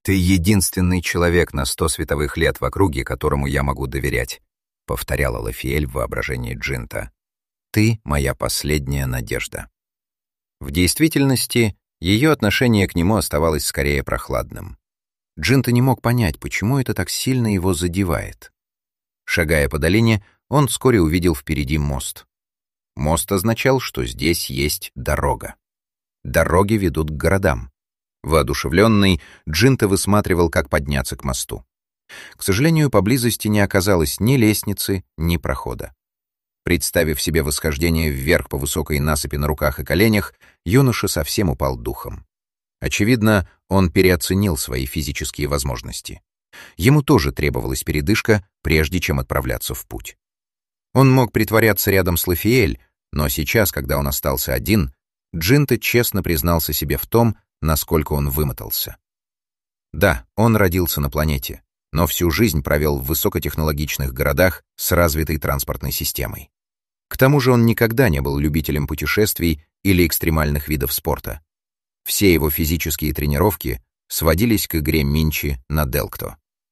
«Ты единственный человек на 100 световых лет в округе, которому я могу доверять», — повторяла Лафиэль в воображении Джинта. «Ты — моя последняя надежда». В действительности, ее отношение к нему оставалось скорее прохладным. Джинта не мог понять, почему это так сильно его задевает. Шагая по долине, он вскоре увидел впереди мост. Мост означал, что здесь есть дорога. Дороги ведут к городам. Воодушевленный, Джинта высматривал, как подняться к мосту. К сожалению, поблизости не оказалось ни лестницы, ни прохода. Представив себе восхождение вверх по высокой насыпи на руках и коленях, юноша совсем упал духом. Очевидно, он переоценил свои физические возможности. Ему тоже требовалась передышка, прежде чем отправляться в путь. Он мог притворяться рядом с Лафиэль, но сейчас, когда он остался один, Джинта честно признался себе в том, насколько он вымотался. Да, он родился на планете, но всю жизнь провел в высокотехнологичных городах с развитой транспортной системой. К тому же он никогда не был любителем путешествий или экстремальных видов спорта. Все его физические тренировки сводились к игре Минчи на Делкто.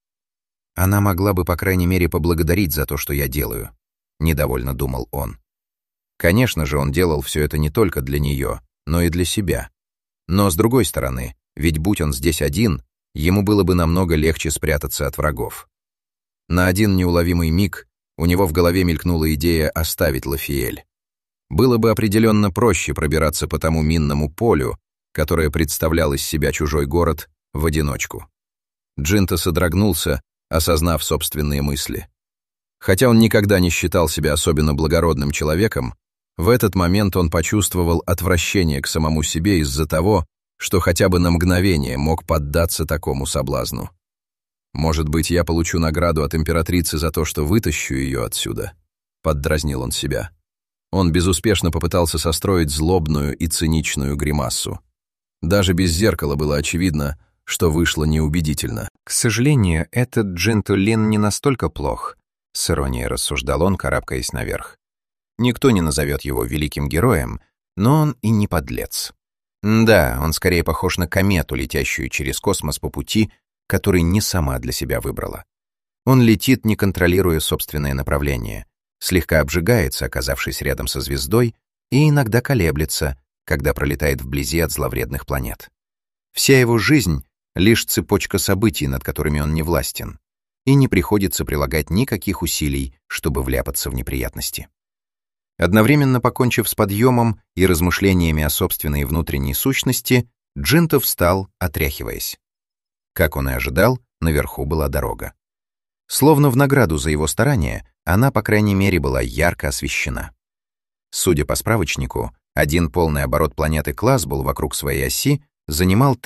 «Она могла бы, по крайней мере, поблагодарить за то, что я делаю», — недовольно думал он. Конечно же, он делал все это не только для нее, но и для себя. Но, с другой стороны, ведь будь он здесь один, ему было бы намного легче спрятаться от врагов. На один неуловимый миг у него в голове мелькнула идея оставить Лафиэль. Было бы определенно проще пробираться по тому минному полю, которое представлял из себя чужой город, в одиночку. Джинта содрогнулся, осознав собственные мысли. Хотя он никогда не считал себя особенно благородным человеком, в этот момент он почувствовал отвращение к самому себе из-за того, что хотя бы на мгновение мог поддаться такому соблазну. «Может быть, я получу награду от императрицы за то, что вытащу ее отсюда?» — поддразнил он себя. Он безуспешно попытался состроить злобную и циничную гримассу. Даже без зеркала было очевидно, что вышло неубедительно. «К сожалению, этот Джинтулин не настолько плох», — с иронией рассуждал он, карабкаясь наверх. «Никто не назовет его великим героем, но он и не подлец. Да, он скорее похож на комету, летящую через космос по пути, который не сама для себя выбрала. Он летит, не контролируя собственное направление, слегка обжигается, оказавшись рядом со звездой, и иногда колеблется, когда пролетает вблизи от зловредных планет. Вся его жизнь — лишь цепочка событий, над которыми он не властен, и не приходится прилагать никаких усилий, чтобы вляпаться в неприятности». Одновременно покончив с подъемом и размышлениями о собственной внутренней сущности, Джинта встал, отряхиваясь. Как он и ожидал, наверху была дорога. Словно в награду за его старания, она, по крайней мере, была ярко освещена. Судя по справочнику, один полный оборот планеты Класбул вокруг своей оси занимал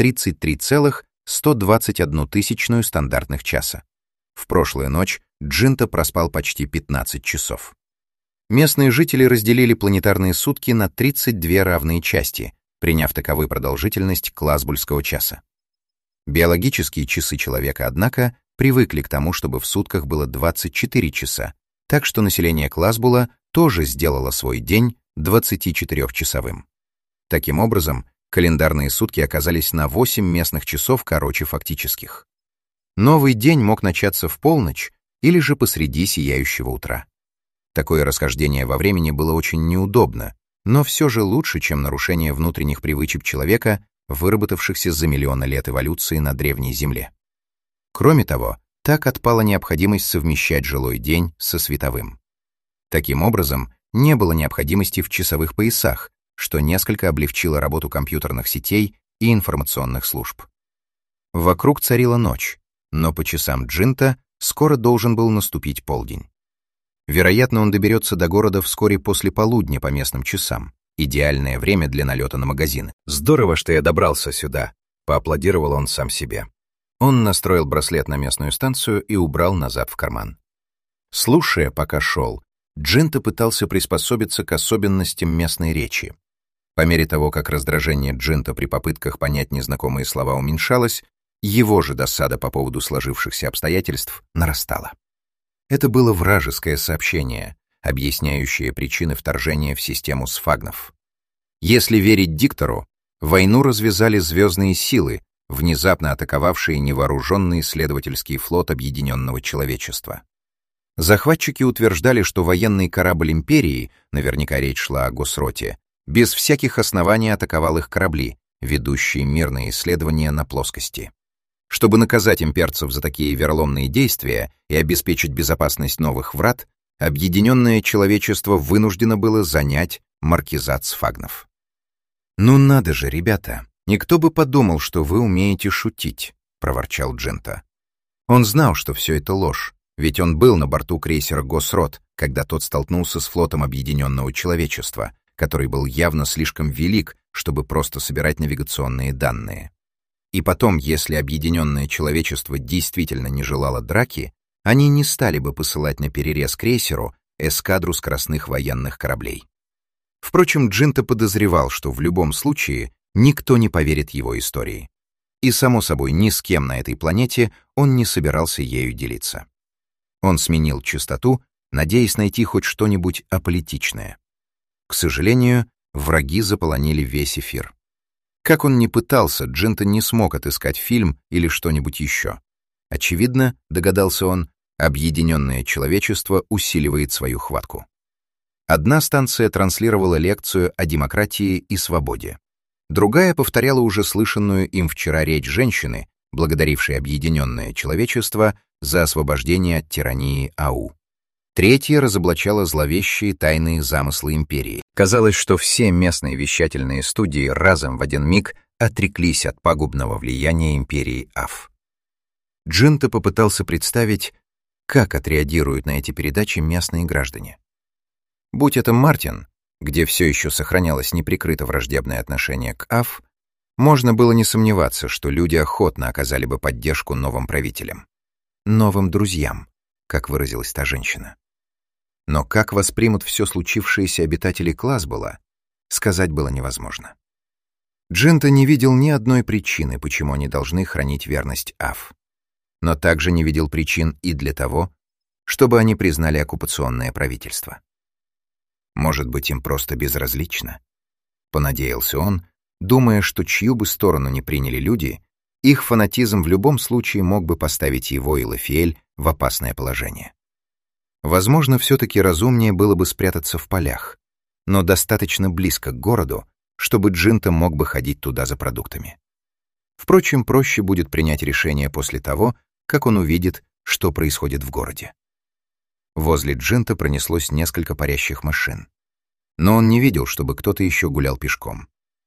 33,121 стандартных часа. В прошлую ночь Джинта проспал почти 15 часов. Местные жители разделили планетарные сутки на 32 равные части, приняв таковой продолжительность класбульского часа. Биологические часы человека, однако, привыкли к тому, чтобы в сутках было 24 часа, так что население Класбула тоже сделало свой день 24-часовым. Таким образом, календарные сутки оказались на 8 местных часов короче фактических. Новый день мог начаться в полночь или же посреди сияющего утра. Такое расхождение во времени было очень неудобно, но все же лучше, чем нарушение внутренних привычек человека, выработавшихся за миллионы лет эволюции на древней Земле. Кроме того, так отпала необходимость совмещать жилой день со световым. Таким образом, не было необходимости в часовых поясах, что несколько облегчило работу компьютерных сетей и информационных служб. Вокруг царила ночь, но по часам Джинта скоро должен был наступить полдень. Вероятно, он доберется до города вскоре после полудня по местным часам. Идеальное время для налета на магазины. «Здорово, что я добрался сюда», — поаплодировал он сам себе. Он настроил браслет на местную станцию и убрал назад в карман. Слушая, пока шел, Джинта пытался приспособиться к особенностям местной речи. По мере того, как раздражение Джинта при попытках понять незнакомые слова уменьшалось, его же досада по поводу сложившихся обстоятельств нарастала. Это было вражеское сообщение, объясняющее причины вторжения в систему сфагнов. Если верить диктору, войну развязали звездные силы, внезапно атаковавшие невооруженный исследовательский флот Объединенного Человечества. Захватчики утверждали, что военный корабль Империи, наверняка речь шла о Госроте, без всяких оснований атаковал их корабли, ведущие мирные исследования на плоскости. Чтобы наказать имперцев за такие вероломные действия и обеспечить безопасность новых врат, Объединенное Человечество вынуждено было занять маркизат Сфагнов. «Ну надо же, ребята, никто бы подумал, что вы умеете шутить», — проворчал Джинта. Он знал, что все это ложь, ведь он был на борту крейсера «Госрот», когда тот столкнулся с флотом Объединенного Человечества, который был явно слишком велик, чтобы просто собирать навигационные данные. И потом, если Объединенное Человечество действительно не желало драки, они не стали бы посылать на перерез крейсеру эскадру скоростных военных кораблей. Впрочем, Джинта подозревал, что в любом случае никто не поверит его истории. И, само собой, ни с кем на этой планете он не собирался ею делиться. Он сменил частоту, надеясь найти хоть что-нибудь аполитичное. К сожалению, враги заполонили весь эфир. Как он ни пытался, Джинта не смог отыскать фильм или что-нибудь еще. Очевидно, догадался он, Объединенное Человечество усиливает свою хватку. Одна станция транслировала лекцию о демократии и свободе. Другая повторяла уже слышанную им вчера речь женщины, благодарившей Объединенное Человечество за освобождение от тирании АУ. Третья разоблачала зловещие тайные замыслы империи. Казалось, что все местные вещательные студии разом в один миг отреклись от пагубного влияния империи АФ. Джинта попытался представить, как отреагируют на эти передачи местные граждане. Будь это Мартин, где все еще сохранялось неприкрыто враждебное отношение к АФ, можно было не сомневаться, что люди охотно оказали бы поддержку новым правителям. Новым друзьям, как выразилась та женщина. Но как воспримут все случившееся обитатели Класбола, сказать было невозможно. Джинта не видел ни одной причины, почему они должны хранить верность АФ. Но также не видел причин и для того, чтобы они признали оккупационное правительство. Может быть, им просто безразлично? Понадеялся он, думая, что чью бы сторону ни приняли люди, их фанатизм в любом случае мог бы поставить его и Лафиэль в опасное положение. Возможно, все-таки разумнее было бы спрятаться в полях, но достаточно близко к городу, чтобы Джинта мог бы ходить туда за продуктами. Впрочем, проще будет принять решение после того, как он увидит, что происходит в городе. Возле Джинта пронеслось несколько парящих машин. Но он не видел, чтобы кто-то еще гулял пешком.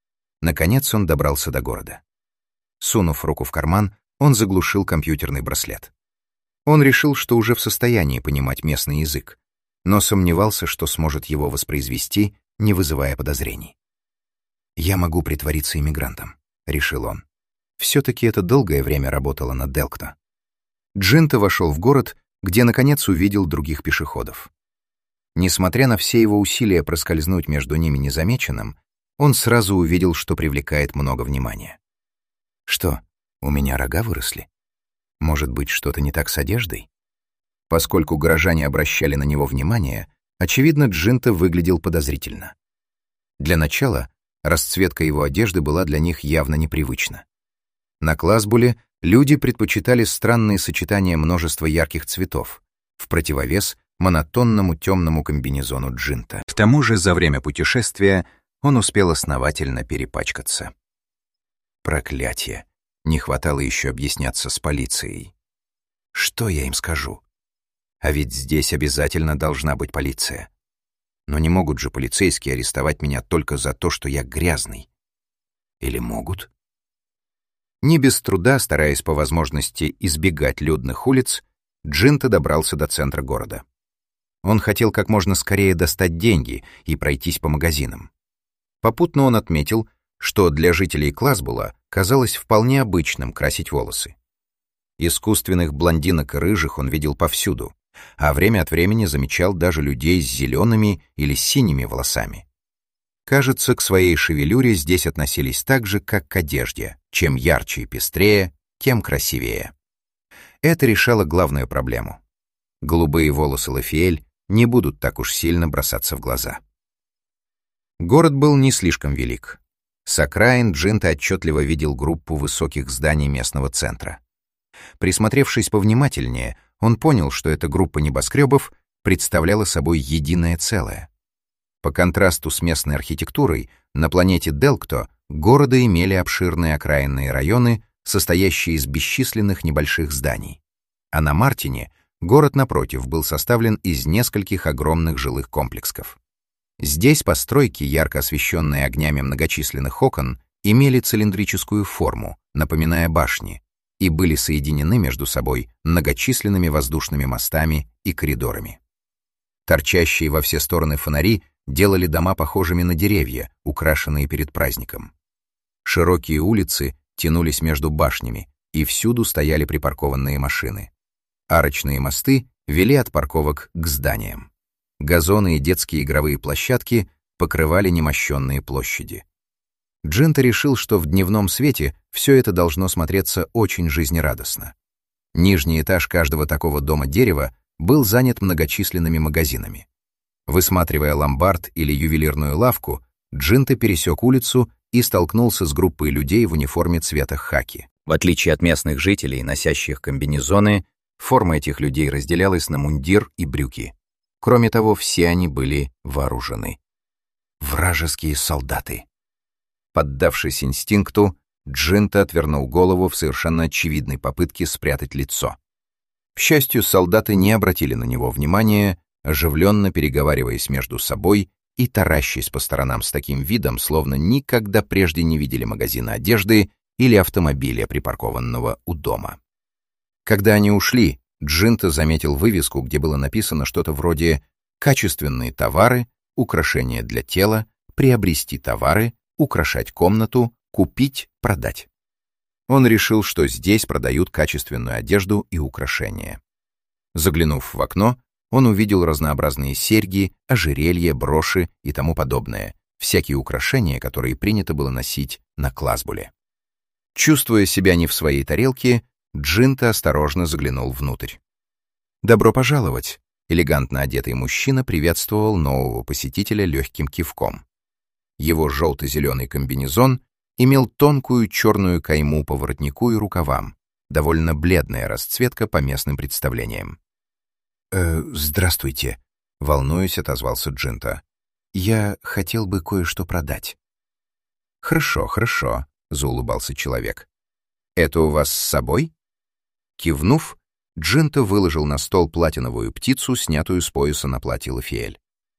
Наконец он добрался до города. Сунув руку в карман, он заглушил компьютерный браслет. Он решил, что уже в состоянии понимать местный язык, но сомневался, что сможет его воспроизвести, не вызывая подозрений. «Я могу притвориться иммигрантом», — решил он. Все-таки это долгое время работало на Делкта. Джинта вошел в город, где, наконец, увидел других пешеходов. Несмотря на все его усилия проскользнуть между ними незамеченным, он сразу увидел, что привлекает много внимания. «Что, у меня рога выросли? Может быть, что-то не так с одеждой?» Поскольку горожане обращали на него внимание, очевидно, Джинта выглядел подозрительно. Для начала, расцветка его одежды была для них явно непривычна. На Класбуле люди предпочитали странные сочетания множества ярких цветов, в противовес монотонному темному комбинезону Джинта. К тому же за время путешествия он успел основательно перепачкаться. Проклятие! Не хватало еще объясняться с полицией. Что я им скажу? А ведь здесь обязательно должна быть полиция. Но не могут же полицейские арестовать меня только за то, что я грязный. Или могут? Не без труда, стараясь по возможности избегать людных улиц, Джинта добрался до центра города. Он хотел как можно скорее достать деньги и пройтись по магазинам. Попутно он отметил, что для жителей Класбола казалось вполне обычным красить волосы. Искусственных блондинок и рыжих он видел повсюду, а время от времени замечал даже людей с зелеными или синими волосами. Кажется, к своей шевелюре здесь относились так же, как к одежде. Чем ярче и пестрее, тем красивее. Это решало главную проблему. Голубые волосы Лафиэль не будут так уж сильно бросаться в глаза. Город был не слишком велик. С окраин Джинта отчетливо видел группу высоких зданий местного центра. Присмотревшись повнимательнее, он понял, что эта группа небоскребов представляла собой единое целое. По контрасту с местной архитектурой, на планете Делкто города имели обширные окраинные районы, состоящие из бесчисленных небольших зданий. А на Мартине город, напротив, был составлен из нескольких огромных жилых комплексов. Здесь постройки, ярко освещенные огнями многочисленных окон, имели цилиндрическую форму, напоминая башни, и были соединены между собой многочисленными воздушными мостами и коридорами. Торчащие во все стороны фонари делали дома похожими на деревья, украшенные перед праздником. Широкие улицы тянулись между башнями, и всюду стояли припаркованные машины. Арочные мосты вели от парковок к зданиям. Газоны и детские игровые площадки покрывали немощенные площади. Джинта решил, что в дневном свете все это должно смотреться очень жизнерадостно. Нижний этаж каждого такого дома дерева был занят многочисленными магазинами. Высматривая ломбард или ювелирную лавку, Джинта пересек улицу и столкнулся с группой людей в униформе цвета хаки. В отличие от местных жителей, носящих комбинезоны, форма этих людей разделялась на мундир и брюки. Кроме того, все они были вооружены. Вражеские солдаты. Поддавшись инстинкту, Джинта отвернул голову в совершенно очевидной попытке спрятать лицо. К счастью, солдаты не обратили на него внимания, оживленно переговариваясь между собой и таращась по сторонам с таким видом, словно никогда прежде не видели магазина одежды или автомобиля, припаркованного у дома. Когда они ушли, Джинта заметил вывеску, где было написано что-то вроде «Качественные товары, украшения для тела, приобрести товары, украшать комнату, купить, продать». Он решил, что здесь продают качественную одежду и украшения. Заглянув в окно, он увидел разнообразные серьги, ожерелья, броши и тому подобное, всякие украшения, которые принято было носить на класбуле. Чувствуя себя не в своей тарелке, Джинта осторожно заглянул внутрь. «Добро пожаловать!» — элегантно одетый мужчина приветствовал нового посетителя легким кивком. Его желто-зеленый комбинезон имел тонкую черную кайму по воротнику и рукавам, довольно бледная расцветка по местным представлениям. «Здравствуйте», — волнуясь, отозвался Джинта. «Я хотел бы кое-что продать». «Хорошо, хорошо», — заулыбался человек. «Это у вас с собой?» Кивнув, Джинта выложил на стол платиновую птицу, снятую с пояса на платье Лафиэль.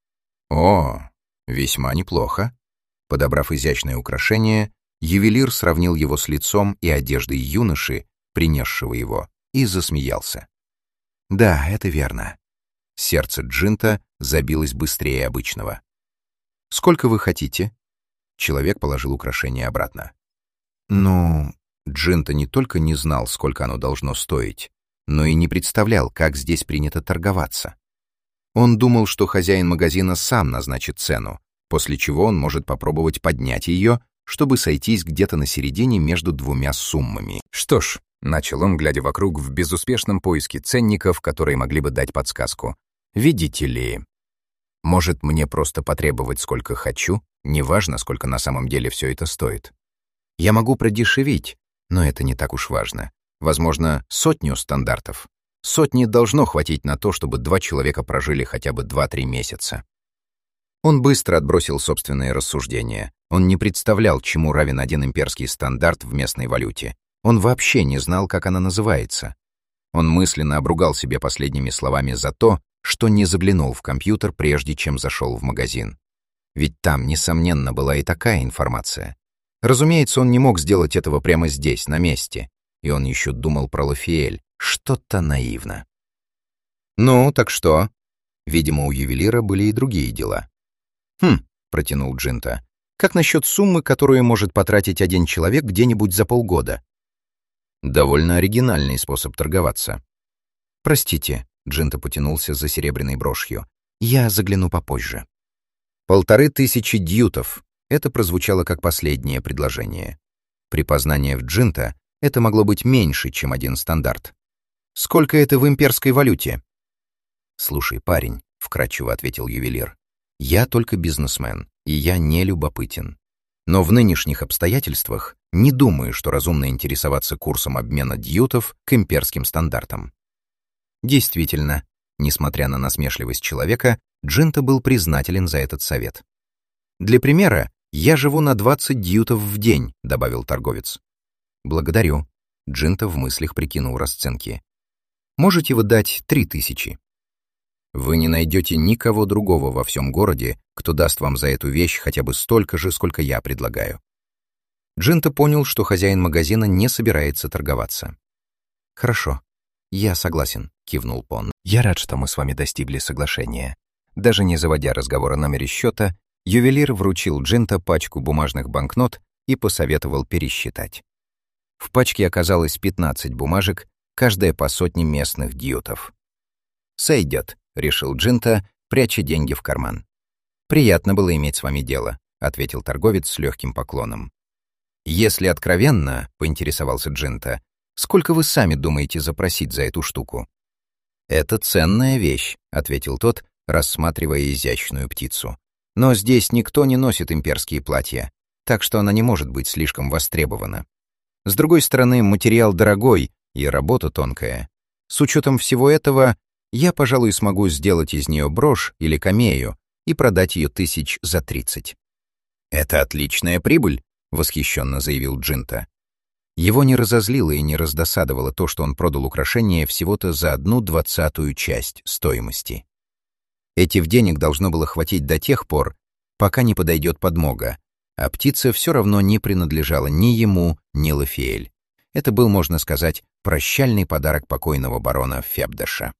«О, весьма неплохо». Подобрав изящное украшение, ювелир сравнил его с лицом и одеждой юноши, принесшего его, и засмеялся. «Да, это верно». Сердце Джинта забилось быстрее обычного. «Сколько вы хотите?» Человек положил украшение обратно. «Ну...» Джинта не только не знал, сколько оно должно стоить, но и не представлял, как здесь принято торговаться. Он думал, что хозяин магазина сам назначит цену, после чего он может попробовать поднять ее, чтобы сойтись где-то на середине между двумя суммами. «Что ж», — начал он, глядя вокруг в безуспешном поиске ценников, которые могли бы дать подсказку, «видите ли, может, мне просто потребовать сколько хочу, неважно, сколько на самом деле все это стоит. Я могу продешевить, но это не так уж важно. Возможно, 100 стандартов. 100 должно хватить на то, чтобы 2 человека прожили хотя бы 2-3 месяца». Он быстро отбросил собственные рассуждения. Он не представлял, чему равен один имперский стандарт в местной валюте. Он вообще не знал, как она называется. Он мысленно обругал себя последними словами за то, что не заглянул в компьютер, прежде чем зашел в магазин. Ведь там, несомненно, была и такая информация. Разумеется, он не мог сделать этого прямо здесь, на месте. И он еще думал про Лафиэль. Что-то наивно. «Ну, так что?» Видимо, у ювелира были и другие дела. Протянул Джинта. «Как насчет суммы, которую может потратить один человек где-нибудь за полгода?» Довольно оригинальный способ торговаться. «Простите», — Джинта потянулся за серебряной брошью. «Я загляну попозже». 1500 дьютов. Это прозвучало как последнее предложение. При познании в Джинта это могло быть меньше, чем один стандарт. «Сколько это в имперской валюте?» «Слушай, парень», — вкратчиво ответил ювелир, «я только бизнесмен, и я не любопытен. Но в нынешних обстоятельствах не думаю, что разумно интересоваться курсом обмена дьютов к имперским стандартам. Действительно, несмотря на насмешливость человека, Джинта был признателен за этот совет. «Для примера, я живу на 20 дьютов в день», — добавил торговец. «Благодарю», — Джинта в мыслях прикинул расценки. «Можете вы дать 3000?» «Вы не найдете никого другого во всем городе, кто даст вам за эту вещь хотя бы столько же, сколько я предлагаю». Джинта понял, что хозяин магазина не собирается торговаться. «Хорошо, я согласен», — кивнул Пон. «Я рад, что мы с вами достигли соглашения». Даже не заводя разговор о номере счета, ювелир вручил Джинта пачку бумажных банкнот и посоветовал пересчитать. В пачке оказалось 15 бумажек, каждая по 100 местных дьютов. «Сойдет», — решил Джинта, пряча деньги в карман. «Приятно было иметь с вами дело», — ответил торговец с легким поклоном. «Если откровенно», — поинтересовался Джинта, «сколько вы сами думаете запросить за эту штуку?» «Это ценная вещь», — ответил тот, рассматривая изящную птицу. «Но здесь никто не носит имперские платья, так что она не может быть слишком востребована. С другой стороны, материал дорогой и работа тонкая. С учетом всего этого, я, пожалуй, смогу сделать из нее брошь или камею и продать ее 30. «Это отличная прибыль», — восхищенно заявил Джинта. Его не разозлило и не раздосадовало то, что он продал украшение всего-то за 1/20 часть стоимости. Этих денег должно было хватить до тех пор, пока не подойдет подмога, а птица все равно не принадлежала ни ему, ни Лафиэль. Это был, можно сказать, прощальный подарок покойного барона Фебдеша.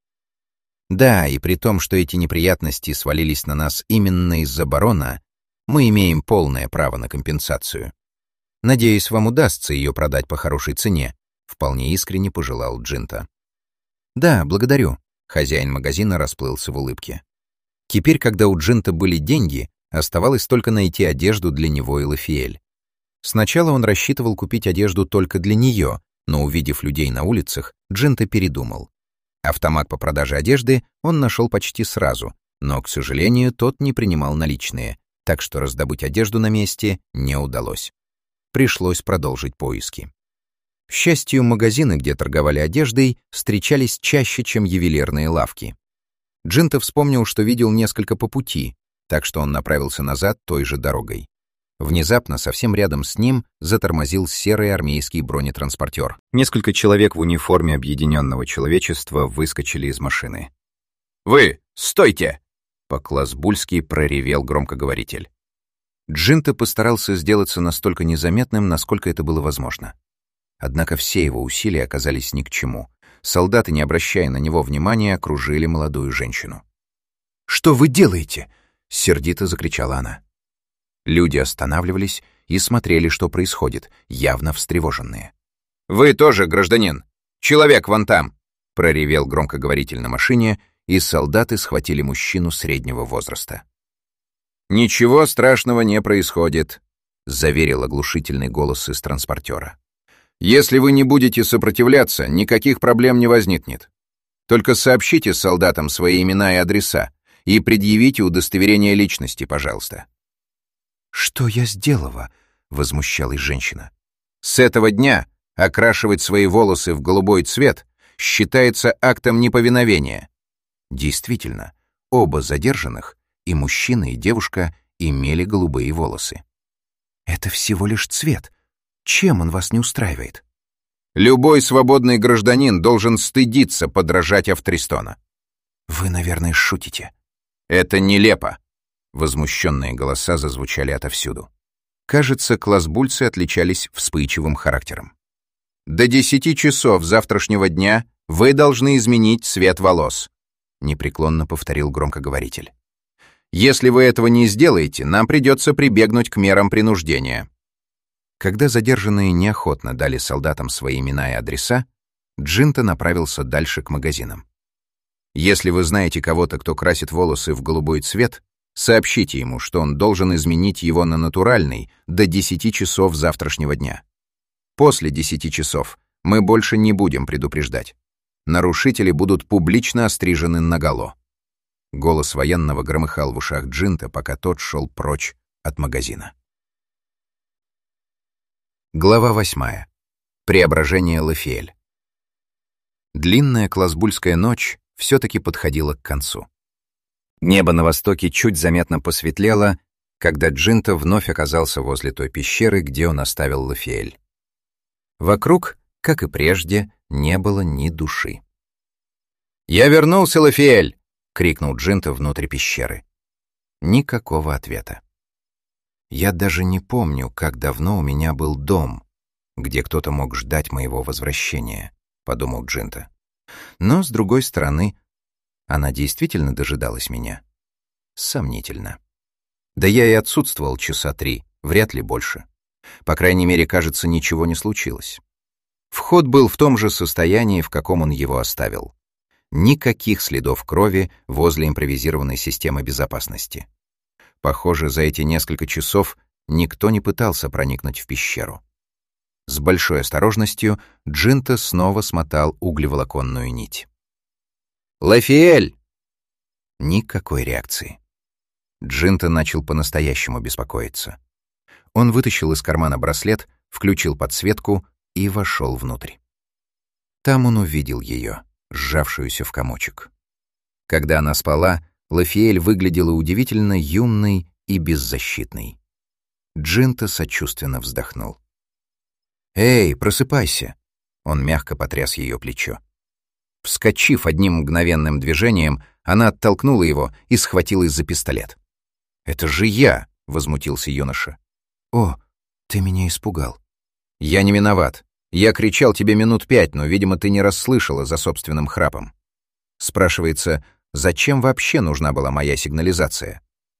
Да, и при том, что эти неприятности свалились на нас именно из-за барона, мы имеем полное право на компенсацию. Надеюсь, вам удастся ее продать по хорошей цене, вполне искренне пожелал Джинта. Да, благодарю. Хозяин магазина расплылся в улыбке. Теперь, когда у Джинта были деньги, оставалось только найти одежду для него и Лафиэль. Сначала он рассчитывал купить одежду только для нее, но, увидев людей на улицах, Джинта передумал. Автомат по продаже одежды он нашел почти сразу, но, к сожалению, тот не принимал наличные, так что раздобыть одежду на месте не удалось. Пришлось продолжить поиски. К счастью, магазины, где торговали одеждой, встречались чаще, чем ювелирные лавки. Джинта вспомнил, что видел несколько по пути, так что он направился назад той же дорогой. Внезапно, совсем рядом с ним, затормозил серый армейский бронетранспортер. Несколько человек в униформе Объединенного Человечества выскочили из машины. «Вы, стойте!» — по-классбульски проревел громкоговоритель. Джинта постарался сделаться настолько незаметным, насколько это было возможно. Однако все его усилия оказались ни к чему. Солдаты, не обращая на него внимания, окружили молодую женщину. «Что вы делаете?» — сердито закричала она. Люди останавливались и смотрели, что происходит, явно встревоженные. «Вы тоже, гражданин! Человек вон там!» — проревел громкоговоритель на машине, и солдаты схватили мужчину среднего возраста. «Ничего страшного не происходит», — заверил оглушительный голос из транспортера. «Если вы не будете сопротивляться, никаких проблем не возникнет. Только сообщите солдатам свои имена и адреса и предъявите удостоверение личности, пожалуйста». «Что я сделала?» — возмущалась женщина. «С этого дня окрашивать свои волосы в голубой цвет считается актом неповиновения». Действительно, оба задержанных, и мужчина, и девушка, имели голубые волосы. «Это всего лишь цвет. Чем он вас не устраивает?» «Любой свободный гражданин должен стыдиться подражать Автористона». «Вы, наверное, шутите». «Это нелепо». Возмущенные голоса зазвучали отовсюду. Кажется, классбульцы отличались вспыльчивым характером. «До 10 часов завтрашнего дня вы должны изменить цвет волос», — непреклонно повторил громкоговоритель. «Если вы этого не сделаете, нам придется прибегнуть к мерам принуждения». Когда задержанные неохотно дали солдатам свои имена и адреса, Джинта направился дальше к магазинам. «Если вы знаете кого-то, кто красит волосы в голубой цвет, сообщите ему, что он должен изменить его на натуральный до 10 часов завтрашнего дня. После 10 часов мы больше не будем предупреждать. Нарушители будут публично острижены наголо». Голос военного громыхал в ушах Джинта, пока тот шел прочь от магазина. Глава 8. Преображение Лафиэль. Длинная класбульская ночь все-таки подходила к концу. Небо на востоке чуть заметно посветлело, когда Джинта вновь оказался возле той пещеры, где он оставил Лафиэль. Вокруг, как и прежде, не было ни души. «Я вернулся, Лафиэль!» — крикнул Джинта внутрь пещеры. Никакого ответа. Я даже не помню, как давно у меня был дом, где кто-то мог ждать моего возвращения, — подумал Джинта. Но, с другой стороны, она действительно дожидалась меня. Сомнительно. Да я и отсутствовал часа 3, вряд ли больше. По крайней мере, кажется, ничего не случилось. Вход был в том же состоянии, в каком он его оставил. Никаких следов крови возле импровизированной системы безопасности. Похоже, за эти несколько часов никто не пытался проникнуть в пещеру. С большой осторожностью Джинта снова смотал углеволоконную нить. «Лафиэль!» Никакой реакции. Джинта начал по-настоящему беспокоиться. Он вытащил из кармана браслет, включил подсветку и вошел внутрь. Там он увидел ее, сжавшуюся в комочек. Когда она спала, Лафиэль выглядела удивительно юной и беззащитной. Джинта сочувственно вздохнул. «Эй, просыпайся!» Он мягко потряс ее плечо. Вскочив одним мгновенным движением, она оттолкнула его и схватилась за пистолет. «Это же я!» — возмутился юноша. «О, ты меня испугал». «Я не виноват. Я кричал тебе минут 5, но, видимо, ты не расслышала за собственным храпом. Спрашивается, зачем вообще нужна была моя сигнализация?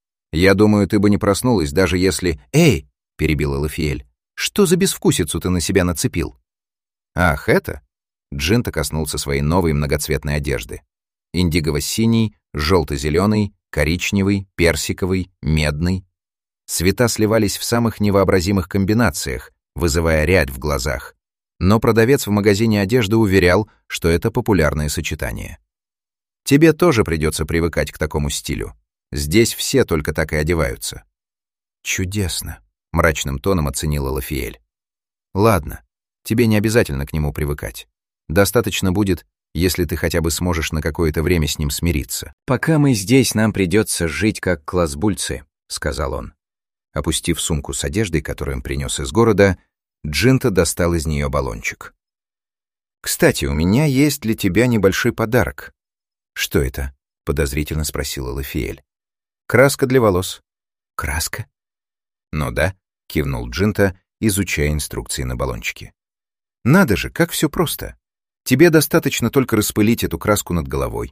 Я думаю, ты бы не проснулась, даже если... «Эй!» — перебила Лафиэль. «Что за безвкусицу ты на себя нацепил?» «Ах, это?» Джинта коснулся своей новой многоцветной одежды. Индиго-синий, желто-зеленый, коричневый, персиковый, медный. Цвета сливались в самых невообразимых комбинациях, вызывая рябь в глазах. Но продавец в магазине одежды уверял, что это популярное сочетание. Тебе тоже придется привыкать к такому стилю. Здесь все только так и одеваются. Чудесно, — мрачным тоном оценила Лафиэль. Ладно, тебе не обязательно к нему привыкать. Достаточно будет, если ты хотя бы сможешь на какое-то время с ним смириться. «Пока мы здесь, нам придется жить как класбульцы», — сказал он. Опустив сумку с одеждой, которую он принес из города, Джинта достал из нее баллончик. «Кстати, у меня есть для тебя небольшой подарок». «Что это?» — подозрительно спросила Лафиэль. «Краска для волос». «Краска?» «Ну да», — кивнул Джинта, изучая инструкции на баллончике. «Надо же, как все просто. Тебе достаточно только распылить эту краску над головой».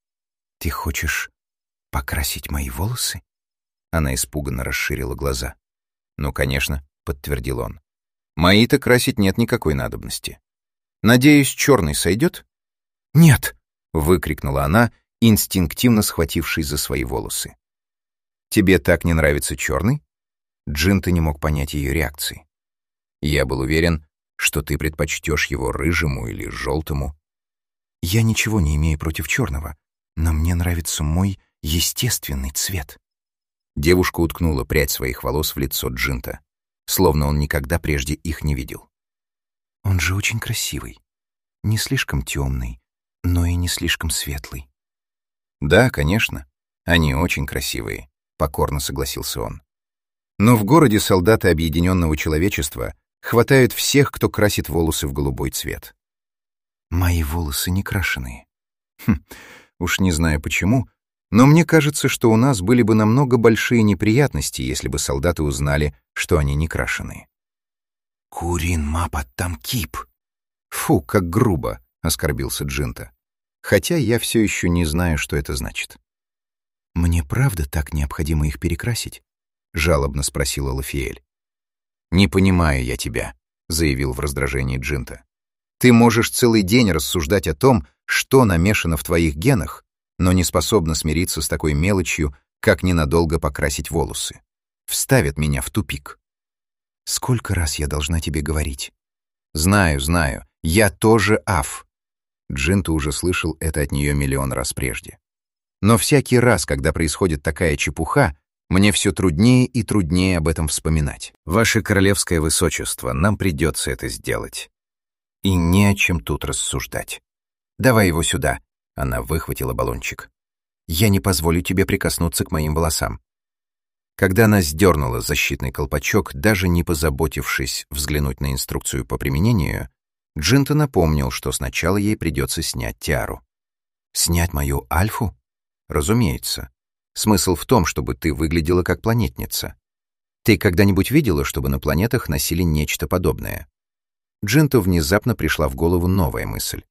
«Ты хочешь покрасить мои волосы?» Она испуганно расширила глаза. «Ну, конечно», — подтвердил он. «Мои-то красить нет никакой надобности. Надеюсь, черный сойдет?» «Нет!» — выкрикнула она, инстинктивно схватившись за свои волосы. «Тебе так не нравится черный?» Джинта не мог понять ее реакции. «Я был уверен, что ты предпочтешь его рыжему или желтому». «Я ничего не имею против черного, но мне нравится мой естественный цвет». Девушка уткнула прядь своих волос в лицо Джинта, словно он никогда прежде их не видел. «Он же очень красивый, не слишком темный, но и не слишком светлый». «Да, конечно, они очень красивые», — покорно согласился он. «Но в городе солдаты Объединенного Человечества хватают всех, кто красит волосы в голубой цвет». «Мои волосы не крашеные». Уж не знаю почему, но мне кажется, что у нас были бы намного большие неприятности, если бы солдаты узнали, что они не крашеные». «Курин мапа там кип». «Фу, как грубо», — оскорбился Джинта. «Хотя я все еще не знаю, что это значит». «Мне правда так необходимо их перекрасить?» — жалобно спросила Лафиэль. «Не понимаю я тебя», — заявил в раздражении Джинта. «Ты можешь целый день рассуждать о том, что намешано в твоих генах, но не способна смириться с такой мелочью, как ненадолго покрасить волосы. Вставит меня в тупик». «Сколько раз я должна тебе говорить?» «Знаю, знаю. Я тоже Аф». Джинта уже слышал это от нее миллион раз прежде. Но всякий раз, когда происходит такая чепуха, Мне все труднее и труднее об этом вспоминать. Ваше королевское высочество, нам придется это сделать. И не о чем тут рассуждать. Давай его сюда. Она выхватила баллончик. Я не позволю тебе прикоснуться к моим волосам. Когда она сдернула защитный колпачок, даже не позаботившись взглянуть на инструкцию по применению, Джинта напомнил, что сначала ей придется снять тиару. «Снять мою альфу? Разумеется. Смысл в том, чтобы ты выглядела как планетница. Ты когда-нибудь видела, чтобы на планетах носили нечто подобное?» Джинту внезапно пришла в голову новая мысль.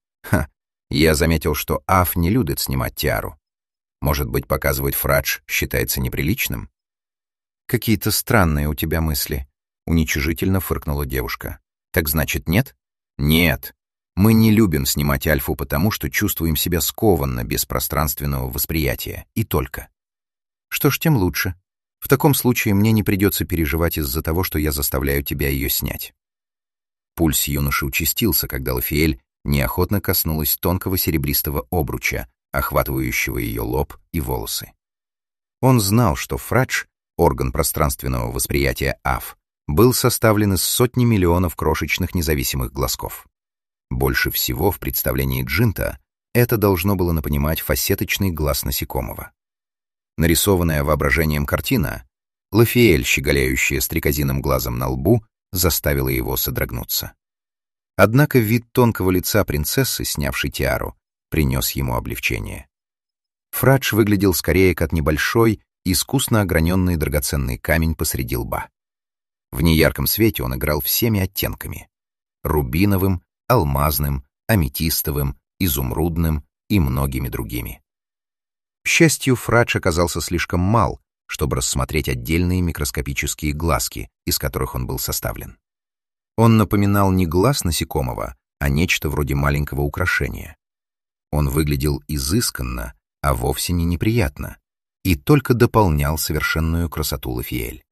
Я заметил, что Аф не любит снимать тиару. Может быть, показывать фрадж считается неприличным?» «Какие-то странные у тебя мысли», — уничижительно фыркнула девушка. «Так значит, нет?» «Нет. Мы не любим снимать альфу потому, что чувствуем себя скованно без пространственного восприятия. И только». «Что ж, тем лучше. В таком случае мне не придется переживать из-за того, что я заставляю тебя ее снять». Пульс юноши участился, когда Лафиэль неохотно коснулась тонкого серебристого обруча, охватывающего ее лоб и волосы. Он знал, что фрадж, орган пространственного восприятия АФ, был составлен из сотни миллионов крошечных независимых глазков. Больше всего в представлении Джинта это должно было напоминать фасеточный глаз насекомого. Нарисованная воображением картина, Лафиэль, щеголяющая стрекозиным глазом на лбу, заставила его содрогнуться. Однако вид тонкого лица принцессы, снявшей тиару, принес ему облегчение. Фрадж выглядел скорее как небольшой, искусно ограненный драгоценный камень посреди лба. В неярком свете он играл всеми оттенками — рубиновым, алмазным, аметистовым, изумрудным и многими другими. К счастью, Фрадж оказался слишком мал, чтобы рассмотреть отдельные микроскопические глазки, из которых он был составлен. Он напоминал не глаз насекомого, а нечто вроде маленького украшения. Он выглядел изысканно, а вовсе не неприятно, и только дополнял совершенную красоту Лафиэль.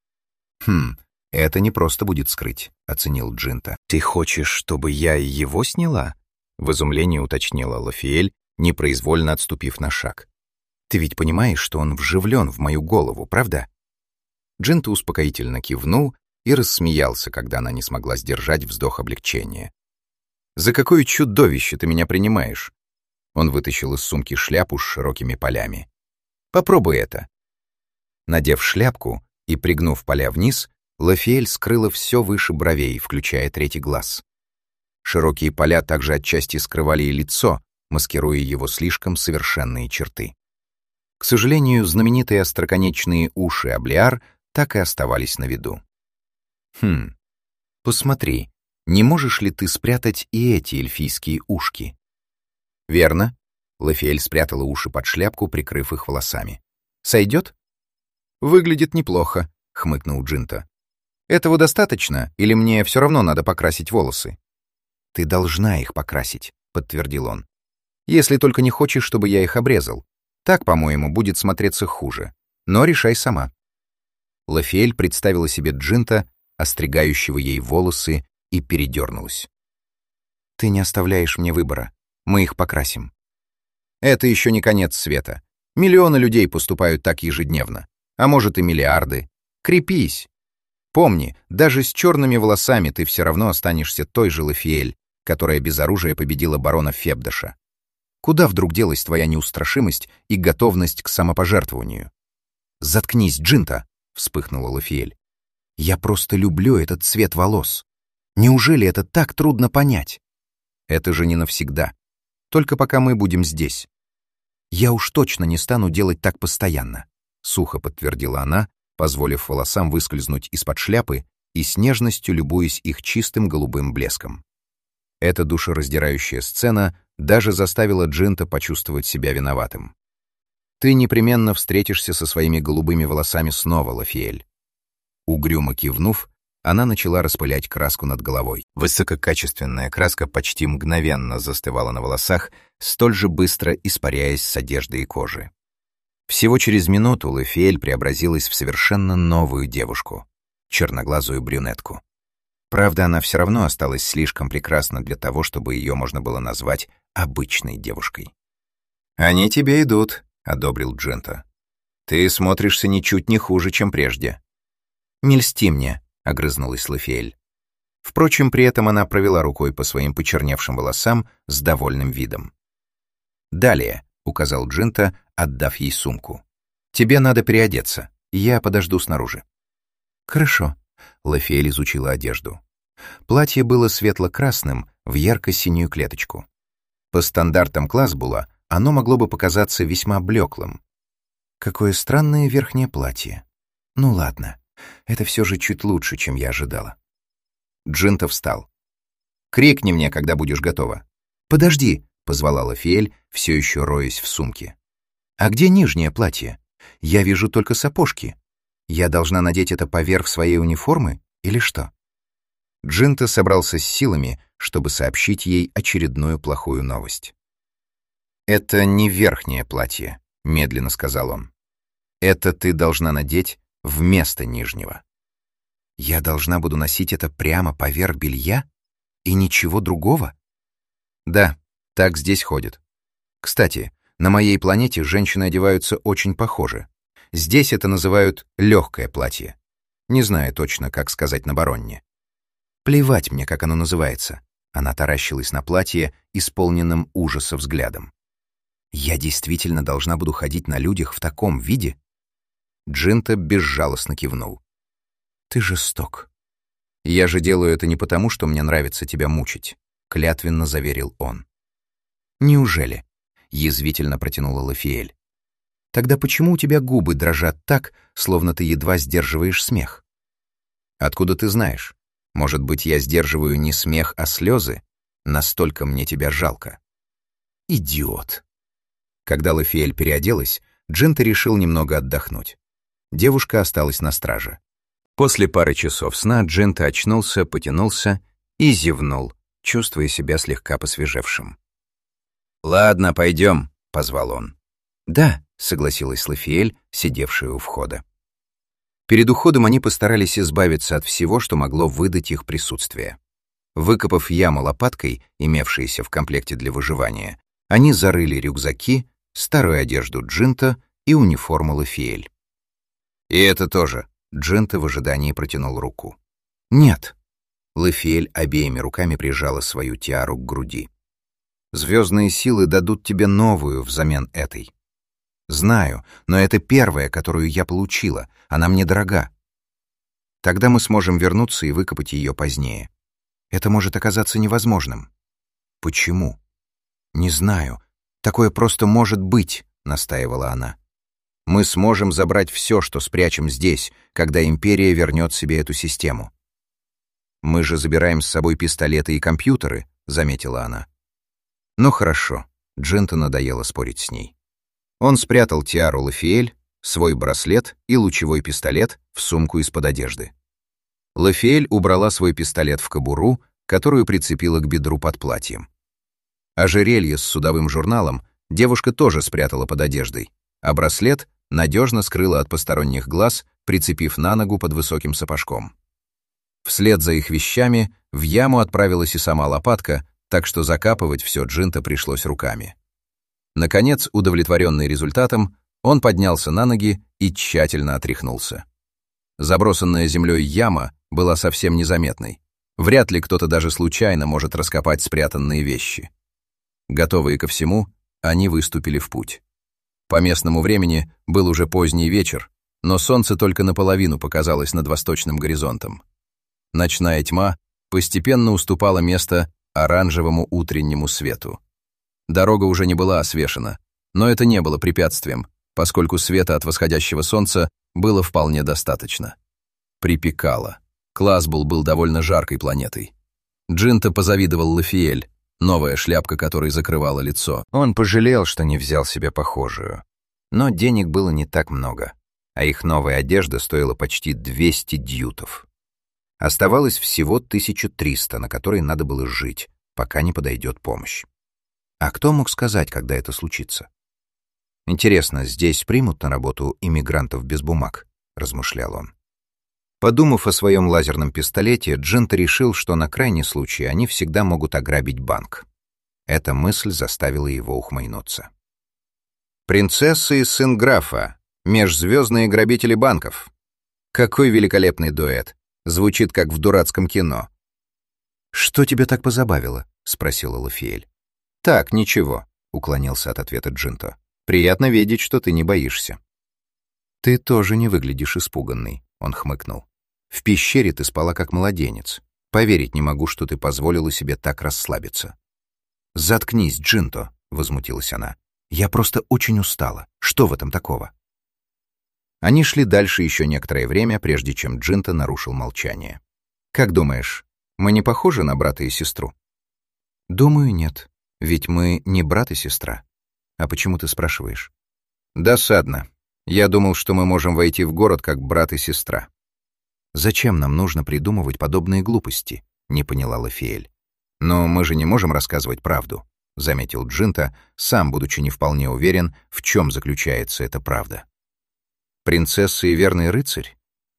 «Это не просто будет скрыть», — оценил Джинта. «Ты хочешь, чтобы я и его сняла?» — в изумлении уточнила Лафиэль, непроизвольно отступив на шаг. «Ты ведь понимаешь, что он вживлен в мою голову, правда?» Джинта успокоительно кивнул и рассмеялся, когда она не смогла сдержать вздох облегчения. «За какое чудовище ты меня принимаешь?» Он вытащил из сумки шляпу с широкими полями. «Попробуй это». Надев шляпку и пригнув поля вниз, Лафиэль скрыла все выше бровей, включая третий глаз. Широкие поля также отчасти скрывали и лицо, маскируя его слишком совершенные черты. К сожалению, знаменитые остроконечные уши Аблиар так и оставались на виду. Посмотри, не можешь ли ты спрятать и эти эльфийские ушки?» «Верно». Лафиэль спрятала уши под шляпку, прикрыв их волосами. «Сойдет?» «Выглядит неплохо», — хмыкнул Джинта. «Этого достаточно, или мне все равно надо покрасить волосы?» «Ты должна их покрасить», — подтвердил он. «Если только не хочешь, чтобы я их обрезал. Так, по-моему, будет смотреться хуже. Но решай сама». Лафиэль представила себе Джинта, остригающего ей волосы, и передернулась. «Ты не оставляешь мне выбора. Мы их покрасим». «Это еще не конец света. Миллионы людей поступают так ежедневно. А может и миллиарды. Крепись. Помни, даже с черными волосами ты все равно останешься той же Лафиэль, которая без оружия победила барона Фебдаша. Куда вдруг делась твоя неустрашимость и готовность к самопожертвованию?» «Заткнись, Джинта!» — вспыхнула Лафиэль. «Я просто люблю этот цвет волос. Неужели это так трудно понять? Это же не навсегда. Только пока мы будем здесь. Я уж точно не стану делать так постоянно», — сухо подтвердила она, позволив волосам выскользнуть из-под шляпы и с нежностью любуясь их чистым голубым блеском. Эта душераздирающая сцена даже заставила Джинта почувствовать себя виноватым. «Ты непременно встретишься со своими голубыми волосами снова, Лафиэль». Угрюмо кивнув, она начала распылять краску над головой. Высококачественная краска почти мгновенно застывала на волосах, столь же быстро испаряясь с одежды и кожи. Всего через минуту Лафиэль преобразилась в совершенно новую девушку, черноглазую брюнетку. Правда, она все равно осталась слишком прекрасна для того, чтобы ее можно было назвать обычной девушкой. «Они тебе идут», — одобрил Джинта. Ты смотришься ничуть не хуже, чем прежде. «Не льсти мне», — огрызнулась Лафиэль. Впрочем, при этом она провела рукой по своим почерневшим волосам с довольным видом. «Далее», — указал Джинта, отдав ей сумку. «Тебе надо переодеться. Я подожду снаружи». «Хорошо», — Лафиэль изучила одежду. Платье было светло-красным в ярко-синюю клеточку. По стандартам Классбула оно могло бы показаться весьма блеклым. Какое странное верхнее платье. Ну ладно, это все же чуть лучше, чем я ожидала. Джинта встал. «Крикни мне, когда будешь готова». «Подожди», — позвала Лафиэль, все еще роясь в сумке. «А где нижнее платье? Я вижу только сапожки. Я должна надеть это поверх своей униформы или что?» Джинта собрался с силами, чтобы сообщить ей очередную плохую новость. «Это не верхнее платье», — медленно сказал он. «Это ты должна надеть вместо нижнего». «Я должна буду носить это прямо поверх белья? И ничего другого?» «Да, так здесь ходит. Кстати, на моей планете женщины одеваются очень похоже. Здесь это называют легкое платье. Не знаю точно, как сказать на Баронне». «Плевать мне, как оно называется». Она таращилась на платье, исполненным ужаса взглядом. «Я действительно должна буду ходить на людях в таком виде?» Джинта безжалостно кивнул. «Ты жесток». «Я же делаю это не потому, что мне нравится тебя мучить», — клятвенно заверил он. «Неужели?» — язвительно протянула Лафиэль. «Тогда почему у тебя губы дрожат так, словно ты едва сдерживаешь смех?» «Откуда ты знаешь? Может быть, я сдерживаю не смех, а слезы? Настолько мне тебя жалко». «Идиот». Когда Лафиэль переоделась, Джинта решил немного отдохнуть. Девушка осталась на страже. После пары часов сна Джинта очнулся, потянулся и зевнул, чувствуя себя слегка посвежевшим. «Ладно, пойдем», — позвал он. «Да», — согласилась Лафиэль, сидевшая у входа. Перед уходом они постарались избавиться от всего, что могло выдать их присутствие. Выкопав яму лопаткой, имевшейся в комплекте для выживания, они зарыли рюкзаки, старую одежду Джинта и униформу Лафиэль. «И это тоже», — Джинта в ожидании протянул руку. «Нет». Лафиэль обеими руками прижала свою тиару к груди. «Звездные силы дадут тебе новую взамен этой. Знаю, но это первая, которую я получила. Она мне дорога. Тогда мы сможем вернуться и выкопать ее позднее. Это может оказаться невозможным». «Почему?» «Не знаю. Такое просто может быть», — настаивала она. «Мы сможем забрать все, что спрячем здесь, когда Империя вернет себе эту систему». «Мы же забираем с собой пистолеты и компьютеры», — заметила она. «Ну хорошо», — Джинта надоело спорить с ней. Он спрятал тиару Лафиэль, свой браслет и лучевой пистолет в сумку из-под одежды. Лафиэль убрала свой пистолет в кобуру, которую прицепила к бедру под платьем. Ожерелье с судовым журналом девушка тоже спрятала под одеждой, а браслет надежно скрыла от посторонних глаз, прицепив на ногу под высоким сапожком. Вслед за их вещами в яму отправилась и сама лопатка, так что закапывать все Джинта пришлось руками. Наконец, удовлетворенный результатом, он поднялся на ноги и тщательно отряхнулся. Забросанная землей яма была совсем незаметной. Вряд ли кто-то даже случайно может раскопать спрятанные вещи. Готовые ко всему, они выступили в путь. По местному времени был уже поздний вечер, но солнце только наполовину показалось над восточным горизонтом. Ночная тьма постепенно уступала место оранжевому утреннему свету. Дорога уже не была освещена, но это не было препятствием, поскольку света от восходящего солнца было вполне достаточно. Припекало. Классбул был довольно жаркой планетой. Джинта позавидовал Лафиэль, новая шляпка которой закрывала лицо. Он пожалел, что не взял себе похожую. Но денег было не так много, а их новая одежда стоила почти 200 дьютов. Оставалось всего 1300, на которые надо было жить, пока не подойдет помощь. А кто мог сказать, когда это случится? «Интересно, здесь примут на работу иммигрантов без бумаг?» — размышлял он. Подумав о своем лазерном пистолете, Джинта решил, что на крайний случай они всегда могут ограбить банк. Эта мысль заставила его ухмыльнуться. «Принцесса и сын графа, Межзвездные грабители банков. Какой великолепный дуэт. Звучит, как в дурацком кино. «Что тебя так позабавило?» — спросила Лафиэль. «Так, ничего», — уклонился от ответа Джинто. «Приятно видеть, что ты не боишься». «Ты тоже не выглядишь испуганный», — он хмыкнул. «В пещере ты спала как младенец. Поверить не могу, что ты позволила себе так расслабиться». «Заткнись, Джинто», — возмутилась она. «Я просто очень устала. Что в этом такого?» Они шли дальше еще некоторое время, прежде чем Джинто нарушил молчание. «Как думаешь, мы не похожи на брата и сестру?» «Думаю, нет. Ведь мы не брат и сестра. А почему ты спрашиваешь?» «Досадно. Я думал, что мы можем войти в город как брат и сестра». «Зачем нам нужно придумывать подобные глупости?» — не поняла Лафиэль. «Но мы же не можем рассказывать правду», — заметил Джинто, сам будучи не вполне уверен, в чем заключается эта правда. «Принцесса и верный рыцарь?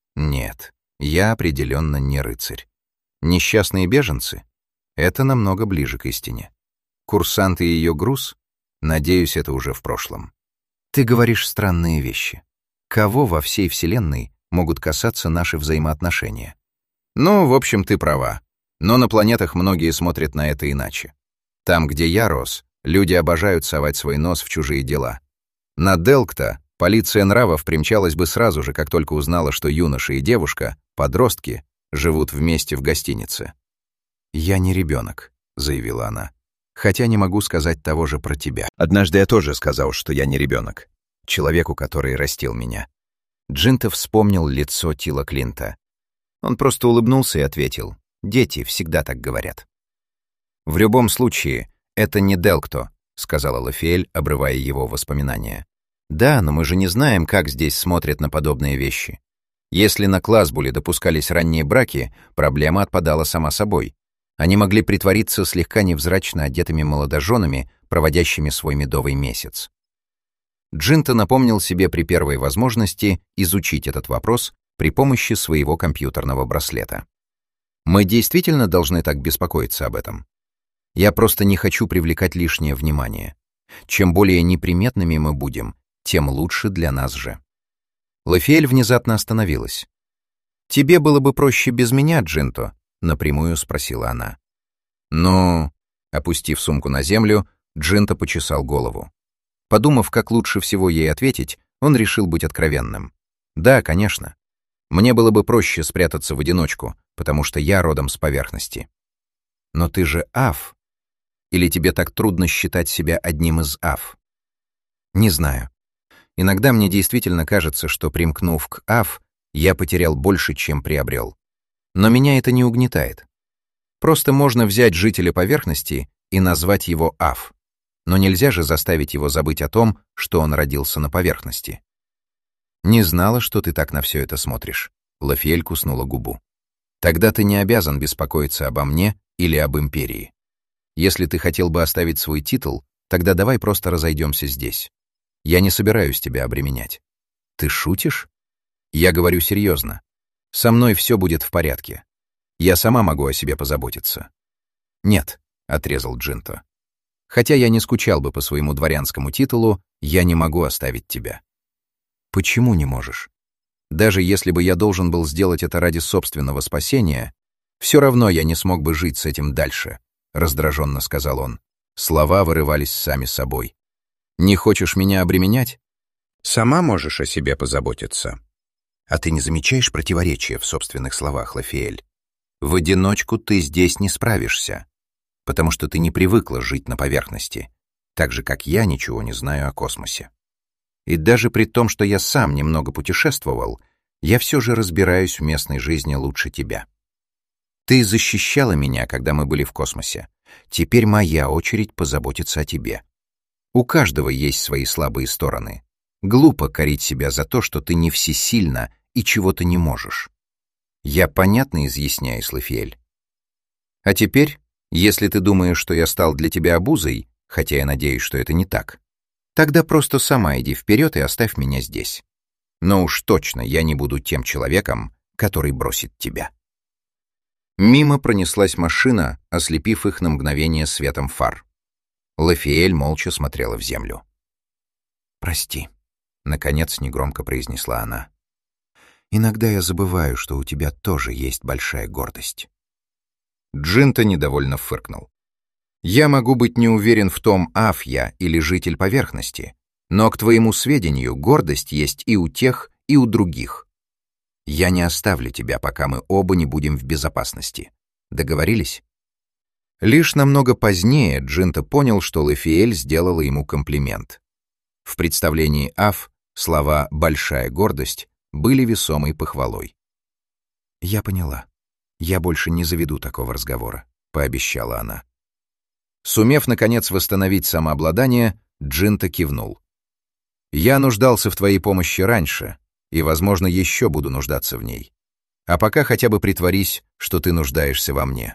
Нет, я определенно не рыцарь. Несчастные беженцы? Это намного ближе к истине. Курсанты и ее груз? Надеюсь, это уже в прошлом». «Ты говоришь странные вещи. Кого во всей Вселенной могут касаться наши взаимоотношения?» «Ну, в общем, ты права. Но на планетах многие смотрят на это иначе. Там, где я рос, люди обожают совать свой нос в чужие дела. На Делкта полиция нравов примчалась бы сразу же, как только узнала, что юноша и девушка, подростки, живут вместе в гостинице». «Я не ребенок», — заявила она. «Хотя не могу сказать того же про тебя». Однажды я тоже сказал, что я не ребенок. Человеку, который растил меня. Джинто вспомнил лицо Тила Клинта. Он просто улыбнулся и ответил: «Дети всегда так говорят». «В любом случае, это не Делкто», — сказала Лафиэль, обрывая его воспоминания. «Да, но мы же не знаем, как здесь смотрят на подобные вещи. Если на Класбуле допускались ранние браки, проблема отпадала сама собой. Они могли притвориться слегка невзрачно одетыми молодоженами, проводящими свой медовый месяц». Джинто напомнил себе при первой возможности изучить этот вопрос при помощи своего компьютерного браслета. «Мы действительно должны так беспокоиться об этом? Я просто не хочу привлекать лишнее внимание. Чем более неприметными мы будем, тем лучше для нас же». Лафиэль внезапно остановилась. «Тебе было бы проще без меня, Джинто?» — напрямую спросила она. «Ну...» — опустив сумку на землю, Джинто почесал голову. Подумав, как лучше всего ей ответить, он решил быть откровенным. «Да, конечно. Мне было бы проще спрятаться в одиночку, потому что я родом с поверхности». «Но ты же Аф. Или тебе так трудно считать себя одним из Аф?» «Не знаю. Иногда мне действительно кажется, что, примкнув к Аф, я потерял больше, чем приобрел. Но меня это не угнетает. Просто можно взять жителя поверхности и назвать его Аф. Но нельзя же заставить его забыть о том, что он родился на поверхности». «Не знала, что ты так на все это смотришь», — Лафиэль куснула губу. «Тогда ты не обязан беспокоиться обо мне или об империи. Если ты хотел бы оставить свой титул, тогда давай просто разойдемся здесь. Я не собираюсь тебя обременять». «Ты шутишь?» «Я говорю серьезно. Со мной все будет в порядке. Я сама могу о себе позаботиться». «Нет», — отрезал Джинто. «Хотя я не скучал бы по своему дворянскому титулу, я не могу оставить тебя». «Почему не можешь? Даже если бы я должен был сделать это ради собственного спасения, все равно я не смог бы жить с этим дальше», — раздраженно сказал он. Слова вырывались сами собой. «Не хочешь меня обременять? Сама можешь о себе позаботиться». «А ты не замечаешь противоречия в собственных словах, Лафиэль? В одиночку ты здесь не справишься, потому что ты не привыкла жить на поверхности, так же, как я ничего не знаю о космосе. И даже при том, что я сам немного путешествовал, я все же разбираюсь в местной жизни лучше тебя. Ты защищала меня, когда мы были в космосе. Теперь моя очередь позаботиться о тебе. У каждого есть свои слабые стороны. Глупо корить себя за то, что ты не всесильна и чего-то не можешь. Я понятно изъясняюсь, Лафиэль? А теперь, если ты думаешь, что я стал для тебя обузой, хотя я надеюсь, что это не так, тогда просто сама иди вперед и оставь меня здесь. Но уж точно я не буду тем человеком, который бросит тебя». Мимо пронеслась машина, ослепив их на мгновение светом фар. Лафиэль молча смотрела в землю. «Прости», — наконец негромко произнесла она. «Иногда я забываю, что у тебя тоже есть большая гордость». Джинта недовольно фыркнул. «Я могу быть не уверен в том, аф я или житель поверхности, но, к твоему сведению, гордость есть и у тех, и у других. Я не оставлю тебя, пока мы оба не будем в безопасности. Договорились?» Лишь намного позднее Джинта понял, что Лафиэль сделала ему комплимент. В представлении аф слова «большая гордость» были весомой похвалой. «Я поняла. Я больше не заведу такого разговора», — пообещала она. Сумев, наконец, восстановить самообладание, Джинта кивнул. «Я нуждался в твоей помощи раньше, и, возможно, еще буду нуждаться в ней. А пока хотя бы притворись, что ты нуждаешься во мне».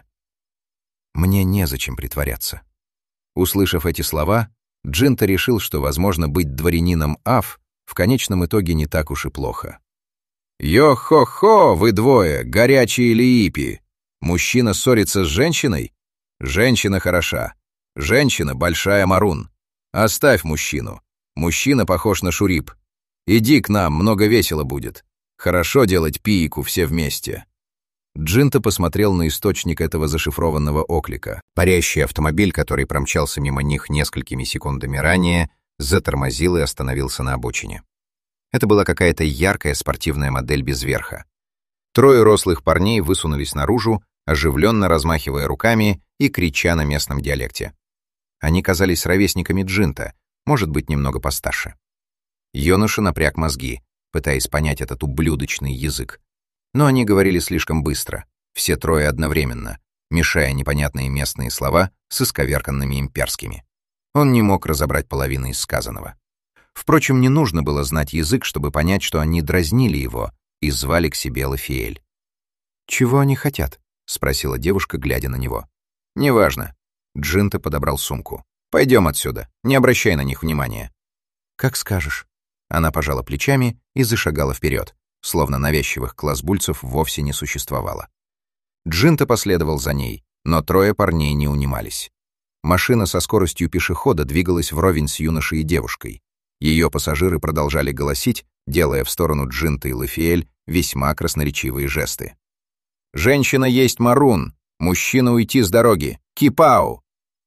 «Мне незачем притворяться». Услышав эти слова, Джинта решил, что, возможно, быть дворянином аф в конечном итоге не так уж и плохо. «Йо-хо-хо, вы двое, горячие лиипи! Мужчина ссорится с женщиной? Женщина хороша. Женщина — большая марун. Оставь мужчину. Мужчина похож на шурип. Иди к нам, много весело будет. Хорошо делать пиику все вместе». Джинта посмотрел на источник этого зашифрованного оклика. Парящий автомобиль, который промчался мимо них несколькими секундами ранее, затормозил и остановился на обочине. Это была какая-то яркая спортивная модель без верха. Трое рослых парней высунулись наружу, оживленно размахивая руками и крича на местном диалекте. Они казались ровесниками Джинта, может быть, немного постарше. Юноша напряг мозги, пытаясь понять этот ублюдочный язык. Но они говорили слишком быстро, все трое одновременно, мешая непонятные местные слова с исковерканными имперскими. Он не мог разобрать половины из сказанного. Впрочем, не нужно было знать язык, чтобы понять, что они дразнили его и звали к себе Лафиэль. «Чего они хотят?» — спросила девушка, глядя на него. «Неважно». Джинта подобрал сумку. «Пойдем отсюда, не обращай на них внимания». «Как скажешь». Она пожала плечами и зашагала вперед, словно навязчивых классбульцев вовсе не существовало. Джинта последовал за ней, но трое парней не унимались. Машина со скоростью пешехода двигалась вровень с юношей и девушкой. Ее пассажиры продолжали голосить, делая в сторону Джинта и Лафиэль весьма красноречивые жесты. «Женщина есть марун! Мужчина уйти с дороги! Кипау!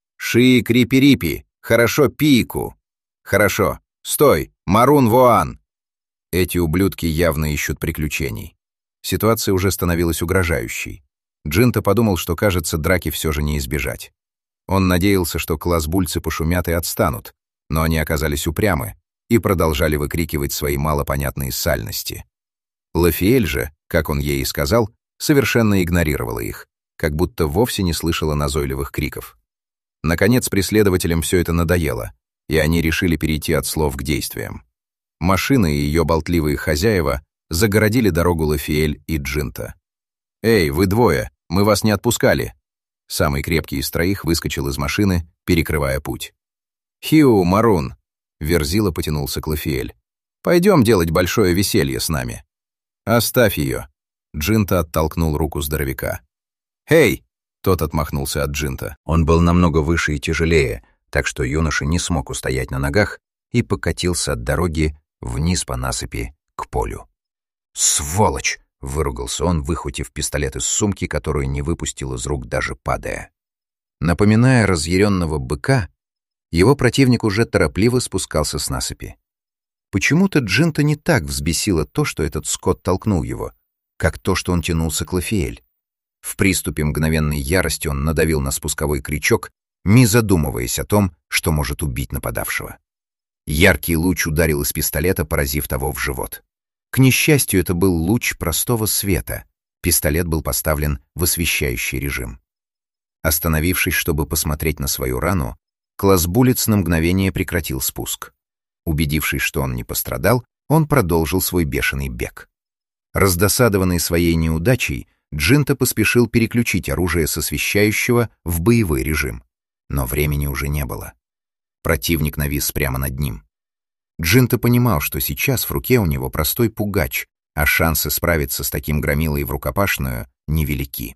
Шии крипи-рипи! Хорошо пику! Хорошо! Стой! Марун воан!» Эти ублюдки явно ищут приключений. Ситуация уже становилась угрожающей. Джинта подумал, что, кажется, драки все же не избежать. Он надеялся, что классбульцы пошумят и отстанут, но они оказались упрямы и продолжали выкрикивать свои малопонятные сальности. Лафиэль же, как он ей и сказал, совершенно игнорировала их, как будто вовсе не слышала назойливых криков. Наконец, преследователям все это надоело, и они решили перейти от слов к действиям. Машина и ее болтливые хозяева загородили дорогу Лафиэль и Джинта. «Эй, вы двое, мы вас не отпускали!» Самый крепкий из троих выскочил из машины, перекрывая путь. «Хиу, Марун!» — Верзила потянулся к Лафиэль. «Пойдем делать большое веселье с нами». «Оставь ее!» — Джинта оттолкнул руку здоровяка. «Эй!» — тот отмахнулся от Джинта. Он был намного выше и тяжелее, так что юноша не смог устоять на ногах и покатился от дороги вниз по насыпи к полю. «Сволочь!» — выругался он, выхватив пистолет из сумки, которую не выпустил из рук, даже падая. Напоминая разъяренного быка, его противник уже торопливо спускался с насыпи. Почему-то Джинта не так взбесило то, что этот скот толкнул его, как то, что он тянулся к Лафиэль. В приступе мгновенной ярости он надавил на спусковой крючок, не задумываясь о том, что может убить нападавшего. Яркий луч ударил из пистолета, поразив того в живот. К несчастью, это был луч простого света. Пистолет был поставлен в освещающий режим. Остановившись, чтобы посмотреть на свою рану, классбулец на мгновение прекратил спуск. Убедившись, что он не пострадал, он продолжил свой бешеный бег. Раздосадованный своей неудачей, Джинта поспешил переключить оружие с освещающего в боевой режим. Но времени уже не было. Противник навис прямо над ним. Джинта понимал, что сейчас в руке у него простой пугач, а шансы справиться с таким громилой в рукопашную невелики.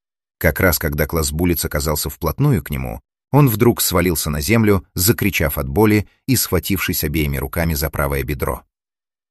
Как раз когда классбулец оказался вплотную к нему, он вдруг свалился на землю, закричав от боли и схватившись обеими руками за правое бедро.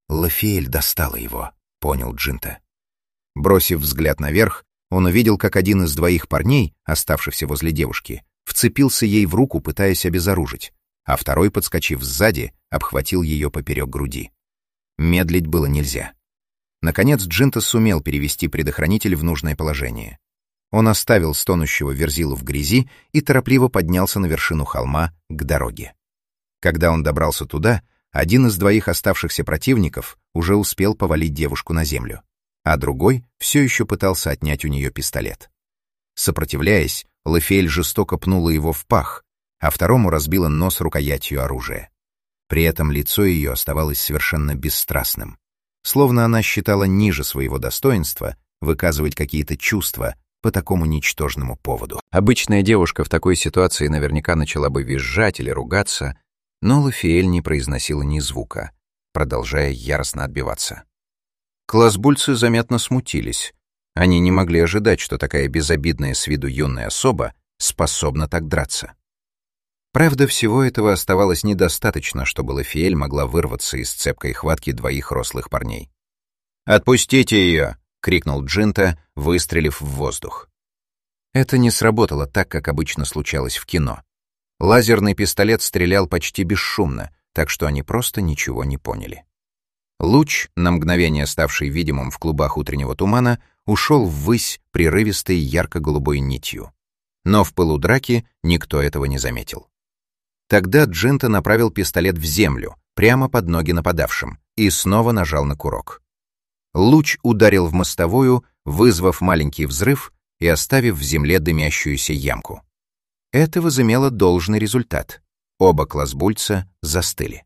Лафиэль достала его, понял Джинта. Бросив взгляд наверх, он увидел, как один из двоих парней, оставшихся возле девушки, вцепился ей в руку, пытаясь обезоружить, а второй, подскочив сзади, обхватил ее поперек груди. Медлить было нельзя. Наконец Джинта сумел перевести предохранитель в нужное положение. Он оставил стонущего Верзилу в грязи и торопливо поднялся на вершину холма к дороге. Когда он добрался туда, один из двоих оставшихся противников уже успел повалить девушку на землю, а другой все еще пытался отнять у нее пистолет. Сопротивляясь, Лафиэль жестоко пнула его в пах, а второму разбила нос рукоятью оружия. При этом лицо ее оставалось совершенно бесстрастным, словно она считала ниже своего достоинства выказывать какие-то чувства по такому ничтожному поводу. Обычная девушка в такой ситуации наверняка начала бы визжать или ругаться, но Лафиэль не произносила ни звука, продолжая яростно отбиваться. Классбульцы заметно смутились. Они не могли ожидать, что такая безобидная с виду юная особа способна так драться. Правда, всего этого оставалось недостаточно, чтобы Лафиэль могла вырваться из цепкой хватки двоих рослых парней. «Отпустите ее!» — крикнул Джинта, выстрелив в воздух. Это не сработало так, как обычно случалось в кино. Лазерный пистолет стрелял почти бесшумно, так что они просто ничего не поняли. Луч, на мгновение ставший видимым в клубах утреннего тумана, ушел ввысь прерывистой ярко-голубой нитью. Но в пылу драки никто этого не заметил. Тогда Джинта направил пистолет в землю, прямо под ноги нападавшим, и снова нажал на курок. Луч ударил в мостовую, вызвав маленький взрыв и оставив в земле дымящуюся ямку. Это возымело должный результат. Оба классбульца застыли.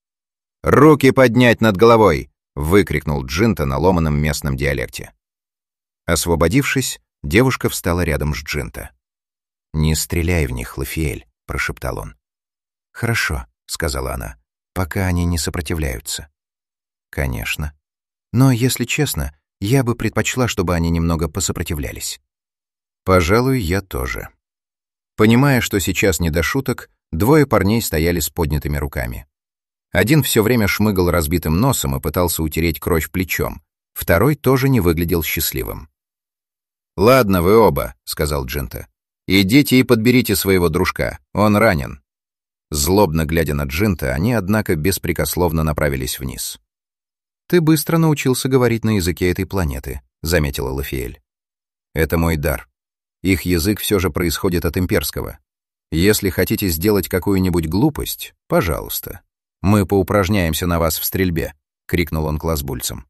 «Руки поднять над головой!» — выкрикнул Джинта на ломаном местном диалекте. Освободившись, девушка встала рядом с Джинта. «Не стреляй в них, Лафиэль», — прошептал он. «Хорошо», — сказала она, — «пока они не сопротивляются». «Конечно. Но, если честно, я бы предпочла, чтобы они немного посопротивлялись». «Пожалуй, я тоже». Понимая, что сейчас не до шуток, двое парней стояли с поднятыми руками. Один все время шмыгал разбитым носом и пытался утереть кровь плечом, второй тоже не выглядел счастливым. «Ладно, вы оба», — сказал Джинта. «Идите и подберите своего дружка, он ранен». Злобно глядя на Джинта, они, однако, беспрекословно направились вниз. «Ты быстро научился говорить на языке этой планеты», — заметила Лафиэль. «Это мой дар. Их язык все же происходит от имперского. Если хотите сделать какую-нибудь глупость, пожалуйста. Мы поупражняемся на вас в стрельбе», — крикнул он классбульцам.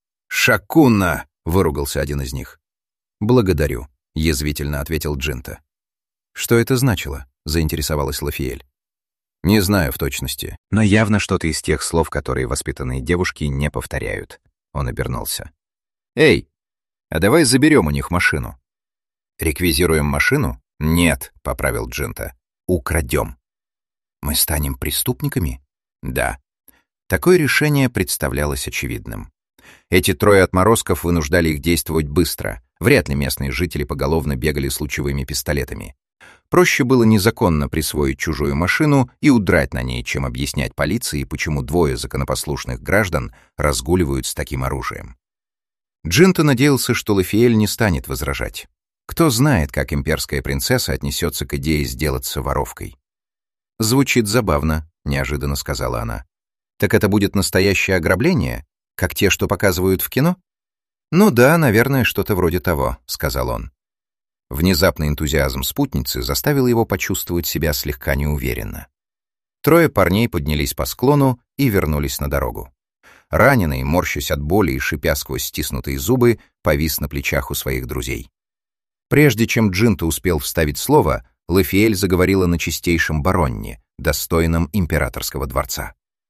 «Шакунна!» — выругался один из них. «Благодарю», — язвительно ответил Джинта. «Что это значило?» — заинтересовалась Лафиэль. «Не знаю в точности, но явно что-то из тех слов, которые воспитанные девушки не повторяют». Он обернулся. «Эй, а давай заберем у них машину». «Реквизируем машину?» «Нет», — поправил Джинта. «Украдем». «Мы станем преступниками?» «Да». Такое решение представлялось очевидным. Эти трое отморозков вынуждали их действовать быстро. Вряд ли местные жители поголовно бегали с лучевыми пистолетами. Проще было незаконно присвоить чужую машину и удрать на ней, чем объяснять полиции, почему двое законопослушных граждан разгуливают с таким оружием. Джинта надеялся, что Лафиэль не станет возражать. Кто знает, как имперская принцесса отнесется к идее сделаться воровкой. «Звучит забавно», — неожиданно сказала она. «Так это будет настоящее ограбление, как те, что показывают в кино?» «Ну да, наверное, что-то вроде того», — сказал он. Внезапный энтузиазм спутницы заставил его почувствовать себя слегка неуверенно. Трое парней поднялись по склону и вернулись на дорогу. Раненый, морщась от боли и шипя сквозь стиснутые зубы, повис на плечах у своих друзей. Прежде чем Джинта успел вставить слово, Лафиэль заговорила на чистейшем баронне, достойном императорского дворца.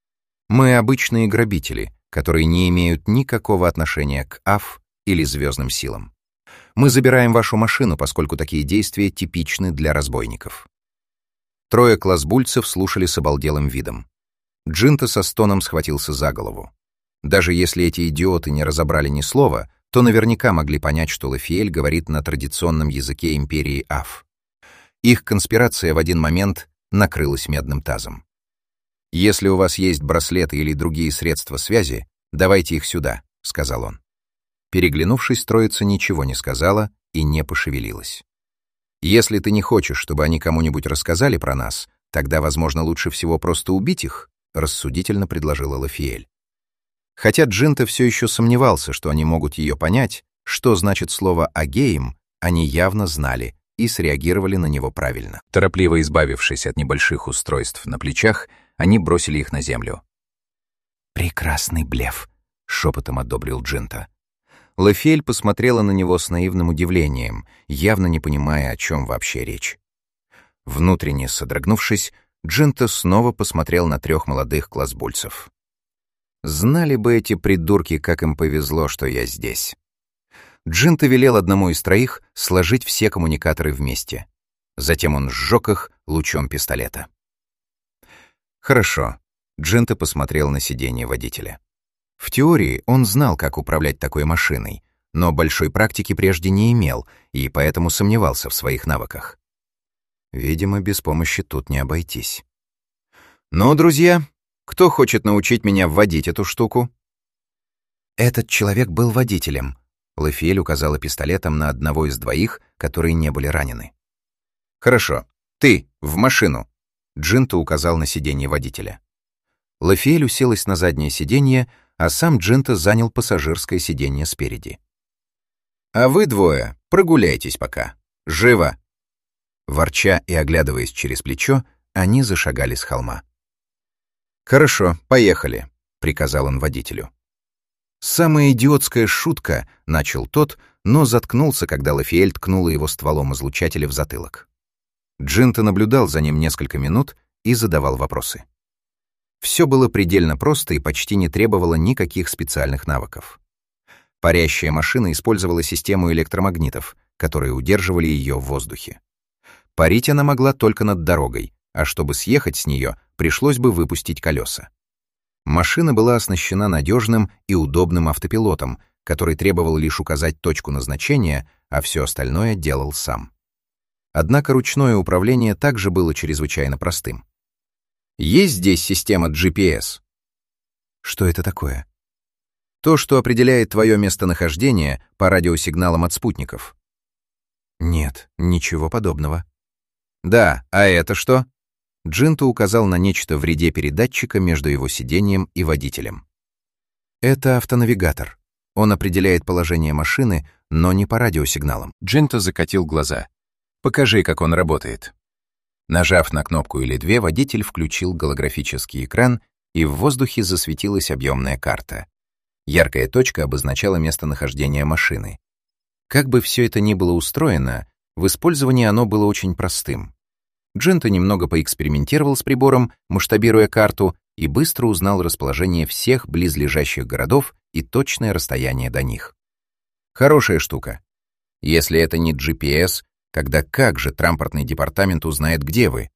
«Мы обычные грабители, которые не имеют никакого отношения к АФ или звездным силам. Мы забираем вашу машину, поскольку такие действия типичны для разбойников». Трое классбульцев слушали с обалделым видом. Джинта со стоном схватился за голову. Даже если эти идиоты не разобрали ни слова, то наверняка могли понять, что Лафиэль говорит на традиционном языке империи АФ. Их конспирация в один момент накрылась медным тазом. «Если у вас есть браслеты или другие средства связи, «Давайте их сюда», — сказал он. Переглянувшись, троица ничего не сказала и не пошевелилась. «Если ты не хочешь, чтобы они кому-нибудь рассказали про нас, тогда, возможно, лучше всего просто убить их», — рассудительно предложила Лафиэль. Хотя Джинта все еще сомневался, что они могут ее понять, что значит слово «агеим», они явно знали и среагировали на него правильно. Торопливо избавившись от небольших устройств на плечах, они бросили их на землю. «Прекрасный блеф», — шепотом одобрил Джинта. Лафиэль посмотрела на него с наивным удивлением, явно не понимая, о чем вообще речь. Внутренне содрогнувшись, Джинта снова посмотрел на 3 молодых классбульцев. «Знали бы эти придурки, как им повезло, что я здесь». Джинта велел одному из 3 сложить все коммуникаторы вместе. Затем он сжег их лучом пистолета. «Хорошо», — Джинта посмотрел на сиденье водителя. В теории он знал, как управлять такой машиной, но большой практики прежде не имел и поэтому сомневался в своих навыках. Видимо, без помощи тут не обойтись. «Ну, друзья, кто хочет научить меня вводить эту штуку?» «Этот человек был водителем», — Лафиэль указала пистолетом на одного из 2, которые не были ранены. «Хорошо, ты, в машину», — Джинта указал на сиденье водителя. Лафиэль уселась на заднее сиденье, а сам Джинта занял пассажирское сиденье спереди. «А вы 2 прогуляйтесь пока. Живо!» Ворча и оглядываясь через плечо, они зашагали с холма. «Хорошо, поехали», — приказал он водителю. «Самая идиотская шутка», — начал тот, но заткнулся, когда Лафиэль ткнула его стволом излучателя в затылок. Джинта наблюдал за ним несколько минут и задавал вопросы. Все было предельно просто и почти не требовало никаких специальных навыков. Парящая машина использовала систему электромагнитов, которые удерживали ее в воздухе. Парить она могла только над дорогой, а чтобы съехать с нее, пришлось бы выпустить колеса. Машина была оснащена надежным и удобным автопилотом, который требовал лишь указать точку назначения, а все остальное делал сам. Однако ручное управление также было чрезвычайно простым. «Есть здесь система GPS?» «Что это такое?» «То, что определяет твое местонахождение по радиосигналам от спутников». «Нет, ничего подобного». «Да, а это что?» Джинта указал на нечто в ряде передатчика между его сиденьем и водителем. «Это автонавигатор. Он определяет положение машины, но не по радиосигналам». Джинта закатил глаза. «Покажи, как он работает». Нажав на кнопку или 2, водитель включил голографический экран, и в воздухе засветилась объемная карта. Яркая точка обозначала местонахождение машины. Как бы все это ни было устроено, в использовании оно было очень простым. Джинта немного поэкспериментировал с прибором, масштабируя карту, и быстро узнал расположение всех близлежащих городов и точное расстояние до них. Хорошая штука. Если это не GPS, тогда как же транспортный департамент узнает, где вы?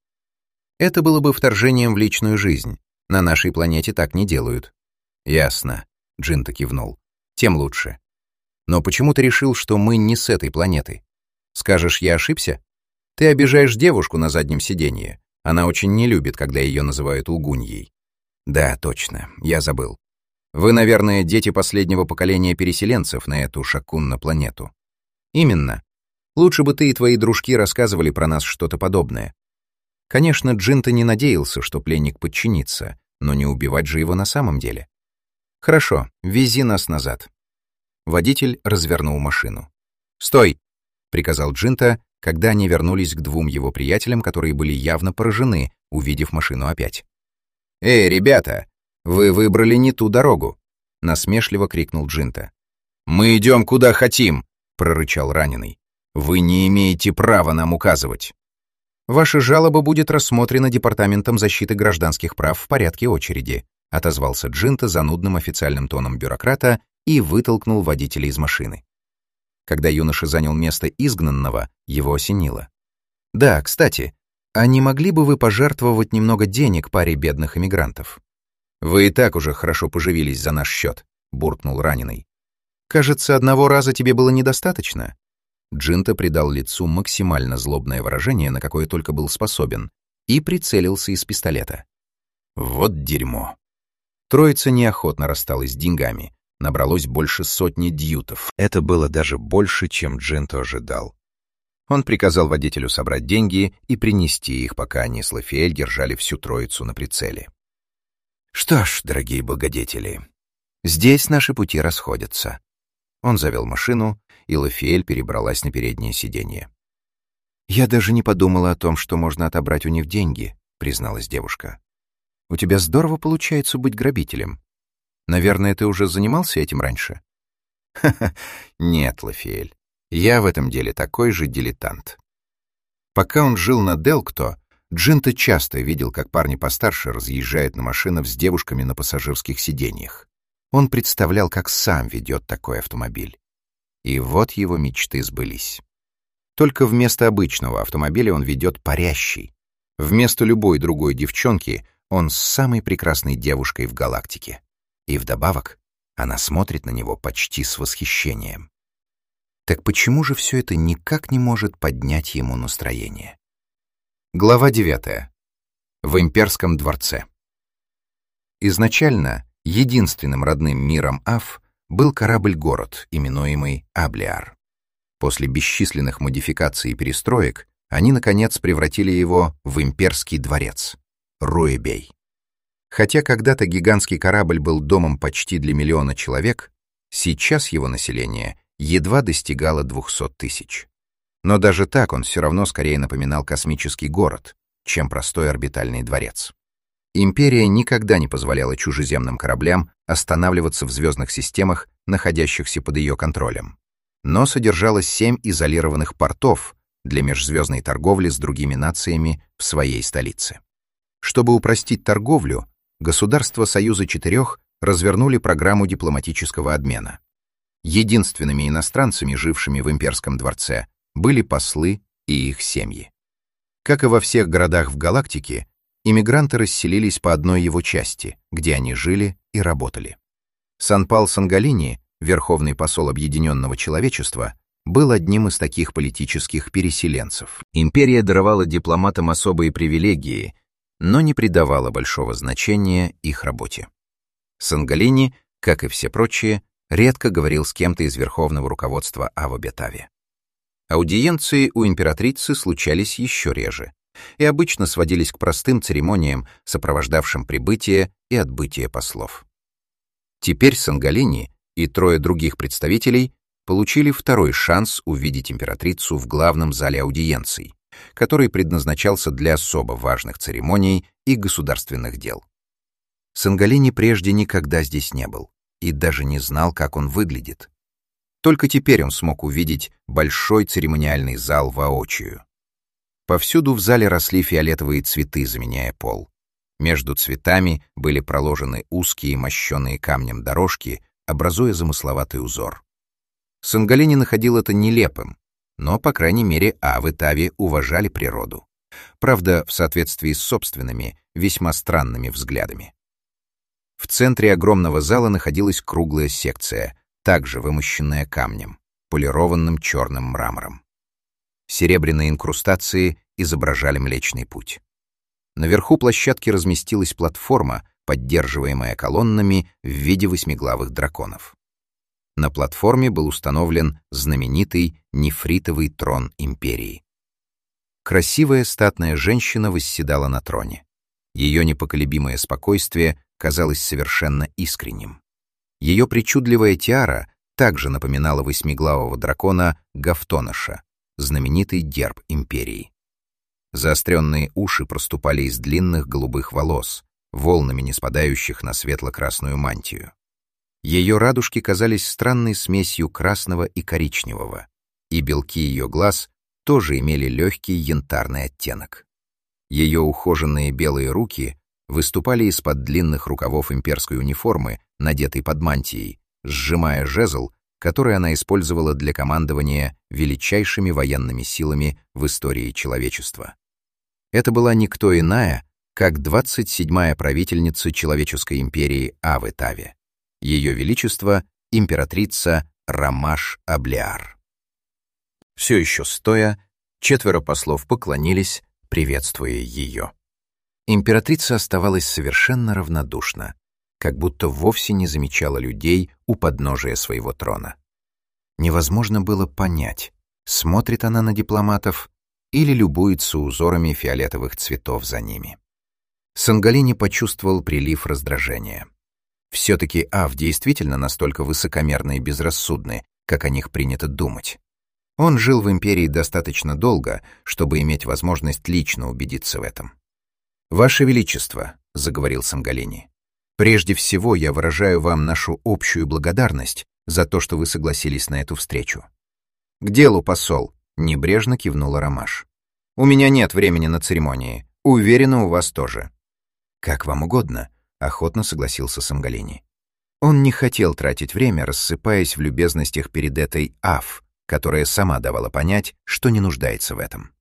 Это было бы вторжением в личную жизнь. На нашей планете так не делают. Ясно, Джинта кивнул. Тем лучше. Но почему ты решил, что мы не с этой планеты? Скажешь, я ошибся? Ты обижаешь девушку на заднем сиденье. Она очень не любит, когда ее называют лгуньей. Да, точно, я забыл. Вы, наверное, дети последнего поколения переселенцев на эту Шакунна-планету. Именно. Лучше бы ты и твои дружки рассказывали про нас что-то подобное. Конечно, Джинта не надеялся, что пленник подчинится, но не убивать же его на самом деле. Хорошо, вези нас назад. Водитель развернул машину. «Стой!» — приказал Джинта, когда они вернулись к 2 его приятелям, которые были явно поражены, увидев машину опять. «Эй, ребята, вы выбрали не ту дорогу!» — насмешливо крикнул Джинта. «Мы идем куда хотим!» — прорычал раненый. «Вы не имеете права нам указывать!» «Ваша жалоба будет рассмотрена Департаментом защиты гражданских прав в порядке очереди», — отозвался Джинта занудным официальным тоном бюрократа и вытолкнул водителя из машины. Когда юноша занял место изгнанного, его осенило. «Да, кстати, а не могли бы вы пожертвовать немного денег паре бедных эмигрантов?» «Вы и так уже хорошо поживились за наш счет», — буркнул раненый. «Кажется, одного раза тебе было недостаточно». Джинта придал лицу максимально злобное выражение, на какое только был способен, и прицелился из пистолета. «Вот дерьмо! Троица неохотно рассталась с деньгами. Набралось больше сотни дьютов. Это было даже больше, чем Джинто ожидал. Он приказал водителю собрать деньги и принести их, пока они с Лафиэль держали всю троицу на прицеле. «Что ж, дорогие благодетели, здесь наши пути расходятся». Он завел машину, и Лафиэль перебралась на переднее сиденье. «Я даже не подумала о том, что можно отобрать у них деньги», — призналась девушка. «У тебя здорово получается быть грабителем. Наверное, ты уже занимался этим раньше?» «Ха-ха, нет, Лафиэль. Я в этом деле такой же дилетант». Пока он жил на Делкто, Джинто часто видел, как парни постарше разъезжают на машинах с девушками на пассажирских сиденьях. Он представлял, как сам ведет такой автомобиль. И вот его мечты сбылись. Только вместо обычного автомобиля он ведет парящий. Вместо любой другой девчонки он с самой прекрасной девушкой в галактике. И вдобавок она смотрит на него почти с восхищением. Так почему же все это никак не может поднять ему настроение? Глава 9. В имперском дворце. Изначально единственным родным миром Аф был корабль-город, именуемый Аблиар. После бесчисленных модификаций и перестроек они, наконец, превратили его в имперский дворец — Руэбей. Хотя когда-то гигантский корабль был домом почти для 1 миллиона человек, сейчас его население едва достигало 200 тысяч. Но даже так он все равно скорее напоминал космический город, чем простой орбитальный дворец. Империя никогда не позволяла чужеземным кораблям останавливаться в звездных системах, находящихся под ее контролем, но содержала 7 изолированных портов для межзвездной торговли с другими нациями в своей столице. Чтобы упростить торговлю, государства Союза Четырех развернули программу дипломатического обмена. Единственными иностранцами, жившими в имперском дворце, были послы и их семьи. Как и во всех городах в галактике, иммигранты расселились по одной его части, где они жили и работали. Санпал Сангалини, верховный посол Объединенного Человечества, был одним из таких политических переселенцев. Империя даровала дипломатам особые привилегии, но не придавала большого значения их работе. Сангалини, как и все прочие, редко говорил с кем-то из верховного руководства Аво-Бетави. Аудиенции у императрицы случались еще реже и обычно сводились к простым церемониям, сопровождавшим прибытие и отбытие послов. Теперь Сангалини и 3 других представителей получили второй шанс увидеть императрицу в главном зале аудиенций, который предназначался для особо важных церемоний и государственных дел. Сангалини прежде никогда здесь не был и даже не знал, как он выглядит. Только теперь он смог увидеть большой церемониальный зал воочию. Повсюду в зале росли фиолетовые цветы, заменяя пол. Между цветами были проложены узкие, мощеные камнем дорожки, образуя замысловатый узор. Сангалини находил это нелепым, но, по крайней мере, Авы-Тави уважали природу. Правда, в соответствии с собственными, весьма странными взглядами. В центре огромного зала находилась круглая секция, также вымощенная камнем, полированным черным мрамором. Серебряные инкрустации изображали Млечный Путь. Наверху площадки разместилась платформа, поддерживаемая колоннами в виде 8-главых драконов. На платформе был установлен знаменитый нефритовый трон империи. Красивая статная женщина восседала на троне. Ее непоколебимое спокойствие казалось совершенно искренним. Ее причудливая тиара также напоминала 8-главого дракона Гафтонаша, знаменитый герб империи. Заостренные уши проступали из длинных голубых волос, волнами не спадающих на светло-красную мантию. Ее радужки казались странной смесью красного и коричневого, и белки ее глаз тоже имели легкий янтарный оттенок. Ее ухоженные белые руки выступали из-под длинных рукавов имперской униформы, надетой под мантией, сжимая жезл, который она использовала для командования величайшими военными силами в истории человечества. Это была никто иная, как 27-я правительница человеческой империи Авы-Тави, Ее Величество императрица Рамаш-Аблиар. Все еще стоя, 4 послов поклонились, приветствуя ее. Императрица оставалась совершенно равнодушна. как будто вовсе не замечала людей у подножия своего трона. Невозможно было понять, смотрит она на дипломатов или любуется узорами фиолетовых цветов за ними. Сангалини почувствовал прилив раздражения. Все-таки Ав действительно настолько высокомерны и безрассудны, как о них принято думать. Он жил в империи достаточно долго, чтобы иметь возможность лично убедиться в этом. «Ваше Величество», — заговорил Сангалини, — «прежде всего я выражаю вам нашу общую благодарность за то, что вы согласились на эту встречу». «К делу, посол», — небрежно кивнула Ромаш. «У меня нет времени на церемонии. Уверена, у вас тоже». «Как вам угодно», — охотно согласился Сангалини. Он не хотел тратить время, рассыпаясь в любезностях перед этой Ав, которая сама давала понять, что не нуждается в этом.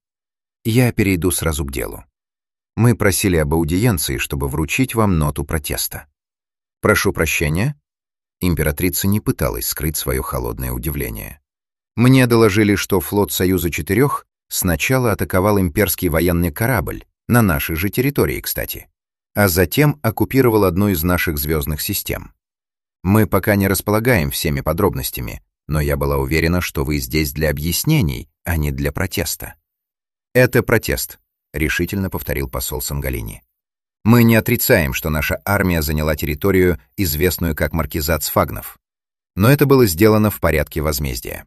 «Я перейду сразу к делу. Мы просили об аудиенции, чтобы вручить вам ноту протеста». «Прошу прощения». Императрица не пыталась скрыть свое холодное удивление. «Мне доложили, что флот Союза Четырех сначала атаковал имперский военный корабль, на нашей же территории, кстати, а затем оккупировал одну из наших звездных систем. Мы пока не располагаем всеми подробностями, но я была уверена, что вы здесь для объяснений, а не для протеста». «Это протест», — решительно повторил посол Сангалини. «Мы не отрицаем, что наша армия заняла территорию, известную как Маркизат Сфагнов. Но это было сделано в порядке возмездия».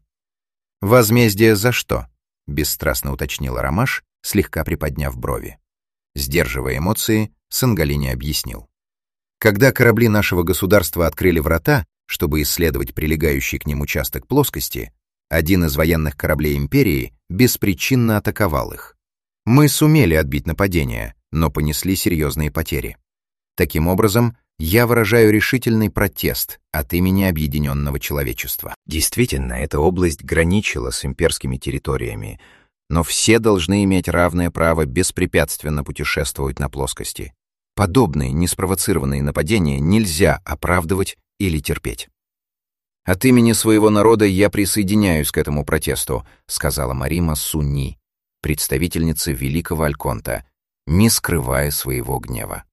«Возмездие за что?» — бесстрастно уточнила Ромаш, слегка приподняв брови. Сдерживая эмоции, Сангалини объяснил. «Когда корабли нашего государства открыли врата, чтобы исследовать прилегающий к ним участок плоскости, один из военных кораблей империи беспричинно атаковал их. Мы сумели отбить нападение, но понесли серьезные потери. Таким образом, я выражаю решительный протест от имени объединенного человечества». Действительно, эта область граничила с имперскими территориями, но все должны иметь равное право беспрепятственно путешествовать на плоскости. Подобные неспровоцированные нападения нельзя оправдывать или терпеть. «От имени своего народа я присоединяюсь к этому протесту», сказала Марима Сунни, представительница Великого Альконта, не скрывая своего гнева.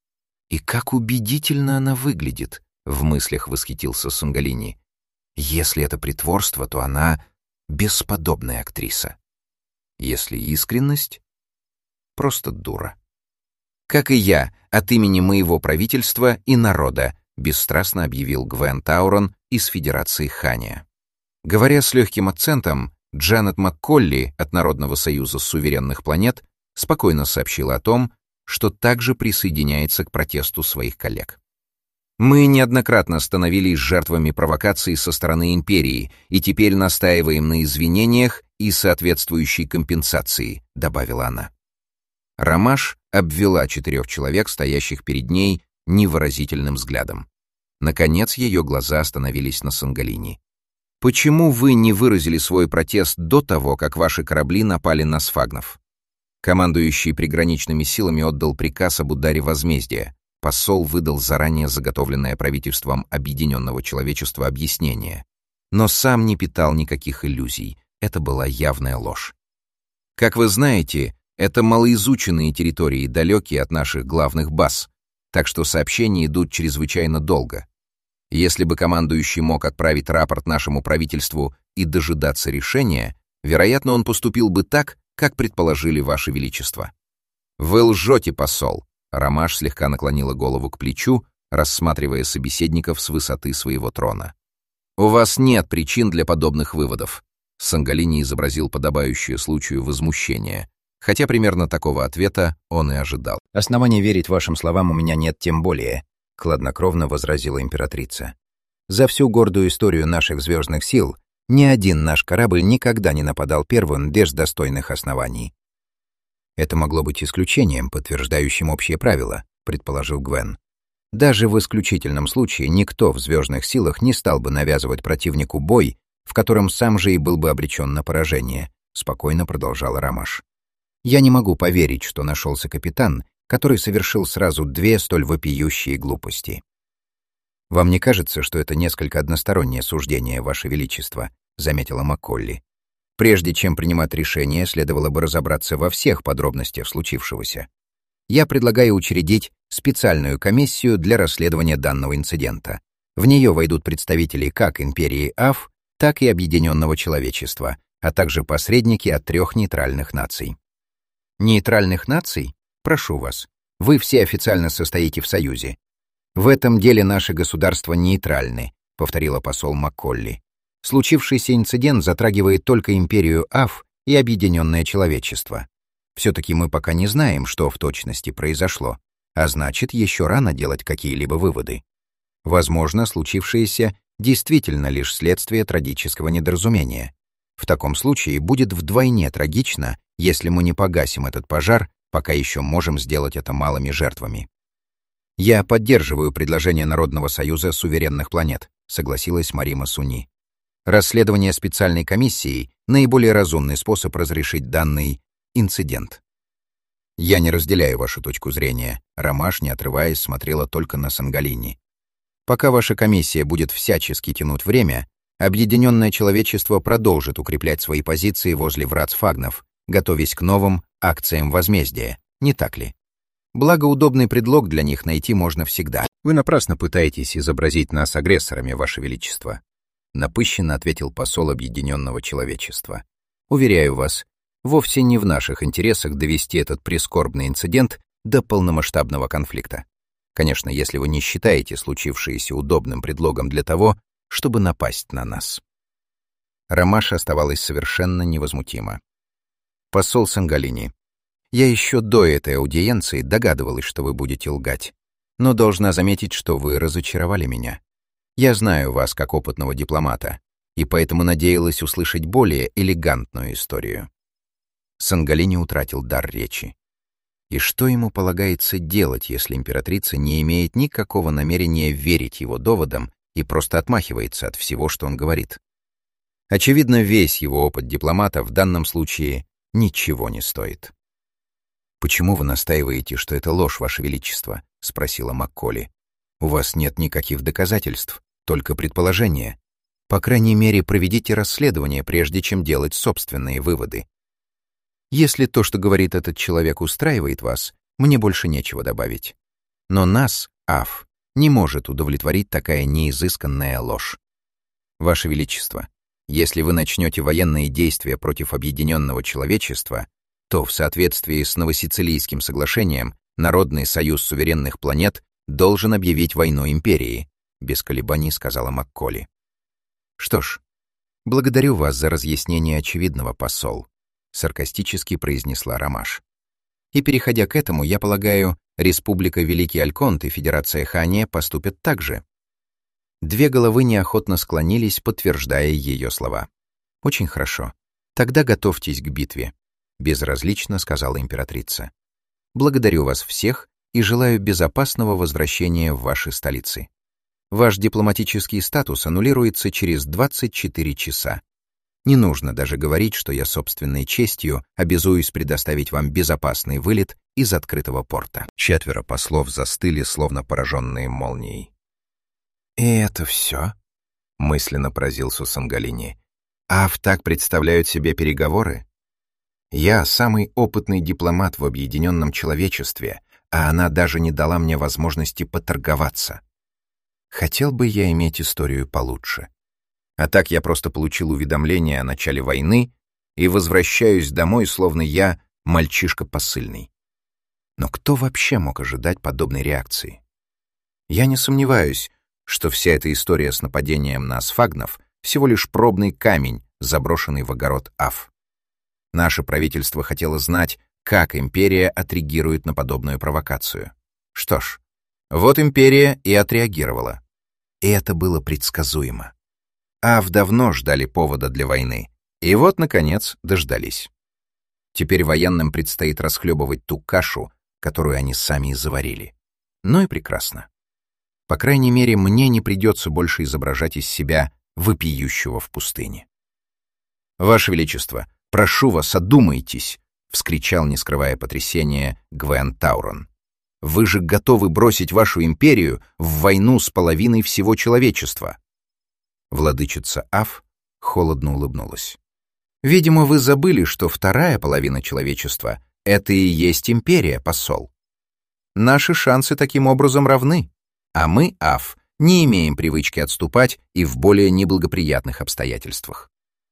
«И как убедительно она выглядит», — в мыслях восхитился Сангалини. «Если это притворство, то она бесподобная актриса. Если искренность, просто дура». «Как и я, от имени моего правительства и народа», бесстрастно объявил Гвен Таурон из Федерации Хания. Говоря с легким акцентом, Джанет Макколли от Народного союза суверенных планет спокойно сообщила о том, что также присоединяется к протесту своих коллег. «Мы неоднократно становились жертвами провокаций со стороны империи и теперь настаиваем на извинениях и соответствующей компенсации», добавила она. Ромаш обвела 4 человек, стоящих перед ней, невыразительным взглядом. Наконец ее глаза остановились на Сангалини. «Почему вы не выразили свой протест до того, как ваши корабли напали на Сфагнов?» Командующий приграничными силами отдал приказ об ударе возмездия. Посол выдал заранее заготовленное правительством Объединенного Человечества объяснение, но сам не питал никаких иллюзий. Это была явная ложь. «Как вы знаете, это малоизученные территории, далекие от наших главных баз, так что сообщения идут чрезвычайно долго. Если бы командующий мог отправить рапорт нашему правительству и дожидаться решения, вероятно, он поступил бы так, как предположили Ваше Величество». «Вы лжете, посол», — Ромаш слегка наклонила голову к плечу, рассматривая собеседников с высоты своего трона. «У вас нет причин для подобных выводов». Сангалини изобразил подобающее случаю возмущение, хотя примерно такого ответа он и ожидал. «Оснований верить вашим словам у меня нет тем более», — хладнокровно возразила императрица. «За всю гордую историю наших звездных сил ни один наш корабль никогда не нападал первым без достойных оснований». «Это могло быть исключением, подтверждающим общее правило», — предположил Гвен. «Даже в исключительном случае никто в звездных силах не стал бы навязывать противнику бой, в котором сам же и был бы обречен на поражение», — спокойно продолжала Ромаш. «Я не могу поверить, что нашелся капитан, который совершил сразу 2 столь вопиющие глупости». «Вам не кажется, что это несколько одностороннее суждение, Ваше Величество?» — заметила Макколли. «Прежде чем принимать решение, следовало бы разобраться во всех подробностях случившегося. я предлагаю учредить специальную комиссию для расследования данного инцидента. В нее войдут представители как империи Аф, так и объединенного человечества, а также посредники от 3 нейтральных наций. Нейтральных наций? Прошу вас. Вы все официально состоите в Союзе. В этом деле наши государства нейтральны, повторила посол Макколли. Случившийся инцидент затрагивает только империю Аф и объединенное человечество. Все-таки мы пока не знаем, что в точности произошло, а значит, еще рано делать какие-либо выводы. Возможно, случившееся действительно лишь следствие трагического недоразумения. В таком случае будет вдвойне трагично, если мы не погасим этот пожар, пока еще можем сделать это малыми жертвами. «Я поддерживаю предложение Народного союза суверенных планет», согласилась Марима Суни. «Расследование специальной комиссией — наиболее разумный способ разрешить данный инцидент». «Я не разделяю вашу точку зрения», — Ромаш, не отрываясь, смотрела только на Сангалини. «Пока ваша комиссия будет всячески тянуть время, объединенное человечество продолжит укреплять свои позиции возле врат сфагнов, готовясь к новым акциям возмездия, не так ли? Благо, удобный предлог для них найти можно всегда. Вы напрасно пытаетесь изобразить нас агрессорами, Ваше Величество», — напыщенно ответил посол объединенного человечества. «Уверяю вас, вовсе не в наших интересах довести этот прискорбный инцидент до полномасштабного конфликта. Конечно, если вы не считаете случившееся удобным предлогом для того, чтобы напасть на нас». Ромаш оставалась совершенно невозмутима. «Посол Сангалини, я еще до этой аудиенции догадывалась, что вы будете лгать, но должна заметить, что вы разочаровали меня. Я знаю вас как опытного дипломата, и поэтому надеялась услышать более элегантную историю». Сангалини утратил дар речи. И что ему полагается делать, если императрица не имеет никакого намерения верить его доводам и просто отмахивается от всего, что он говорит? Очевидно, весь его опыт дипломата в данном случае ничего не стоит. «Почему вы настаиваете, что это ложь, Ваше Величество?» — спросила Макколли. «У вас нет никаких доказательств, только предположения. По крайней мере, проведите расследование, прежде чем делать собственные выводы. Если то, что говорит этот человек, устраивает вас, мне больше нечего добавить. Но нас, Аф, не может удовлетворить такая неизысканная ложь. Ваше Величество, если вы начнете военные действия против объединенного человечества, то в соответствии с Новосицилийским соглашением Народный союз суверенных планет должен объявить войну империи», — без колебаний сказала Макколли. «Что ж, благодарю вас за разъяснение очевидного, посол», — саркастически произнесла Ромаш. «И переходя к этому, я полагаю, Республика Великий Альконт и Федерация Хания поступят так же». Две головы неохотно склонились, подтверждая ее слова. «Очень хорошо. Тогда готовьтесь к битве», — безразлично сказала императрица. «Благодарю вас всех и желаю безопасного возвращения в ваши столицы. Ваш дипломатический статус аннулируется через 24 часа. Не нужно даже говорить, что я собственной честью обязуюсь предоставить вам безопасный вылет из открытого порта». 4 послов застыли, словно пораженные молнией. «И это все?» — мысленно поразился Сангалини. «Аф так представляют себе переговоры? Я самый опытный дипломат в объединенном человечестве, а она даже не дала мне возможности поторговаться. Хотел бы я иметь историю получше. А так я просто получил уведомление о начале войны и возвращаюсь домой, словно я мальчишка посыльный. Но кто вообще мог ожидать подобной реакции? Я не сомневаюсь, что вся эта история с нападением на сфагнов всего лишь пробный камень, заброшенный в огород Аф. Наше правительство хотело знать, как империя отреагирует на подобную провокацию. Что ж, вот империя и отреагировала. И это было предсказуемо. Аф давно ждали повода для войны, и вот, наконец, дождались. Теперь военным предстоит расхлебывать ту кашу, которую они сами и заварили. Ну и прекрасно. По крайней мере, мне не придется больше изображать из себя вопиющего в пустыне. «Ваше Величество, прошу вас, одумайтесь!» — вскричал, не скрывая потрясения, Гвен Таурон. «Вы же готовы бросить вашу империю в войну с половиной всего человечества!» Владычица Аф холодно улыбнулась. «Видимо, вы забыли, что вторая половина человечества — это и есть империя, посол. Наши шансы таким образом равны, а мы, Аф, не имеем привычки отступать и в более неблагоприятных обстоятельствах.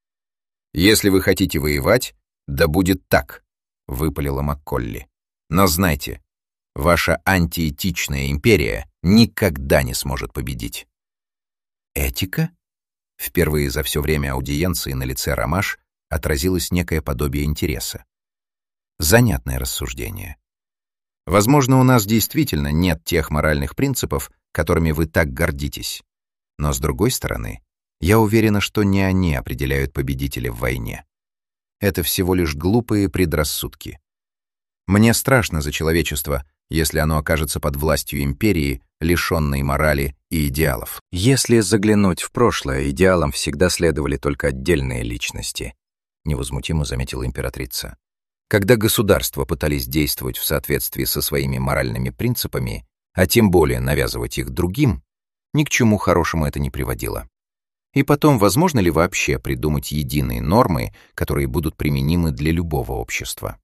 «Если вы хотите воевать, да будет так», — выпалила Макколли. «Но знайте, ваша антиэтичная империя никогда не сможет победить». «Этика?» Впервые за все время аудиенции на лице Ромаш отразилось некое подобие интереса. Занятное рассуждение. Возможно, у нас действительно нет тех моральных принципов, которыми вы так гордитесь. Но, с другой стороны, я уверена, что не они определяют победителя в войне. Это всего лишь глупые предрассудки. Мне страшно за человечество, если оно окажется под властью империи, лишенной морали и идеалов. Если заглянуть в прошлое, идеалам всегда следовали только отдельные личности, невозмутимо заметила императрица. Когда государства пытались действовать в соответствии со своими моральными принципами, а тем более навязывать их другим, ни к чему хорошему это не приводило. И потом, возможно ли вообще придумать единые нормы, которые будут применимы для любого общества?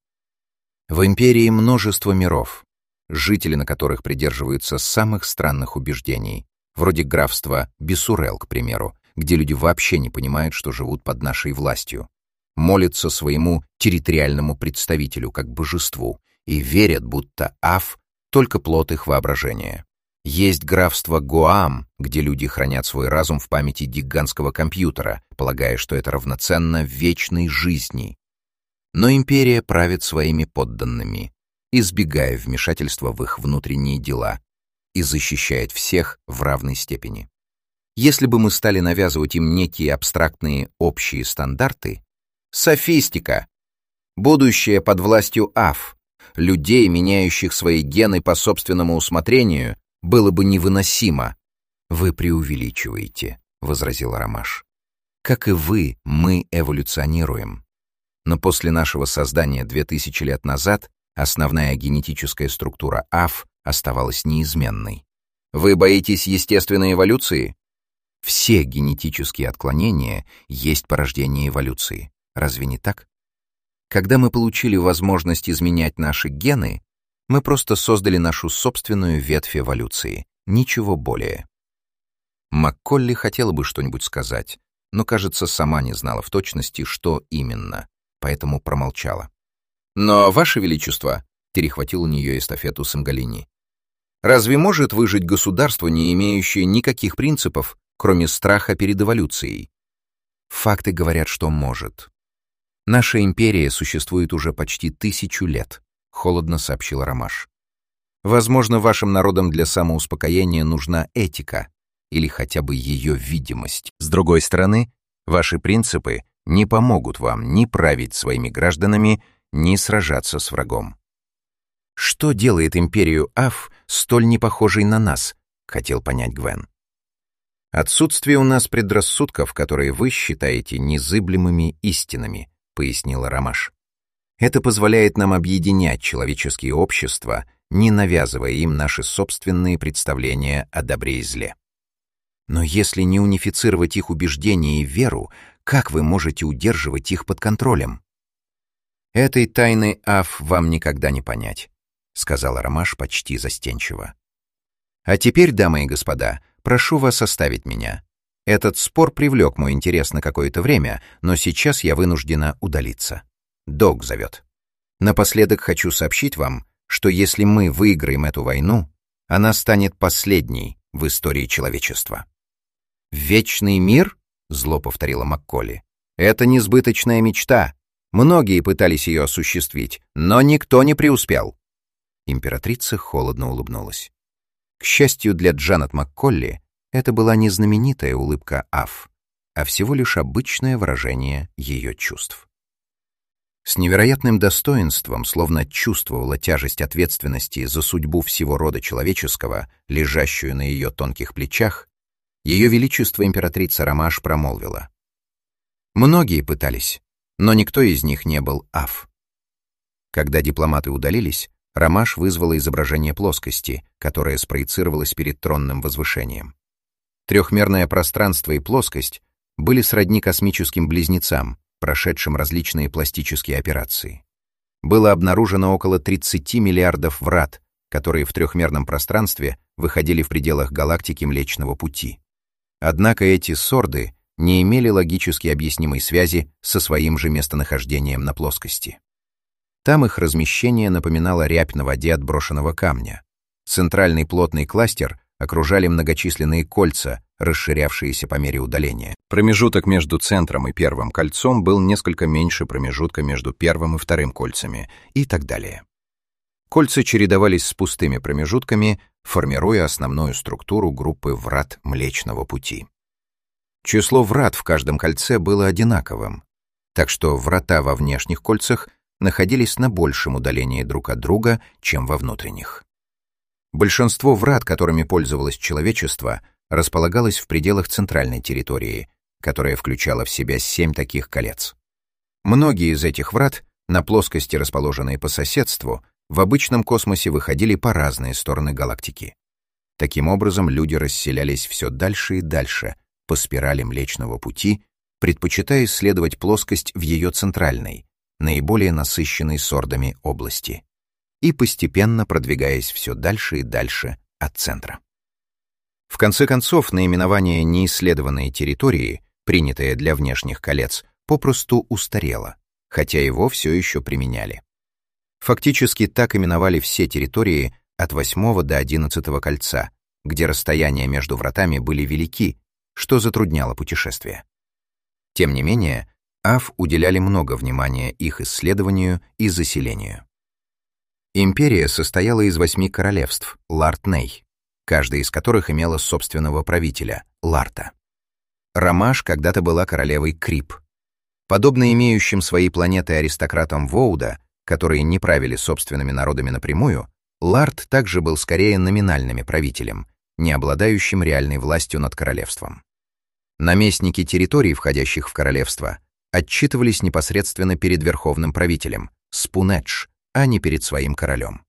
В империи множество миров, жители на которых придерживаются самых странных убеждений, вроде графства Бессурел, к примеру, где люди вообще не понимают, что живут под нашей властью, молятся своему территориальному представителю как божеству и верят, будто Аф — только плод их воображения. Есть графство Гуам, где люди хранят свой разум в памяти гигантского компьютера, полагая, что это равноценно вечной жизни. Но империя правит своими подданными, избегая вмешательства в их внутренние дела, и защищает всех в равной степени. Если бы мы стали навязывать им некие абстрактные общие стандарты, софистика, будущее под властью Аф, людей, меняющих свои гены по собственному усмотрению, было бы невыносимо. «Вы преувеличиваете», — возразил Ромаш. «Как и вы, мы эволюционируем. Но после нашего создания 2000 лет назад основная генетическая структура Аф оставалась неизменной. Вы боитесь естественной эволюции? Все генетические отклонения есть порождение эволюции. Разве не так? Когда мы получили возможность изменять наши гены, мы просто создали нашу собственную ветвь эволюции, ничего более». Макколли хотела бы что-нибудь сказать, но, кажется, сама не знала в точности, что именно, поэтому промолчала. «Но, Ваше Величество», — перехватил у нее эстафету Самгалини, «разве может выжить государство, не имеющее никаких принципов, кроме страха перед эволюцией?» Факты говорят, что может. Наша империя существует уже почти 1000 лет, холодно сообщил Ромаш. Возможно, вашим народам для самоуспокоения нужна этика или хотя бы ее видимость. С другой стороны, ваши принципы не помогут вам ни править своими гражданами, ни сражаться с врагом. Что делает империю Аф столь не похожей на нас, хотел понять Гвен. Отсутствие у нас предрассудков, которые вы считаете незыблемыми истинами, пояснила Ромаш. Это позволяет нам объединять человеческие общества, не навязывая им наши собственные представления о добре и зле. Но если не унифицировать их убеждения и веру, как вы можете удерживать их под контролем? Этой тайны Аф вам никогда не понять, сказала Ромаш почти застенчиво. А теперь, дамы и господа, прошу вас оставить меня. Этот спор привлек мой интерес на какое-то время, но сейчас я вынуждена удалиться. Дог зовет. Напоследок хочу сообщить вам, что если мы выиграем эту войну, она станет последней в истории человечества. «Вечный мир?» — зло повторила Макколли. «Это несбыточная мечта. Многие пытались ее осуществить, но никто не преуспел». Императрица холодно улыбнулась. К счастью для Джанет Макколли, это была не знаменитая улыбка Аф, а всего лишь обычное выражение ее чувств. С невероятным достоинством, словно чувствовала тяжесть ответственности за судьбу всего рода человеческого, лежащую на ее тонких плечах, Ее Величество императрица Ромаш промолвила. Многие пытались, но никто из них не был Аф. Когда дипломаты удалились, Ромаш вызвала изображение плоскости, которое спроецировалось перед тронным возвышением. Трехмерное пространство и плоскость были сродни космическим близнецам, прошедшим различные пластические операции. Было обнаружено около 30 миллиардов врат, которые в трехмерном пространстве выходили в пределах галактики Млечного Пути. Однако эти сорды не имели логически объяснимой связи со своим же местонахождением на плоскости. Там их размещение напоминало рябь на воде от брошенного камня. Центральный плотный кластер окружали многочисленные кольца, расширявшиеся по мере удаления. Промежуток между центром и первым кольцом был несколько меньше промежутка между первым и вторым кольцами, и так далее. Кольца чередовались с пустыми промежутками, формируя основную структуру группы врат Млечного Пути. Число врат в каждом кольце было одинаковым, так что врата во внешних кольцах находились на большем удалении друг от друга, чем во внутренних. Большинство врат, которыми пользовалось человечество, располагалось в пределах центральной территории, которая включала в себя 7 таких колец. Многие из этих врат, на плоскости, расположенные по соседству, в обычном космосе выходили по разные стороны галактики. Таким образом, люди расселялись все дальше и дальше по спирали Млечного Пути, предпочитая исследовать плоскость в ее центральной, наиболее насыщенной сордами области, и постепенно продвигаясь все дальше и дальше от центра. В конце концов, наименование неисследованной территории, принятое для внешних колец, попросту устарело, хотя его все еще применяли. Фактически так именовали все территории от 8 до 11 кольца, где расстояния между вратами были велики, что затрудняло путешествие. Тем не менее, АФ уделяли много внимания их исследованию и заселению. Империя состояла из 8 королевств, Ларт-Ней, каждая из которых имела собственного правителя, Ларта. Ромаш когда-то была королевой Крип. Подобно имеющим свои планеты аристократам Воуда, которые не правили собственными народами напрямую, Ларт также был скорее номинальным правителем, не обладающим реальной властью над королевством. Наместники территорий, входящих в королевство, отчитывались непосредственно перед верховным правителем, Спунедж, а не перед своим королем.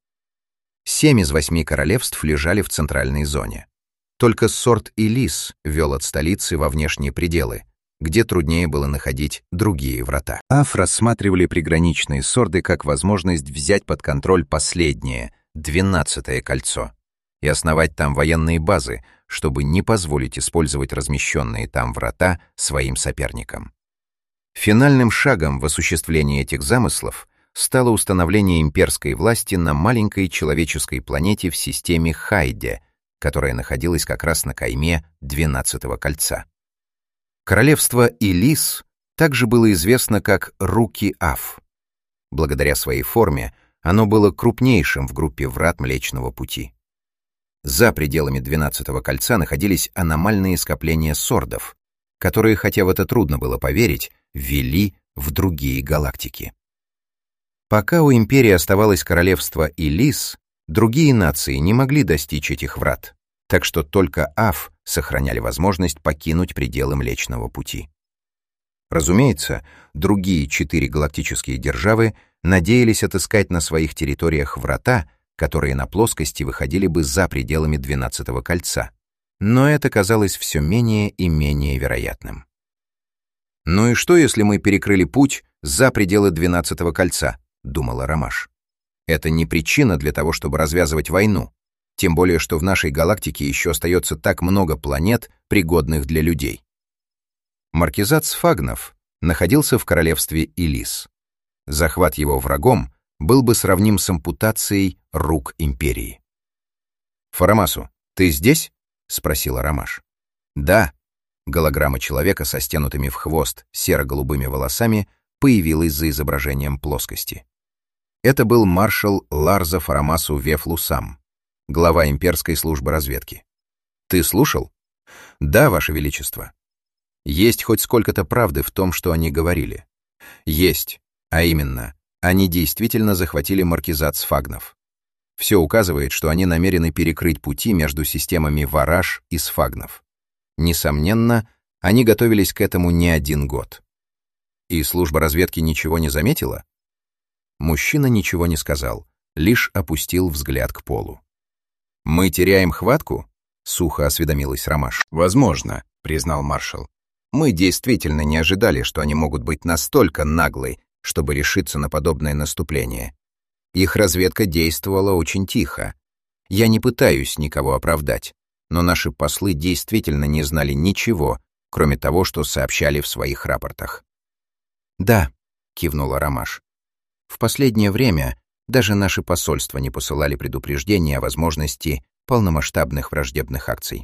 7 из 8 королевств лежали в центральной зоне. Только Сорд Илис вел от столицы во внешние пределы, где труднее было находить другие врата. АФ рассматривали приграничные сорды как возможность взять под контроль последнее, 12-е кольцо, и основать там военные базы, чтобы не позволить использовать размещенные там врата своим соперникам. Финальным шагом в осуществлении этих замыслов стало установление имперской власти на маленькой человеческой планете в системе Хайде, которая находилась как раз на кайме 12-го кольца. Королевство Илис также было известно как Руки-Аф. Благодаря своей форме оно было крупнейшим в группе врат Млечного Пути. За пределами 12-го кольца находились аномальные скопления сордов, которые, хотя в это трудно было поверить, вели в другие галактики. Пока у империи оставалось королевство Илис, другие нации не могли достичь этих врат, так что только АФ сохраняли возможность покинуть пределы Млечного Пути. Разумеется, другие 4 галактические державы надеялись отыскать на своих территориях врата, которые на плоскости выходили бы за пределами 12-го кольца, но это казалось все менее и менее вероятным. «Ну и что, если мы перекрыли путь за пределы 12-го кольца?» — думала Ромаш. «Это не причина для того, чтобы развязывать войну, тем более что в нашей галактике еще остается так много планет, пригодных для людей». Маркизат Сфагнов находился в королевстве Илис. Захват его врагом был бы сравним с ампутацией рук империи. «Фарамасу, ты здесь?» — спросила Ромаш. «Да». Голограмма человека со стянутыми в хвост серо-голубыми волосами появилась за изображением плоскости. Это был маршал Ларза Фарамасу Вефлусам, глава имперской службы разведки. «Ты слушал?» «Да, Ваше Величество». «Есть хоть сколько-то правды в том, что они говорили?» «Есть, а именно, они действительно захватили маркизат Сфагнов. Все указывает, что они намерены перекрыть пути между системами Вараш и Сфагнов. Несомненно, они готовились к этому не 1 год. И служба разведки ничего не заметила?» Мужчина ничего не сказал, лишь опустил взгляд к полу. «Мы теряем хватку?» — сухо осведомилась Ромаш. «Возможно», — признал маршал. «Мы действительно не ожидали, что они могут быть настолько наглы, чтобы решиться на подобное наступление. Их разведка действовала очень тихо, Я не пытаюсь никого оправдать, но наши послы действительно не знали ничего, кроме того, что сообщали в своих рапортах. «Да», — кивнула Ромаш. «В последнее время даже наши посольства не посылали предупреждения о возможности полномасштабных враждебных акций».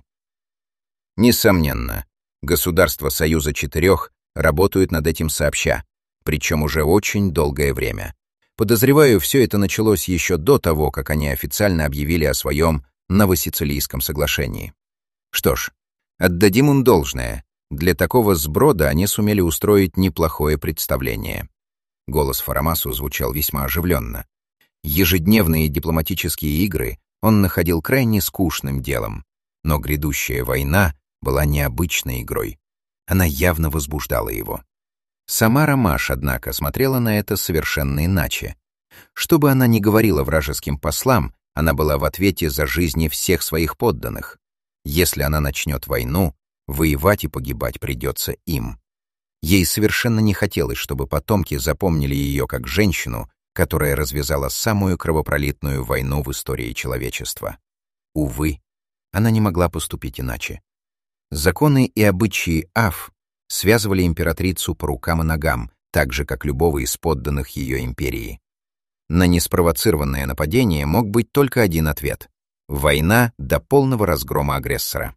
Несомненно, государства Союза Четырех работают над этим сообща, причем уже очень долгое время. Подозреваю, все это началось еще до того, как они официально объявили о своем Новосицилийском соглашении. Что ж, отдадим им должное. Для такого сброда они сумели устроить неплохое представление. Голос Фарамасу звучал весьма оживленно. Ежедневные дипломатические игры он находил крайне скучным делом, но грядущая война была необычной игрой. Она явно возбуждала его. Сама Ромаш, однако, смотрела на это совершенно иначе. Что бы она ни говорила вражеским послам, она была в ответе за жизни всех своих подданных. Если она начнет войну, воевать и погибать придется им. Ей совершенно не хотелось, чтобы потомки запомнили ее как женщину, которая развязала самую кровопролитную войну в истории человечества. Увы, она не могла поступить иначе. Законы и обычаи Аф связывали императрицу по рукам и ногам, так же, как любого из подданных ее империи. На неспровоцированное нападение мог быть только один ответ — война до полного разгрома агрессора.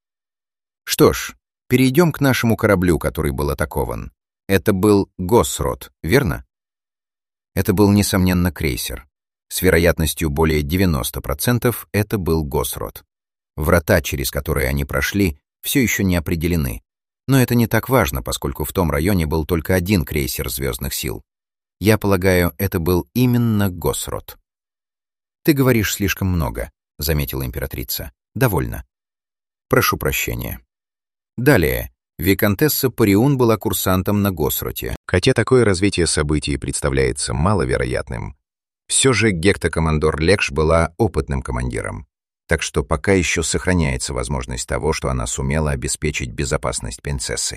Что ж, перейдем к нашему кораблю, который был атакован. Это был Госрот, верно? Это был, несомненно, крейсер. С вероятностью более 90% это был Госрот. Врата, через которые они прошли, все еще не определены. Но это не так важно, поскольку в том районе был только один крейсер звездных сил. Я полагаю, это был именно Госрот. «Ты говоришь слишком много», — заметила императрица. «Довольно. Прошу прощения». Далее. Виконтесса Париун была курсантом на Госроте. Хотя такое развитие событий представляется маловероятным, все же гектокомандор Лекш была опытным командиром. Так что пока еще сохраняется возможность того, что она сумела обеспечить безопасность принцессы.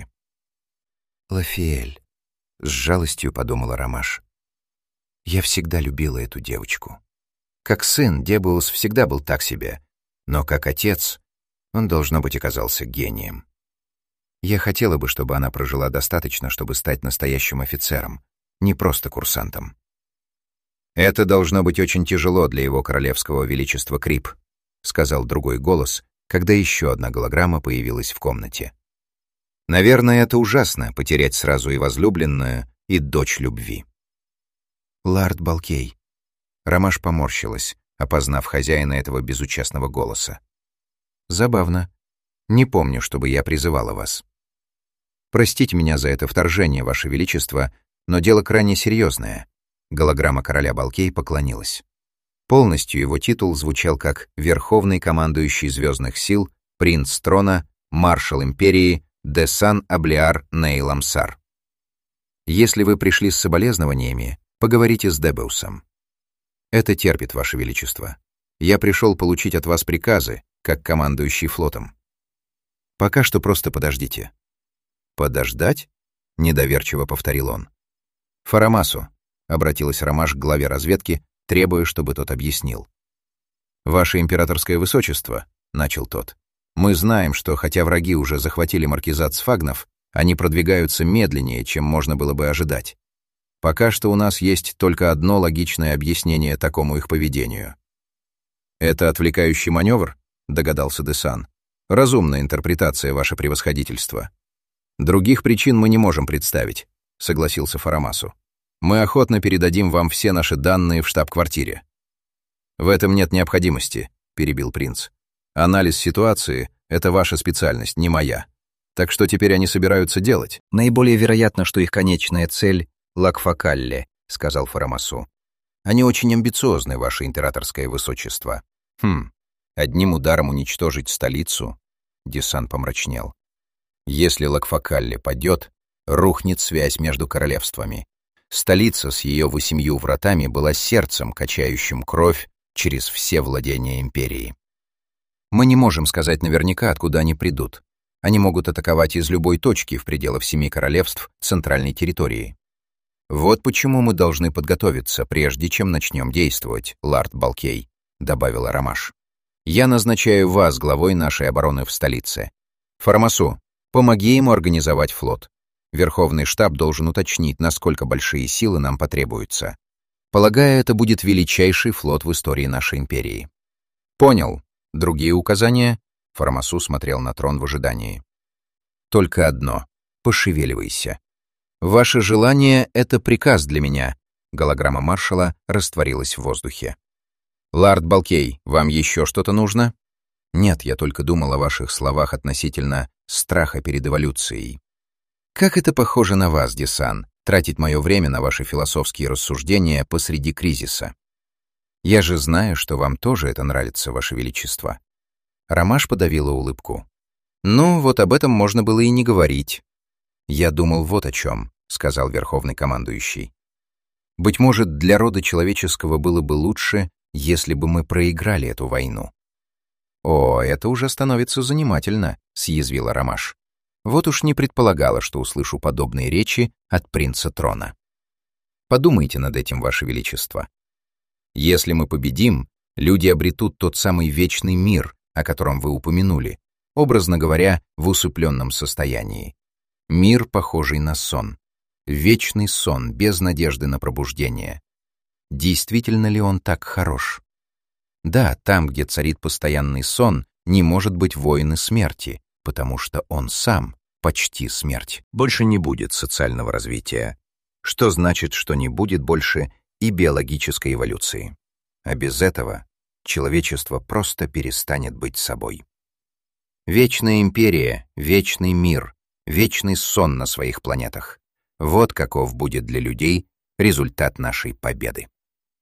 «Лафиэль», — с жалостью подумала Ромаш. «Я всегда любила эту девочку. Как сын, Дебиус всегда был так себе, но как отец он, должно быть, оказался гением. Я хотела бы, чтобы она прожила достаточно, чтобы стать настоящим офицером, не просто курсантом». «Это должно быть очень тяжело для его королевского величества Крип», — сказал другой голос, когда еще одна голограмма появилась в комнате. «Наверное, это ужасно — потерять сразу и возлюбленную, и дочь любви». «Лард Балкей». Ромаш поморщилась, опознав хозяина этого безучастного голоса. «Забавно. Не помню, чтобы я призывала вас. Простите меня за это вторжение, Ваше Величество, но дело крайне серьезное». Голограмма короля Балкей поклонилась. Полностью его титул звучал как «Верховный командующий звездных сил, принц трона, маршал империи, Десан Аблиар Нейламсар. Если вы пришли с соболезнованиями, поговорите с Дебиусом. Это терпит, Ваше Величество. Я пришел получить от вас приказы, как командующий флотом. Пока что просто подождите». «Подождать?» — недоверчиво повторил он. «Фарамасу», — обратилась Ромаш к главе разведки, требуя, чтобы тот объяснил. «Ваше императорское высочество», — начал тот, — «мы знаем, что, хотя враги уже захватили маркизат Сфагнов, они продвигаются медленнее, чем можно было бы ожидать. Пока что у нас есть только одно логичное объяснение такому их поведению». «Это отвлекающий маневр?» — догадался Десан. «Разумная интерпретация, ваше превосходительство». «Других причин мы не можем представить», — согласился Фарамасу. «Мы охотно передадим вам все наши данные в штаб-квартире». «В этом нет необходимости», — перебил принц. «Анализ ситуации — это ваша специальность, не моя. Так что теперь они собираются делать?» «Наиболее вероятно, что их конечная цель — Лакфакалле», — сказал Фарамасу. «Они очень амбициозны, ваше императорское высочество». Одним ударом уничтожить столицу?» Десан помрачнел. «Если Лакфакалле падет, рухнет связь между королевствами. Столица с ее 8 вратами была сердцем, качающим кровь через все владения империи. Мы не можем сказать наверняка, откуда они придут. Они могут атаковать из любой точки в пределах 7 королевств центральной территории. Вот почему мы должны подготовиться, прежде чем начнем действовать, Лард Балкей», — добавила Ромаш. Я назначаю вас главой нашей обороны в столице. Формасу, помоги ему организовать флот. Верховный штаб должен уточнить, насколько большие силы нам потребуются. Полагаю, это будет величайший флот в истории нашей империи. Понял. Другие указания? Формасу смотрел на трон в ожидании. Только одно. Пошевеливайся. Ваше желание — это приказ для меня. Голограмма маршала растворилась в воздухе. Лард Балкей, вам еще что-то нужно? Нет, я только думал о ваших словах относительно страха перед эволюцией. Как это похоже на вас, Дисан, тратить мое время на ваши философские рассуждения посреди кризиса. Я же знаю, что вам тоже это нравится, Ваше Величество. Ромаш подавила улыбку. Ну, вот об этом можно было и не говорить. Я думал вот о чем, сказал Верховный командующий. Быть может, для рода человеческого было бы лучше, если бы мы проиграли эту войну. О, это уже становится занимательно, съязвила Ромаш. Вот уж не предполагала, что услышу подобные речи от принца трона. Подумайте над этим, Ваше Величество. Если мы победим, люди обретут тот самый вечный мир, о котором вы упомянули, образно говоря, в усыпленном состоянии. Мир, похожий на сон. Вечный сон, без надежды на пробуждение. Действительно ли он так хорош? Да, там, где царит постоянный сон, не может быть войны смерти, потому что он сам почти смерть. Больше не будет социального развития. Что значит, что не будет больше и биологической эволюции. А без этого человечество просто перестанет быть собой. Вечная империя, вечный мир, вечный сон на своих планетах. Вот каков будет для людей результат нашей победы.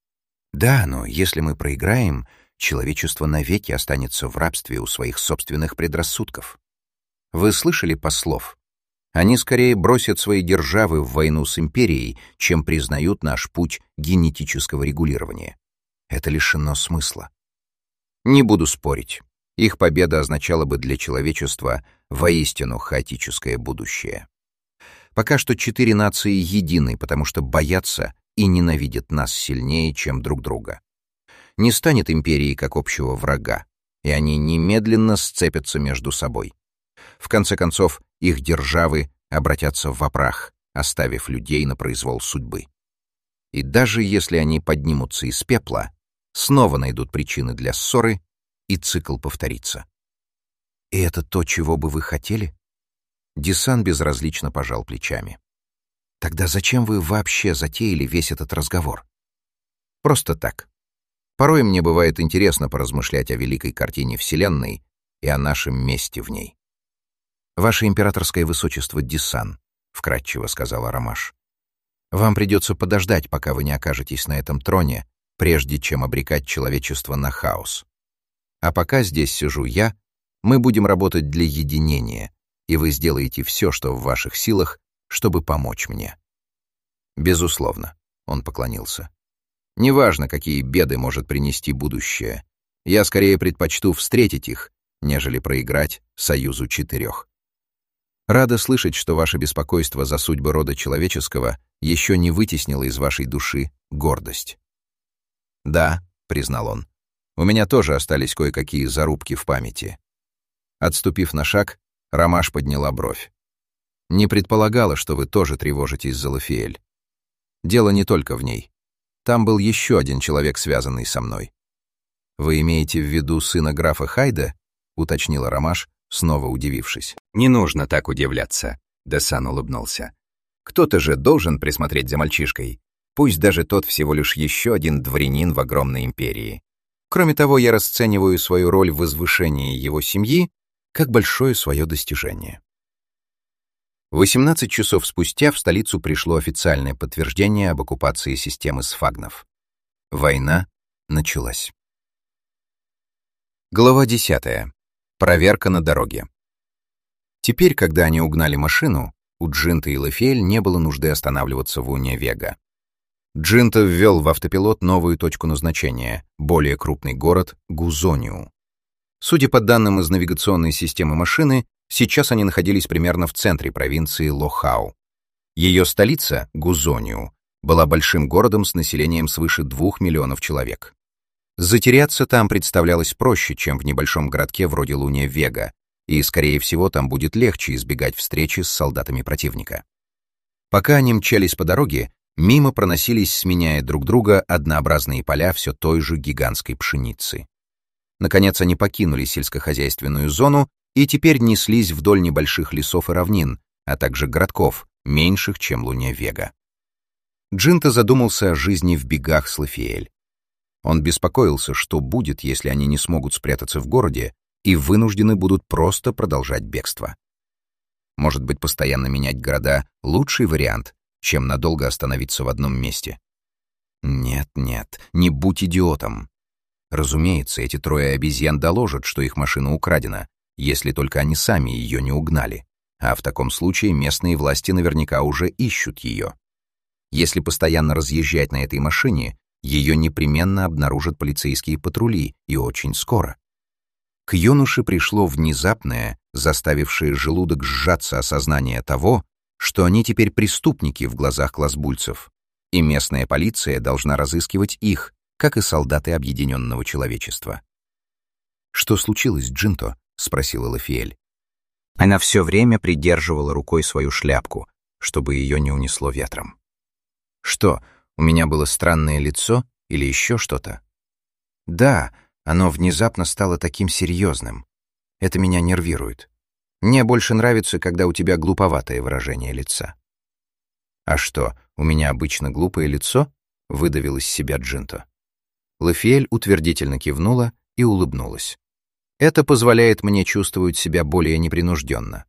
Да, но если мы проиграем, человечество навеки останется в рабстве у своих собственных предрассудков. Вы слышали послов? Они скорее бросят свои державы в войну с империей, чем признают наш путь генетического регулирования. Это лишено смысла. Не буду спорить. Их победа означала бы для человечества воистину хаотическое будущее. Пока что 4 нации едины, потому что боятся и ненавидят нас сильнее, чем друг друга. Не станет империи как общего врага, и они немедленно сцепятся между собой. В конце концов, их державы обратятся в прах, оставив людей на произвол судьбы. И даже если они поднимутся из пепла, снова найдут причины для ссоры, и цикл повторится. И это то, чего бы вы хотели? Дисан безразлично пожал плечами. Тогда зачем вы вообще затеяли весь этот разговор? Просто так. Порой мне бывает интересно поразмышлять о великой картине Вселенной и о нашем месте в ней. «Ваше императорское высочество Дисан», — вкратчиво сказала Ромаш, — «вам придется подождать, пока вы не окажетесь на этом троне, прежде чем обрекать человечество на хаос. А пока здесь сижу я, мы будем работать для единения, и вы сделаете все, что в ваших силах, чтобы помочь мне». «Безусловно», — он поклонился. «Неважно, какие беды может принести будущее, я скорее предпочту встретить их, нежели проиграть союзу 4. Рада слышать, что ваше беспокойство за судьбы рода человеческого еще не вытеснило из вашей души гордость». «Да», — признал он, — «у меня тоже остались кое-какие зарубки в памяти». Отступив на шаг, Ромаш подняла бровь. «Не предполагала, что вы тоже тревожитесь за Лафиэль. Дело не только в ней. Там был еще один человек, связанный со мной». «Вы имеете в виду сына графа Хайда?» — уточнила Ромаш, снова удивившись. «Не нужно так удивляться», — Десан улыбнулся. «Кто-то же должен присмотреть за мальчишкой, пусть даже тот всего лишь еще один дворянин в огромной империи. Кроме того, я расцениваю свою роль в возвышении его семьи как большое свое достижение». 18 часов спустя в столицу пришло официальное подтверждение об оккупации системы сфагнов. Война началась. Глава 10. Проверка на дороге. Теперь, когда они угнали машину, у Джинта и Лафиэль не было нужды останавливаться в Унья-Вега. Джинта ввел в автопилот новую точку назначения — более крупный город Гузониу. Судя по данным из навигационной системы машины, сейчас они находились примерно в центре провинции Лохау. Ее столица, Гузониу, была большим городом с населением свыше 2 миллионов человек. Затеряться там представлялось проще, чем в небольшом городке вроде Луния-Вега, и, скорее всего, там будет легче избегать встречи с солдатами противника. Пока они мчались по дороге, мимо проносились, сменяя друг друга, однообразные поля все той же гигантской пшеницы. Наконец они покинули сельскохозяйственную зону и теперь неслись вдоль небольших лесов и равнин, а также городков, меньших, чем Луния-Вега. Джинта задумался о жизни в бегах с Лафиэль. Он беспокоился, что будет, если они не смогут спрятаться в городе и вынуждены будут просто продолжать бегство. Может быть, постоянно менять города — лучший вариант, чем надолго остановиться в одном месте. Нет, не будь идиотом. Разумеется, эти трое обезьян доложат, что их машина украдена, если только они сами ее не угнали, а в таком случае местные власти наверняка уже ищут ее. Если постоянно разъезжать на этой машине, ее непременно обнаружат полицейские патрули, и очень скоро. К юноше пришло внезапное, заставившее желудок сжаться осознание того, что они теперь преступники в глазах класбульцев, и местная полиция должна разыскивать их, как и солдаты объединенного человечества. «Что случилось, Джинто?» — спросила Лафиэль. Она все время придерживала рукой свою шляпку, чтобы ее не унесло ветром. «Что, у меня было странное лицо или еще что-то?» «Да, оно внезапно стало таким серьезным. Это меня нервирует. Мне больше нравится, когда у тебя глуповатое выражение лица». «А что, у меня обычно глупое лицо?» — выдавил из себя Джинто. Лафиэль утвердительно кивнула и улыбнулась. «Это позволяет мне чувствовать себя более непринужденно.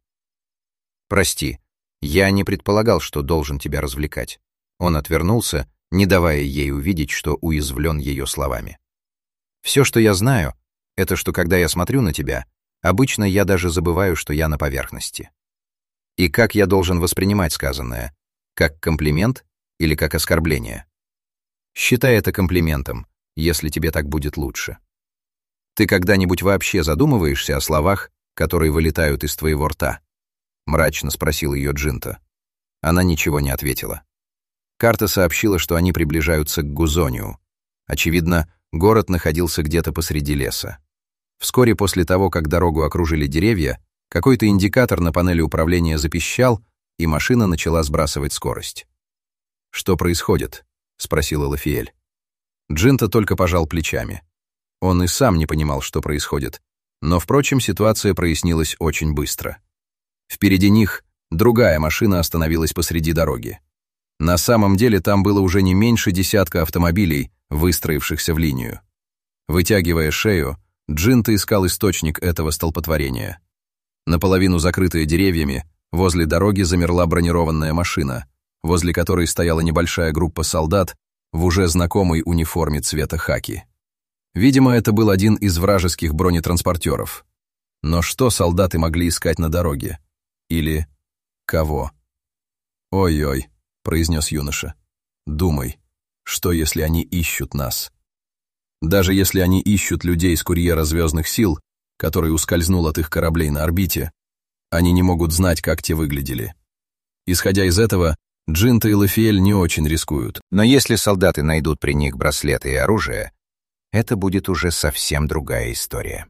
Прости, я не предполагал, что должен тебя развлекать». Он отвернулся, не давая ей увидеть, что уязвлен ее словами. «Все, что я знаю, это что, когда я смотрю на тебя, обычно я даже забываю, что я на поверхности. И как я должен воспринимать сказанное? Как комплимент или как оскорбление? Считай это комплиментом, если тебе так будет лучше. Ты когда-нибудь вообще задумываешься о словах, которые вылетают из твоего рта?» — мрачно спросил ее Джинто. Она ничего не ответила. Карта сообщила, что они приближаются к Гузонию. Очевидно, город находился где-то посреди леса. Вскоре после того, как дорогу окружили деревья, какой-то индикатор на панели управления запищал, и машина начала сбрасывать скорость. «Что происходит?» — спросила Лафиэль. Джинто только пожал плечами. Он и сам не понимал, что происходит, но, впрочем, ситуация прояснилась очень быстро. Впереди них другая машина остановилась посреди дороги. На самом деле там было уже не меньше десятка автомобилей, выстроившихся в линию. Вытягивая шею, Джинто искал источник этого столпотворения. Наполовину закрытая деревьями, возле дороги замерла бронированная машина, возле которой стояла небольшая группа солдат в уже знакомой униформе цвета хаки. Видимо, это был один из вражеских бронетранспортеров. Но что солдаты могли искать на дороге? Или кого? «Ой-ой», — произнес юноша. «Думай, что если они ищут нас? Даже если они ищут людей с курьера звездных сил, который ускользнул от их кораблей на орбите, они не могут знать, как те выглядели. Исходя из этого, Джинто и Лафиэль не очень рискуют. Но если солдаты найдут при них браслеты и оружие, это будет уже совсем другая история.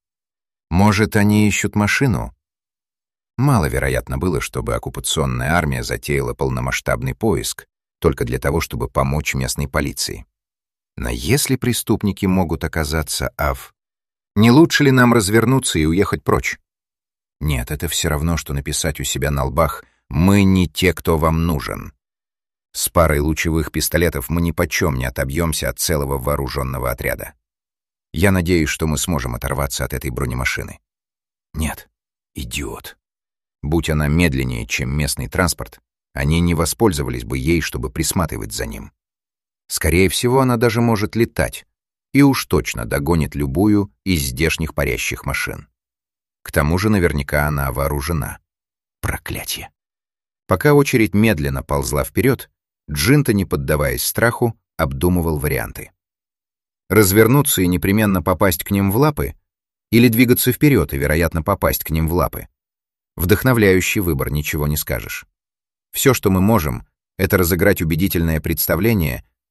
Может, они ищут машину?» Маловероятно было, чтобы оккупационная армия затеяла полномасштабный поиск только для того, чтобы помочь местной полиции. Но если преступники могут оказаться не лучше ли нам развернуться и уехать прочь? Нет, это все равно, что написать у себя на лбах «Мы не те, кто вам нужен». С парой лучевых пистолетов мы нипочем не отобьемся от целого вооруженного отряда. Я надеюсь, что мы сможем оторваться от этой бронемашины. Нет, идиот. Будь она медленнее, чем местный транспорт, они не воспользовались бы ей, чтобы присматривать за ним. Скорее всего, она даже может летать, и уж точно догонит любую из здешних парящих машин. К тому же наверняка она вооружена. Проклятье. Пока очередь медленно ползла вперед, Джинто, не поддаваясь страху, обдумывал варианты. Развернуться и непременно попасть к ним в лапы? Или двигаться вперед и, вероятно, попасть к ним в лапы? Вдохновляющий выбор, ничего не скажешь. Все, что мы можем, это разыграть убедительное представление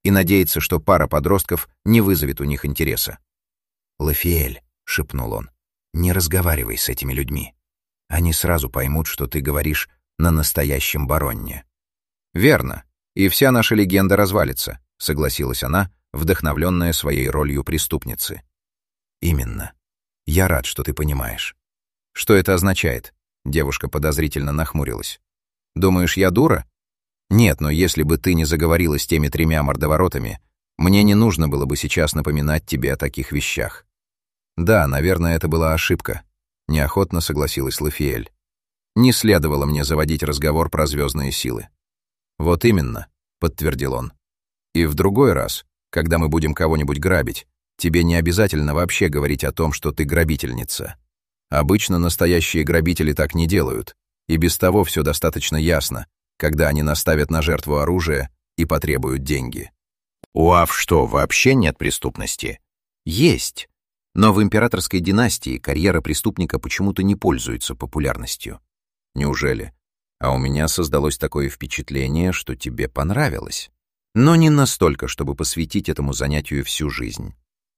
и надеяться, что пара подростков не вызовет у них интереса. «Лафиэль», — шепнул он, — «не разговаривай с этими людьми. Они сразу поймут, что ты говоришь на настоящем баронне». «Верно, и вся наша легенда развалится», — согласилась она, вдохновленная своей ролью преступницы. «Именно. Я рад, что ты понимаешь». «Что это означает?» — девушка подозрительно нахмурилась. «Думаешь, я дура?» «Нет, но если бы ты не заговорила с теми 3 мордоворотами, мне не нужно было бы сейчас напоминать тебе о таких вещах». «Да, наверное, это была ошибка», — неохотно согласилась Лафиэль. «Не следовало мне заводить разговор про звездные силы». «Вот именно», — подтвердил он. «И в другой раз, когда мы будем кого-нибудь грабить, тебе не обязательно вообще говорить о том, что ты грабительница. Обычно настоящие грабители так не делают, и без того все достаточно ясно, когда они наставят на жертву оружие и потребуют деньги». «У Ав что, вообще нет преступности?» «Есть. Но в императорской династии карьера преступника почему-то не пользуется популярностью». «Неужели? А у меня создалось такое впечатление, что тебе понравилось. Но не настолько, чтобы посвятить этому занятию всю жизнь».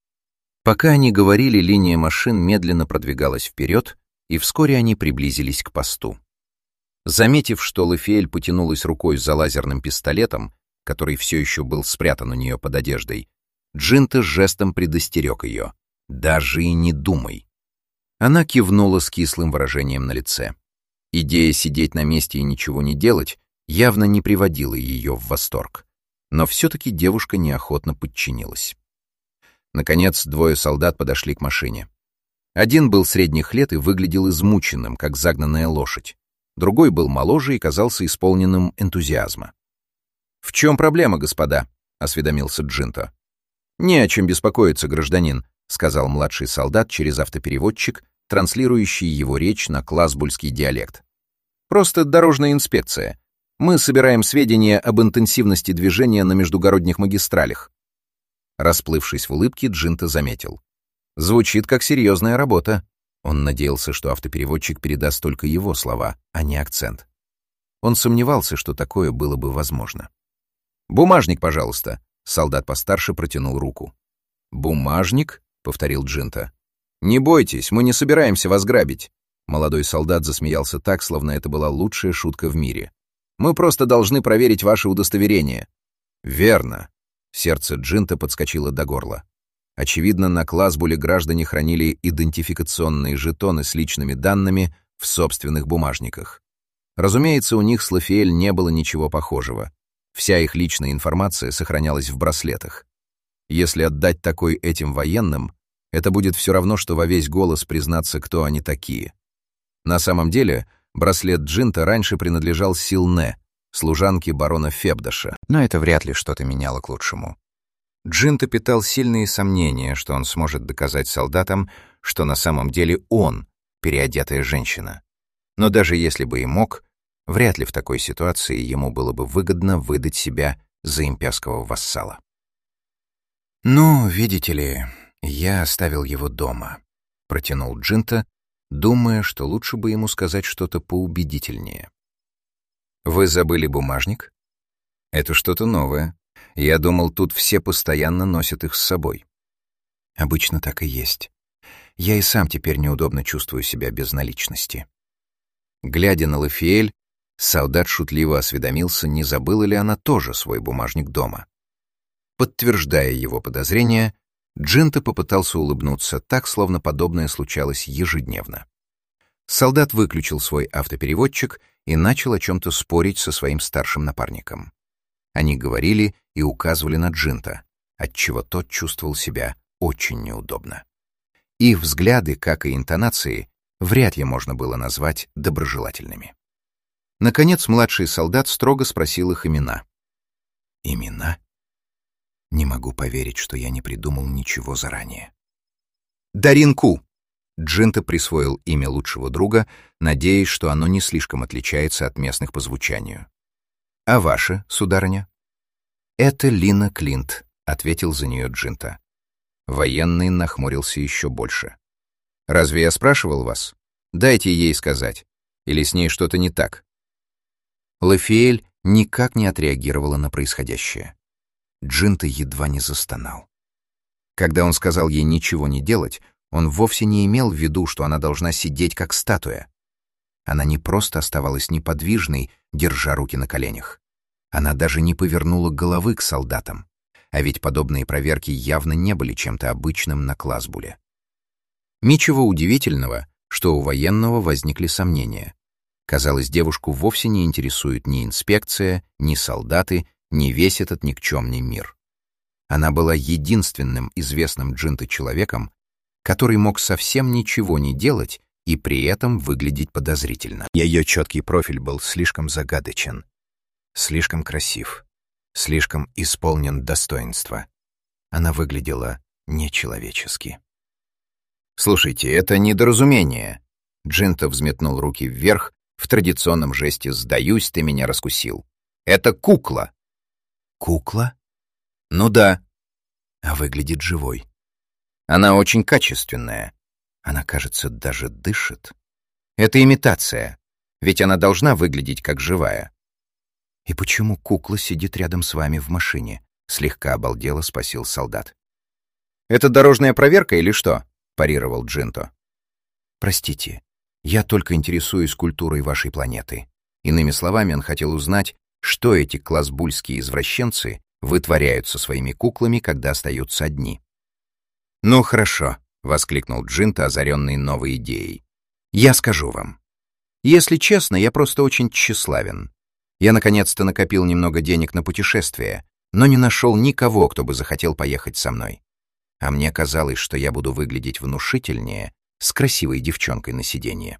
Пока они говорили, линия машин медленно продвигалась вперед, и вскоре они приблизились к посту. Заметив, что Лафиэль потянулась рукой за лазерным пистолетом, который все еще был спрятан у нее под одеждой, Джинта жестом предостерег ее. «Даже и не думай». Она кивнула с кислым выражением на лице. Идея сидеть на месте и ничего не делать явно не приводила ее в восторг. Но все-таки девушка неохотно подчинилась. Наконец, 2 солдат подошли к машине. Один был средних лет и выглядел измученным, как загнанная лошадь. Другой был моложе и казался исполненным энтузиазма. «В чем проблема, господа?» — осведомился Джинто. «Не о чем беспокоиться, гражданин», — сказал младший солдат через автопереводчик, транслирующий его речь на классбульский диалект. «Просто дорожная инспекция. Мы собираем сведения об интенсивности движения на междугородних магистралях». Расплывшись в улыбке, Джинто заметил. «Звучит как серьезная работа». Он надеялся, что автопереводчик передаст только его слова, а не акцент. Он сомневался, что такое было бы возможно. «Бумажник, пожалуйста», — солдат постарше протянул руку. «Бумажник?» — повторил Джинто. «Не бойтесь, мы не собираемся вас грабить». Молодой солдат засмеялся так, словно это была лучшая шутка в мире. «Мы просто должны проверить ваше удостоверение». «Верно». Сердце Джинто подскочило до горла. Очевидно, на Классбуле граждане хранили идентификационные жетоны с личными данными в собственных бумажниках. Разумеется, у них с Лафиэль не было ничего похожего. Вся их личная информация сохранялась в браслетах. Если отдать такой этим военным, это будет все равно, что во весь голос признаться, кто они такие. На самом деле, браслет Джинто раньше принадлежал Силне, служанке барона Фебдаша, но это вряд ли что-то меняло к лучшему. Джинто питал сильные сомнения, что он сможет доказать солдатам, что на самом деле он — переодетая женщина. Но даже если бы и мог, вряд ли в такой ситуации ему было бы выгодно выдать себя за имперского вассала. «Ну, видите ли, я оставил его дома», — протянул Джинто, думая, что лучше бы ему сказать что-то поубедительнее. «Вы забыли бумажник? Это что-то новое. Я думал, тут все постоянно носят их с собой». «Обычно так и есть. Я и сам теперь неудобно чувствую себя без наличности». Глядя на Лафиэль, солдат шутливо осведомился, не забыла ли она тоже свой бумажник дома. Подтверждая его подозрения, Джинто попытался улыбнуться так, словно подобное случалось ежедневно. Солдат выключил свой автопереводчик и начал о чем-то спорить со своим старшим напарником. Они говорили и указывали на Джинто, отчего тот чувствовал себя очень неудобно. Их взгляды, как и интонации, вряд ли можно было назвать доброжелательными. Наконец, младший солдат строго спросил их имена. «Имена? Не могу поверить, что я не придумал ничего заранее». «Даринку!» Джинто присвоил имя лучшего друга, надеясь, что оно не слишком отличается от местных по звучанию. «А ваше, сударыня?» «Это Лина Клинт», — ответил за нее Джинто. Военный нахмурился еще больше. «Разве я спрашивал вас? Дайте ей сказать. Или с ней что-то не так?» Лафиэль никак не отреагировала на происходящее. Джинта едва не застонал. Когда он сказал ей ничего не делать, он вовсе не имел в виду, что она должна сидеть как статуя. Она не просто оставалась неподвижной, держа руки на коленях. Она даже не повернула головы к солдатам. А ведь подобные проверки явно не были чем-то обычным на Класбуле. Ничего удивительного, что у военного возникли сомнения. Казалось, девушку вовсе не интересует ни инспекция, ни солдаты, ни весь этот никчемный мир. Она была единственным известным Джинте человеком, который мог совсем ничего не делать и при этом выглядеть подозрительно. Ее четкий профиль был слишком загадочен, слишком красив, слишком исполнен достоинства. Она выглядела нечеловечески. «Слушайте, это недоразумение!» Джинта взметнул руки вверх в традиционном жесте «Сдаюсь, ты меня раскусил». «Это кукла!» «Кукла?» «Ну да». «А выглядит живой». «Она очень качественная. Она, кажется, даже дышит. Это имитация, ведь она должна выглядеть как живая». «И почему кукла сидит рядом с вами в машине?» — слегка обалдело спросил солдат. «Это дорожная проверка или что?» — парировал Джинто. «Простите, я только интересуюсь культурой вашей планеты». Иными словами, он хотел узнать, что эти класбульские извращенцы вытворяют со своими куклами, когда остаются одни. «Ну, хорошо», — воскликнул Джинто, озаренный новой идеей. «Я скажу вам. Если честно, я просто очень тщеславен. Я наконец-то накопил немного денег на путешествие, но не нашел никого, кто бы захотел поехать со мной. А мне казалось, что я буду выглядеть внушительнее с красивой девчонкой на сиденье».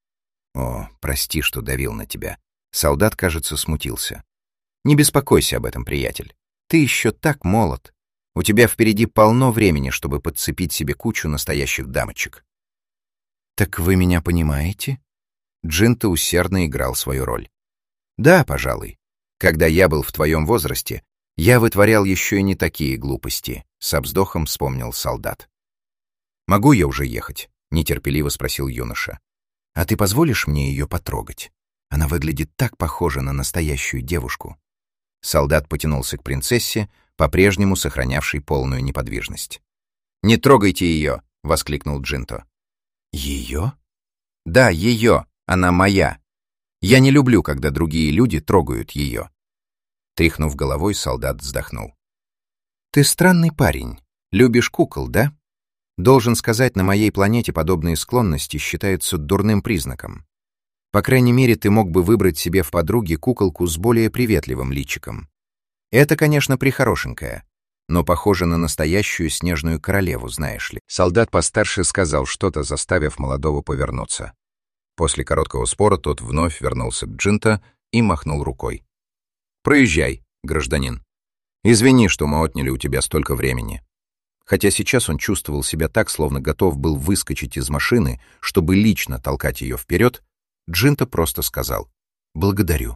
«О, прости, что давил на тебя». Солдат, кажется, смутился. «Не беспокойся об этом, приятель. Ты еще так молод. У тебя впереди полно времени, чтобы подцепить себе кучу настоящих дамочек». «Так вы меня понимаете?» Джинто усердно играл свою роль. «Да, пожалуй. Когда я был в твоем возрасте, я вытворял еще и не такие глупости», — со вздохом вспомнил солдат. «Могу я уже ехать?» — нетерпеливо спросил юноша. «А ты позволишь мне ее потрогать? Она выглядит так похожа на настоящую девушку». Солдат потянулся к принцессе, по-прежнему сохранявшей полную неподвижность. «Не трогайте ее!» — воскликнул Джинто. «Ее?» «Да, ее. Она моя. Я не люблю, когда другие люди трогают ее». Тряхнув головой, солдат вздохнул. «Ты странный парень. Любишь кукол, да? Должен сказать, на моей планете подобные склонности считаются дурным признаком. По крайней мере, ты мог бы выбрать себе в подруге куколку с более приветливым личиком. Это, конечно, прихорошенькая, но похожа на настоящую снежную королеву, знаешь ли». Солдат постарше сказал что-то, заставив молодого повернуться. После короткого спора тот вновь вернулся к Джинто и махнул рукой. «Проезжай, гражданин. Извини, что мы отняли у тебя столько времени». Хотя сейчас он чувствовал себя так, словно готов был выскочить из машины, чтобы лично толкать ее вперед, Джинто просто сказал «благодарю»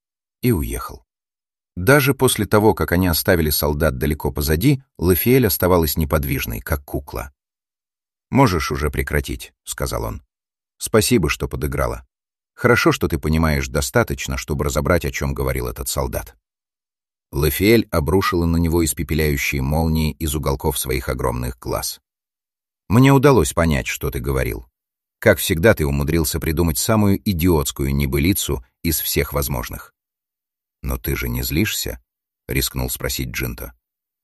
и уехал. Даже после того, как они оставили солдат далеко позади, Лафиэль оставалась неподвижной, как кукла. «Можешь уже прекратить», — сказал он. «Спасибо, что подыграла. Хорошо, что ты понимаешь достаточно, чтобы разобрать, о чем говорил этот солдат». Лафиэль обрушила на него испепеляющие молнии из уголков своих огромных глаз. «Мне удалось понять, что ты говорил. Как всегда, ты умудрился придумать самую идиотскую небылицу из всех возможных». «Но ты же не злишься?» — рискнул спросить Джинто.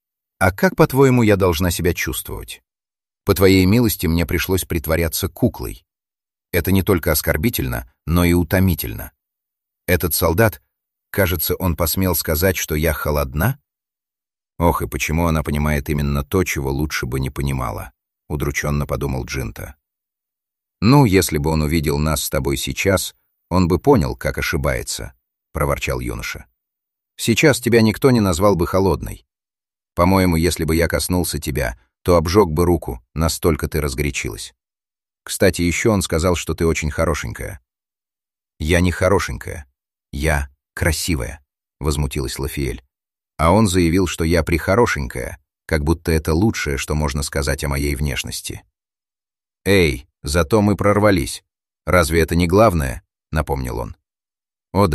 «А как, по-твоему, я должна себя чувствовать? По твоей милости мне пришлось притворяться куклой. Это не только оскорбительно, но и утомительно. Этот солдат, кажется, он посмел сказать, что я холодна? Ох, и почему она понимает именно то, чего лучше бы не понимала?» — удрученно подумал Джинто. «Ну, если бы он увидел нас с тобой сейчас, он бы понял, как ошибается», — проворчал юноша. «Сейчас тебя никто не назвал бы холодной. По-моему, если бы я коснулся тебя, то обжег бы руку, настолько ты разгорячилась. Кстати, еще он сказал, что ты очень хорошенькая». «Я не хорошенькая. Я красивая», — возмутилась Лафиэль. «А он заявил, что я прихорошенькая, как будто это лучшее, что можно сказать о моей внешности». «Эй, зато мы прорвались. Разве это не главное?» — напомнил он. «О да,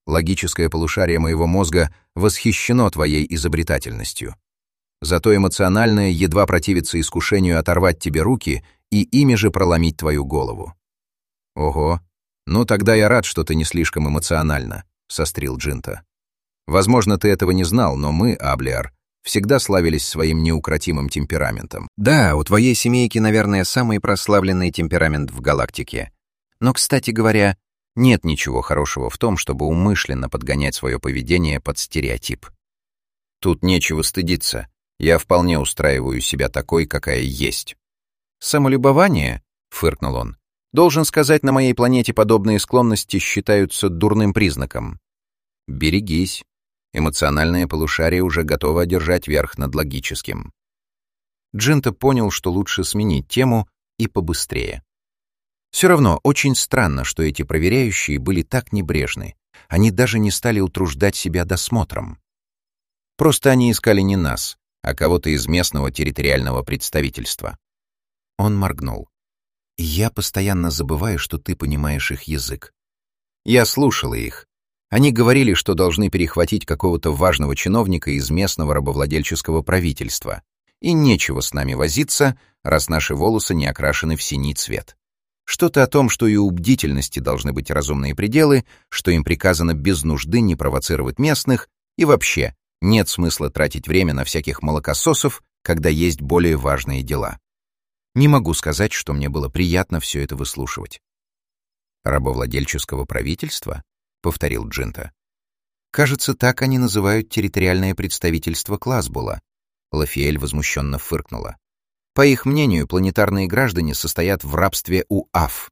Логическое полушарие моего мозга восхищено твоей изобретательностью. Зато эмоциональное едва противится искушению оторвать тебе руки и ими же проломить твою голову». «Ого, ну тогда я рад, что ты не слишком эмоциональна», — сострил Джинта. «Возможно, ты этого не знал, но мы, Аблиар, всегда славились своим неукротимым темпераментом». «Да, у твоей семейки, наверное, самый прославленный темперамент в галактике. Но, кстати говоря, нет ничего хорошего в том, чтобы умышленно подгонять свое поведение под стереотип. Тут нечего стыдиться. Я вполне устраиваю себя такой, какая есть». «Самолюбование?» — фыркнул он. «Должен сказать, на моей планете подобные склонности считаются дурным признаком». «Берегись. Эмоциональное полушарие уже готово одержать верх над логическим». Джинта понял, что лучше сменить тему и побыстрее. Все равно очень странно, что эти проверяющие были так небрежны. Они даже не стали утруждать себя досмотром. Просто они искали не нас, а кого-то из местного территориального представительства. Он моргнул. «Я постоянно забываю, что ты понимаешь их язык. Я слушала их. Они говорили, что должны перехватить какого-то важного чиновника из местного рабовладельческого правительства. И нечего с нами возиться, раз наши волосы не окрашены в синий цвет. Что-то о том, что и у бдительности должны быть разумные пределы, что им приказано без нужды не провоцировать местных, и вообще нет смысла тратить время на всяких молокососов, когда есть более важные дела. Не могу сказать, что мне было приятно все это выслушивать». «Рабовладельческого правительства?» — повторил Джинта. «Кажется, так они называют территориальное представительство Класбула». Лафиэль возмущенно фыркнула. «По их мнению, планетарные граждане состоят в рабстве у Аф.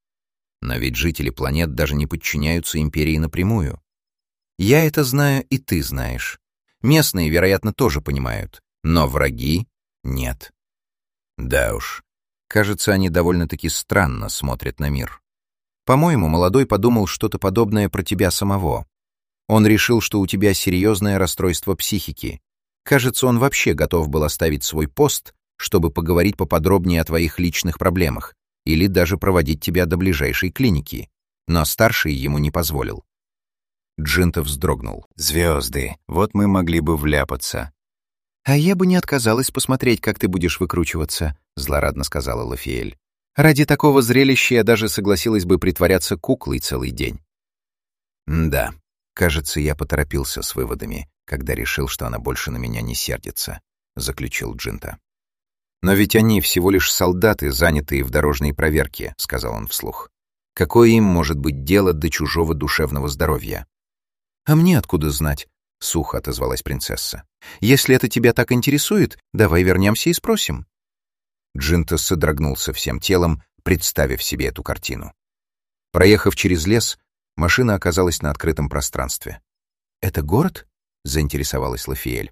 Но ведь жители планет даже не подчиняются империи напрямую. Я это знаю, и ты знаешь. Местные, вероятно, тоже понимают, но враги — нет. Да уж, кажется, они довольно-таки странно смотрят на мир. По-моему, молодой подумал что-то подобное про тебя самого. Он решил, что у тебя серьезное расстройство психики. Кажется, он вообще готов был оставить свой пост, чтобы поговорить поподробнее о твоих личных проблемах или даже проводить тебя до ближайшей клиники, но старший ему не позволил». Джинта вздрогнул. «Звезды, вот мы могли бы вляпаться». «А я бы не отказалась посмотреть, как ты будешь выкручиваться», — злорадно сказала Лафиэль. «Ради такого зрелища я даже согласилась бы притворяться куклой целый день». «Да, кажется, я поторопился с выводами, когда решил, что она больше на меня не сердится», — заключил Джинта. «Но ведь они всего лишь солдаты, занятые в дорожной проверке», — сказал он вслух. «Какое им может быть дело до чужого душевного здоровья?» «А мне откуда знать?» — сухо отозвалась принцесса. «Если это тебя так интересует, давай вернемся и спросим». Джинта содрогнулся всем телом, представив себе эту картину. Проехав через лес, машина оказалась на открытом пространстве. «Это город?» — заинтересовалась Лафиэль.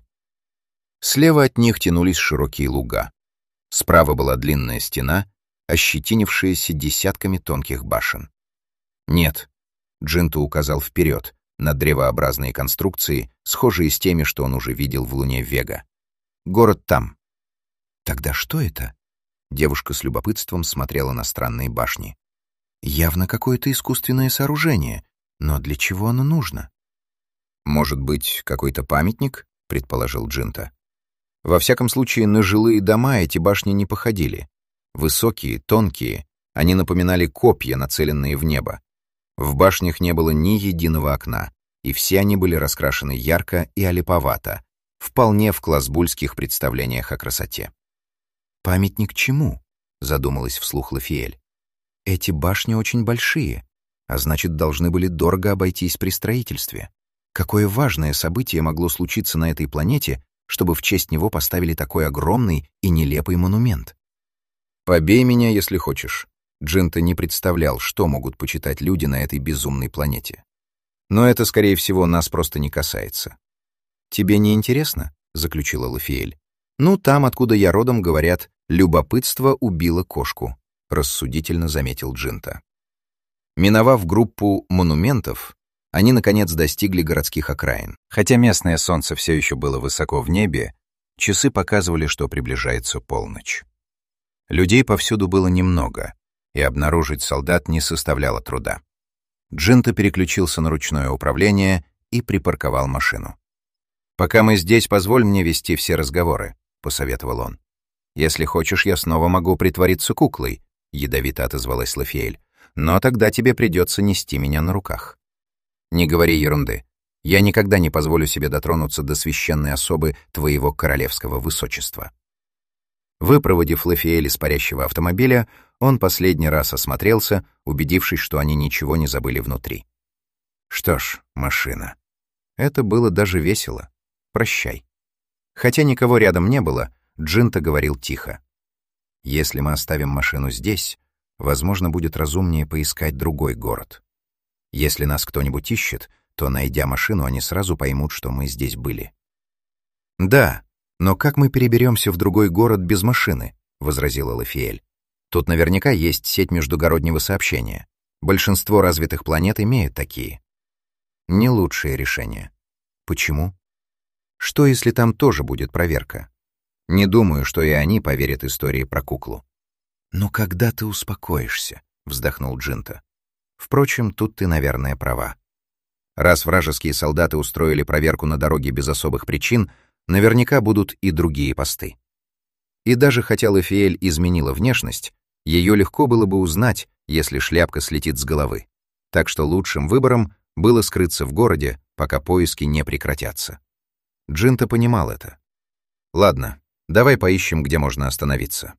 Слева от них тянулись широкие луга. Справа была длинная стена, ощетинившаяся десятками тонких башен. «Нет», — Джинта указал вперед, на древообразные конструкции, схожие с теми, что он уже видел в луне Вега. «Город там». «Тогда что это?» Девушка с любопытством смотрела на странные башни. «Явно какое-то искусственное сооружение, но для чего оно нужно?» «Может быть, какой-то памятник?» — предположил Джинта. Во всяком случае, на жилые дома эти башни не походили. Высокие, тонкие, они напоминали копья, нацеленные в небо. В башнях не было ни единого окна, и все они были раскрашены ярко и олиповато, вполне в класбульских представлениях о красоте. «Памятник чему?» — задумалась вслух Лафиэль. «Эти башни очень большие, а значит, должны были дорого обойтись при строительстве. Какое важное событие могло случиться на этой планете, чтобы в честь него поставили такой огромный и нелепый монумент?» «Побей меня, если хочешь». Джинта не представлял, что могут почитать люди на этой безумной планете. Но это, скорее всего, нас просто не касается. «Тебе не интересно?» — заключила Лафиэль. «Ну, там, откуда я родом, говорят, любопытство убило кошку», — рассудительно заметил Джинта. Миновав группу монументов, они, наконец, достигли городских окраин. Хотя местное солнце все еще было высоко в небе, часы показывали, что приближается полночь. Людей повсюду было немного, и обнаружить солдат не составляло труда. Джинта переключился на ручное управление и припарковал машину. «Пока мы здесь, позволь мне вести все разговоры», — посоветовал он. «Если хочешь, я снова могу притвориться куклой», — ядовито отозвалась Лафиэль. «Но тогда тебе придется нести меня на руках». «Не говори ерунды. Я никогда не позволю себе дотронуться до священной особы твоего королевского высочества». Выпроводив Лафиэль из парящего автомобиля, он последний раз осмотрелся, убедившись, что они ничего не забыли внутри. Что ж, машина. Это было даже весело. Прощай. Хотя никого рядом не было, Джинта говорил тихо. «Если мы оставим машину здесь, возможно, будет разумнее поискать другой город. Если нас кто-нибудь ищет, то, найдя машину, они сразу поймут, что мы здесь были». «Да, но как мы переберемся в другой город без машины?» — возразила Лафиэль. «Тут наверняка есть сеть междугороднего сообщения. Большинство развитых планет имеют такие». «Не лучшее решение». «Почему?» «Что, если там тоже будет проверка?» «Не думаю, что и они поверят истории про куклу». «Но когда ты успокоишься?» — вздохнул Джинта. «Впрочем, тут ты, наверное, права. Раз вражеские солдаты устроили проверку на дороге без особых причин, наверняка будут и другие посты». И даже хотя Лафиэль изменила внешность, ее легко было бы узнать, если шляпка слетит с головы. Так что лучшим выбором было скрыться в городе, пока поиски не прекратятся. Джинта понимал это. «Ладно, давай поищем, где можно остановиться».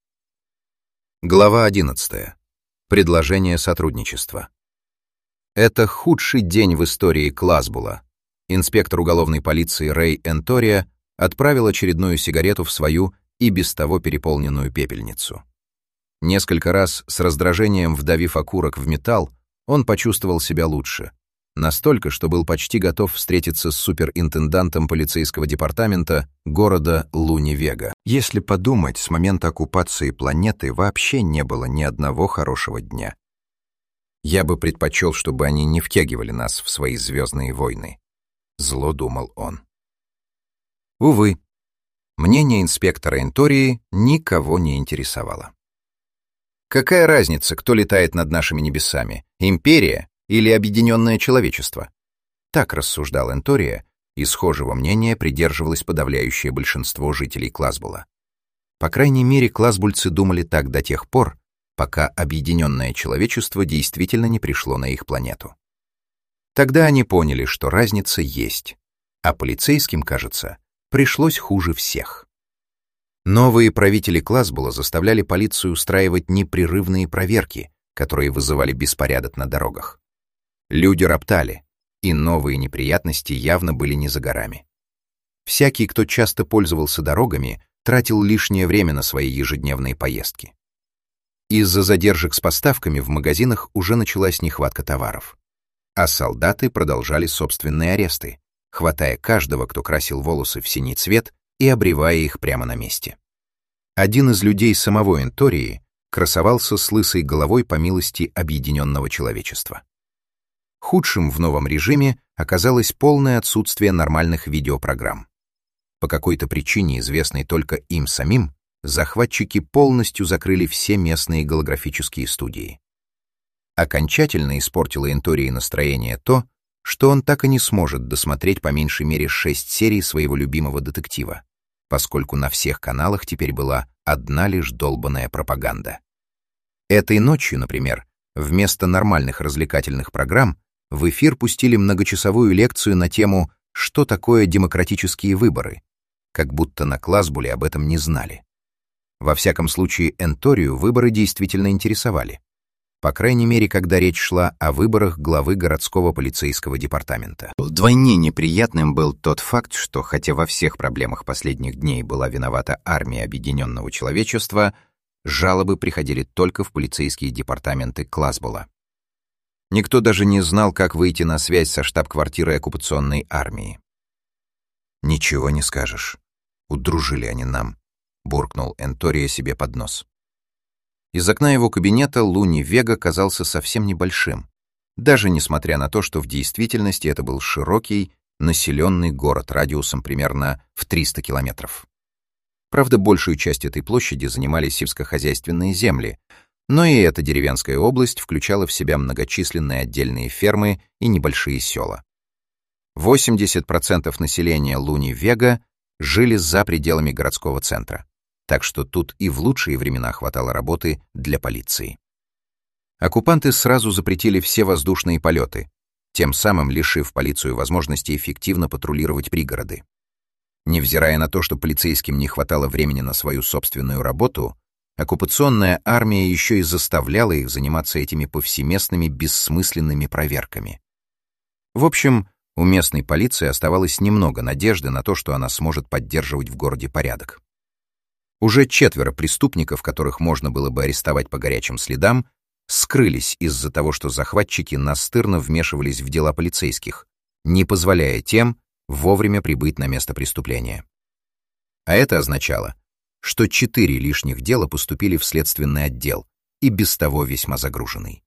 Глава 11. Предложение сотрудничества. Это худший день в истории Класбула. Инспектор уголовной полиции Рэй Энтория отправил очередную сигарету в свою и без того переполненную пепельницу. Несколько раз с раздражением вдавив окурок в металл, он почувствовал себя лучше. Настолько, что был почти готов встретиться с суперинтендантом полицейского департамента города Луни-Вега. Если подумать, с момента оккупации планеты вообще не было ни одного хорошего дня. «Я бы предпочел, чтобы они не втягивали нас в свои звездные войны», — зло думал он. Увы, мнение инспектора Энтории никого не интересовало. Какая разница, кто летает над нашими небесами, империя или объединенное человечество? Так рассуждал Энтория, и схожего мнения придерживалось подавляющее большинство жителей Класбула. По крайней мере, класбульцы думали так до тех пор, пока объединенное человечество действительно не пришло на их планету. Тогда они поняли, что разница есть, а полицейским, кажется, пришлось хуже всех. Новые правители Класбула заставляли полицию устраивать непрерывные проверки, которые вызывали беспорядок на дорогах. Люди роптали, и новые неприятности явно были не за горами. Всякий, кто часто пользовался дорогами, тратил лишнее время на свои ежедневные поездки. Из-за задержек с поставками в магазинах уже началась нехватка товаров, а солдаты продолжали собственные аресты, хватая каждого, кто красил волосы в синий цвет, и обревая их прямо на месте. Один из людей самого Энтории красовался с лысой головой по милости объединенного человечества. Худшим в новом режиме оказалось полное отсутствие нормальных видеопрограмм. По какой-то причине, известной только им самим, захватчики полностью закрыли все местные голографические студии. Окончательно испортило Энтории настроение то, что он так и не сможет досмотреть по меньшей мере 6 серий своего любимого детектива, поскольку на всех каналах теперь была одна лишь долбаная пропаганда. Этой ночью, например, вместо нормальных развлекательных программ в эфир пустили многочасовую лекцию на тему «Что такое демократические выборы?», как будто на Класбуле об этом не знали. Во всяком случае, Энторию выборы действительно интересовали. По крайней мере, когда речь шла о выборах главы городского полицейского департамента. Вдвойне неприятным был тот факт, что хотя во всех проблемах последних дней была виновата армия объединенного человечества, жалобы приходили только в полицейские департаменты Класбула. Никто даже не знал, как выйти на связь со штаб-квартирой оккупационной армии. «Ничего не скажешь. Удружили они нам», — буркнул Энтория себе под нос. Из окна его кабинета Луни-Вега казался совсем небольшим, даже несмотря на то, что в действительности это был широкий, населенный город радиусом примерно в 300 километров. Правда, большую часть этой площади занимали сельскохозяйственные земли, Но и эта деревенская область включала в себя многочисленные отдельные фермы и небольшие села. 80% населения Луни-Вега жили за пределами городского центра, так что тут и в лучшие времена хватало работы для полиции. Оккупанты сразу запретили все воздушные полеты, тем самым лишив полицию возможности эффективно патрулировать пригороды. Невзирая на то, что полицейским не хватало времени на свою собственную работу, оккупационная армия еще и заставляла их заниматься этими повсеместными бессмысленными проверками. В общем, у местной полиции оставалось немного надежды на то, что она сможет поддерживать в городе порядок. Уже 4 преступников, которых можно было бы арестовать по горячим следам, скрылись из-за того, что захватчики настырно вмешивались в дела полицейских, не позволяя тем вовремя прибыть на место преступления. А это означало, что 4 лишних дела поступили в следственный отдел, и без того весьма загруженный.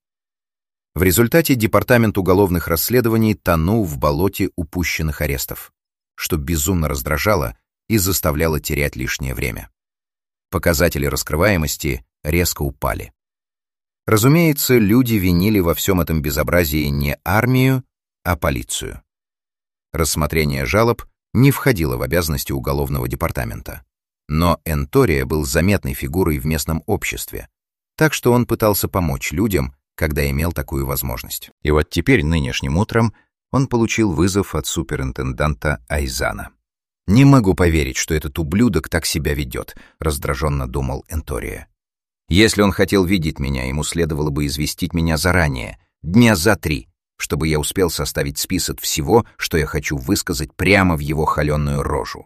В результате департамент уголовных расследований тонул в болоте упущенных арестов, что безумно раздражало и заставляло терять лишнее время. Показатели раскрываемости резко упали. Разумеется, люди винили во всем этом безобразии не армию, а полицию. Рассмотрение жалоб не входило в обязанности уголовного департамента. Но Энтория был заметной фигурой в местном обществе, так что он пытался помочь людям, когда имел такую возможность. И вот теперь, нынешним утром, он получил вызов от суперинтенданта Айзана. «Не могу поверить, что этот ублюдок так себя ведет», — раздраженно думал Энтория. «Если он хотел видеть меня, ему следовало бы известить меня заранее, дня за 3, чтобы я успел составить список всего, что я хочу высказать прямо в его холеную рожу.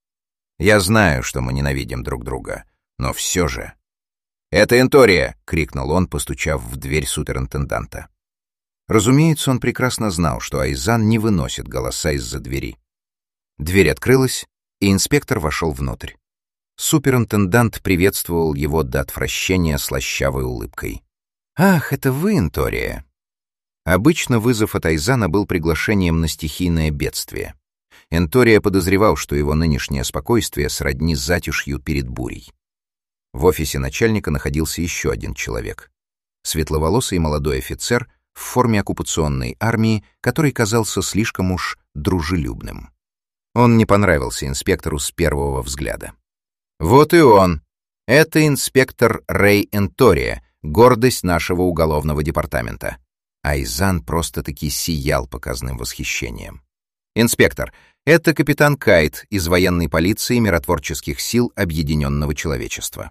Я знаю, что мы ненавидим друг друга, но все же...» «Это Энтория!» — крикнул он, постучав в дверь суперинтенданта. Разумеется, он прекрасно знал, что Айзан не выносит голоса из-за двери. Дверь открылась, и инспектор вошел внутрь. Суперинтендант приветствовал его до отвращения слащавой улыбкой. «Ах, это вы, Энтория!» Обычно вызов от Айзана был приглашением на стихийное бедствие. Энтория подозревал, что его нынешнее спокойствие сродни затишью перед бурей. В офисе начальника находился еще один человек. Светловолосый молодой офицер в форме оккупационной армии, который казался слишком уж дружелюбным. Он не понравился инспектору с первого взгляда. «Вот и он. Это инспектор Рэй Энтория, гордость нашего уголовного департамента». Айзан просто-таки сиял показным восхищением. «Инспектор, это капитан Кайт из военной полиции миротворческих сил Объединенного Человечества».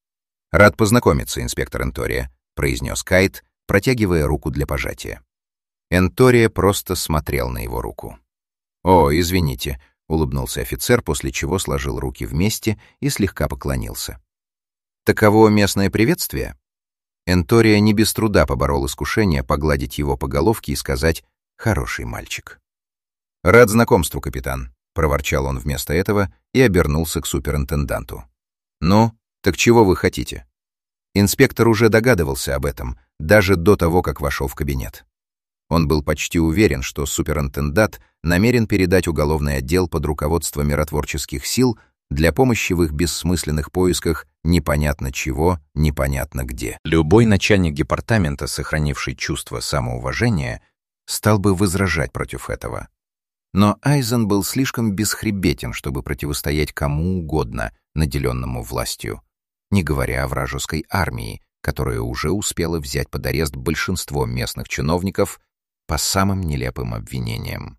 «Рад познакомиться, инспектор Энтория», — произнес Кайт, протягивая руку для пожатия. Энтория просто смотрел на его руку. «О, извините», — улыбнулся офицер, после чего сложил руки вместе и слегка поклонился. «Таково местное приветствие?» Энтория не без труда поборол искушение погладить его по головке и сказать «хороший мальчик». «Рад знакомству, капитан», — проворчал он вместо этого и обернулся к суперинтенданту. «Ну, так чего вы хотите?» Инспектор уже догадывался об этом, даже до того, как вошел в кабинет. Он был почти уверен, что суперинтендант намерен передать уголовный отдел под руководство миротворческих сил для помощи в их бессмысленных поисках непонятно чего, непонятно где. Любой начальник департамента, сохранивший чувство самоуважения, стал бы возражать против этого. Но Айзен был слишком бесхребетен, чтобы противостоять кому угодно, наделенному властью, не говоря о вражеской армии, которая уже успела взять под арест большинство местных чиновников по самым нелепым обвинениям.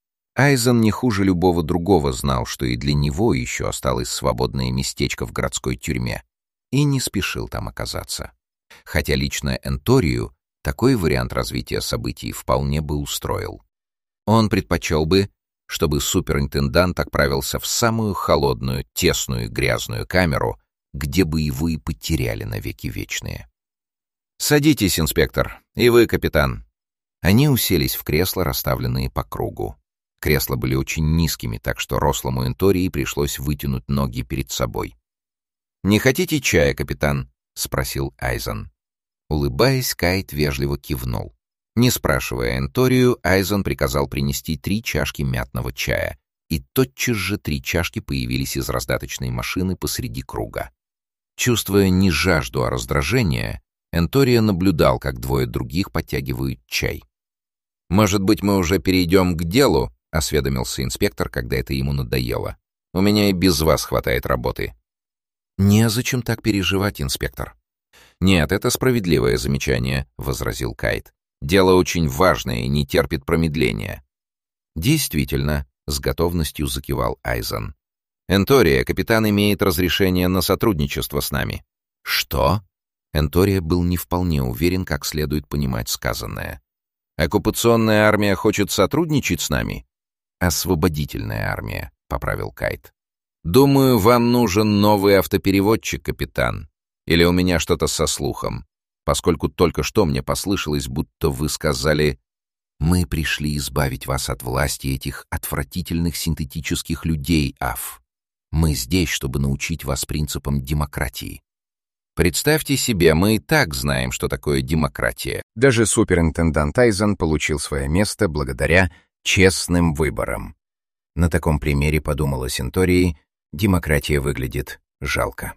Айзен не хуже любого другого знал, что и для него еще осталось свободное местечко в городской тюрьме, и не спешил там оказаться. Хотя лично Энторию такой вариант развития событий вполне бы устроил. Он предпочел бы, чтобы суперинтендант отправился в самую холодную, тесную и грязную камеру, где бы его и потеряли навеки вечные. «Садитесь, инспектор, и вы, капитан». Они уселись в кресла, расставленные по кругу. Кресла были очень низкими, так что рослому Энтории пришлось вытянуть ноги перед собой. «Не хотите чая, капитан?» — спросил Айзен. Улыбаясь, Кайт вежливо кивнул. Не спрашивая Энторию, Айзен приказал принести 3 чашки мятного чая, и тотчас же 3 чашки появились из раздаточной машины посреди круга. Чувствуя не жажду, а раздражение, Энтория наблюдал, как двое других подтягивают чай. «Может быть, мы уже перейдем к делу?» — осведомился инспектор, когда это ему надоело. «У меня и без вас хватает работы». «Незачем так переживать, инспектор». «Нет, это справедливое замечание», — возразил Кайт. «Дело очень важное и не терпит промедления». «Действительно», — с готовностью закивал Айзен. «Энтория, капитан имеет разрешение на сотрудничество с нами». «Что?» Энтория был не вполне уверен, как следует понимать сказанное. «Оккупационная армия хочет сотрудничать с нами?» «Освободительная армия», — поправил Кайт. «Думаю, вам нужен новый автопереводчик, капитан. Или у меня что-то со слухом, поскольку только что мне послышалось, будто вы сказали: «Мы пришли избавить вас от власти этих отвратительных синтетических людей, Аф. Мы здесь, чтобы научить вас принципам демократии». Представьте себе, мы и так знаем, что такое демократия. Даже суперинтендант Айзен получил свое место благодаря честным выборам. На таком примере, подумала Энтории, демократия выглядит жалко.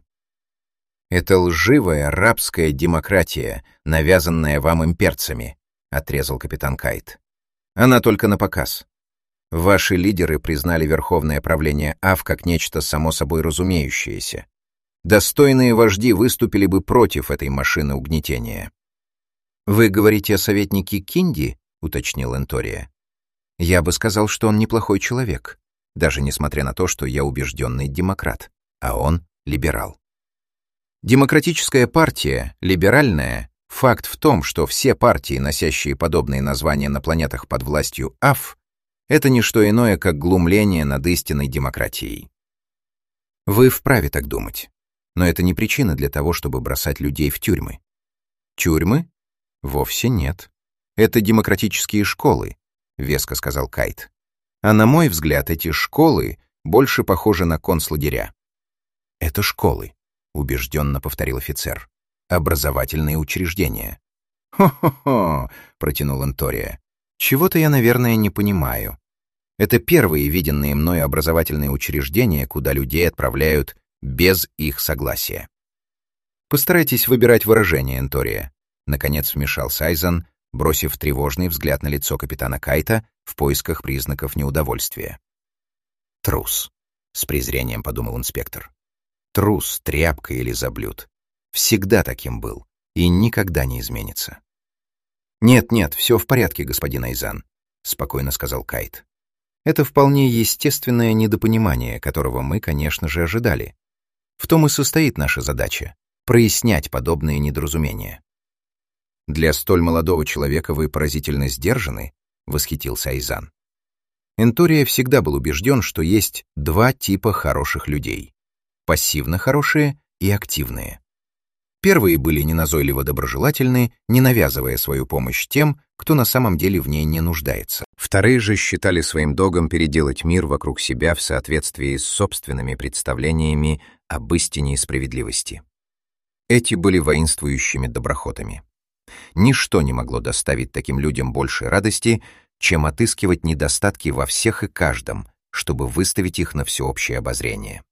«Это лживая рабская демократия, навязанная вам имперцами», — отрезал капитан Кайт. «Она только на показ. Ваши лидеры признали верховное правление АФ как нечто само собой разумеющееся. Достойные вожди выступили бы против этой машины угнетения». «Вы говорите о советнике Кинди?» — уточнил Энтория. «Я бы сказал, что он неплохой человек, даже несмотря на то, что я убежденный демократ, а он — либерал. Демократическая партия, либеральная, факт в том, что все партии, носящие подобные названия на планетах под властью АФ, это не что иное, как глумление над истинной демократией. Вы вправе так думать, но это не причина для того, чтобы бросать людей в тюрьмы. Тюрьмы? Вовсе нет. Это демократические школы, веско сказал Кайт. А на мой взгляд, эти школы больше похожи на концлагеря. Это школы, убежденно повторил офицер. Образовательные учреждения. «Хо-хо-хо», — протянул Энтория. «Чего-то я, наверное, не понимаю. Это первые виденные мной образовательные учреждения, куда людей отправляют без их согласия». «Постарайтесь выбирать выражение, Энтория», — наконец вмешался Айзен, бросив тревожный взгляд на лицо капитана Кайта в поисках признаков неудовольствия. «Трус», — с презрением подумал инспектор. «Трус, тряпка или заблюд. Всегда таким был и никогда не изменится». «Нет, все в порядке, господин Айзен», — спокойно сказал Кайт. «Это вполне естественное недопонимание, которого мы, конечно же, ожидали. В том и состоит наша задача — прояснять подобные недоразумения». «Для столь молодого человека вы поразительно сдержаны», — восхитился Айзен. Энтория всегда был убежден, что есть два типа хороших людей — пассивно хорошие и активные. Первые были неназойливо доброжелательны, не навязывая свою помощь тем, кто на самом деле в ней не нуждается. Вторые же считали своим долгом переделать мир вокруг себя в соответствии с собственными представлениями об истине и справедливости. Эти были воинствующими доброхотами. Ничто не могло доставить таким людям большей радости, чем отыскивать недостатки во всех и каждом, чтобы выставить их на всеобщее обозрение.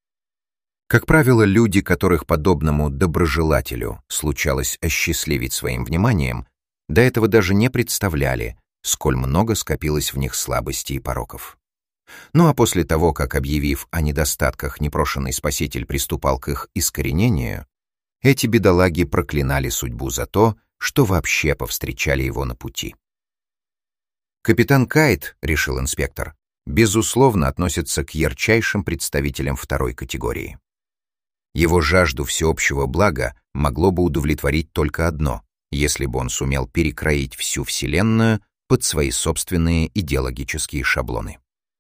Как правило, люди, которых подобному доброжелателю случалось осчастливить своим вниманием, до этого даже не представляли, сколь много скопилось в них слабостей и пороков. Ну а после того, как, объявив о недостатках, непрошенный спаситель приступал к их искоренению, эти бедолаги проклинали судьбу за то, что вообще повстречали его на пути. «Капитан Кайт, — решил инспектор, — безусловно относится к ярчайшим представителям второй категории. Его жажду всеобщего блага могло бы удовлетворить только одно, если бы он сумел перекроить всю Вселенную под свои собственные идеологические шаблоны».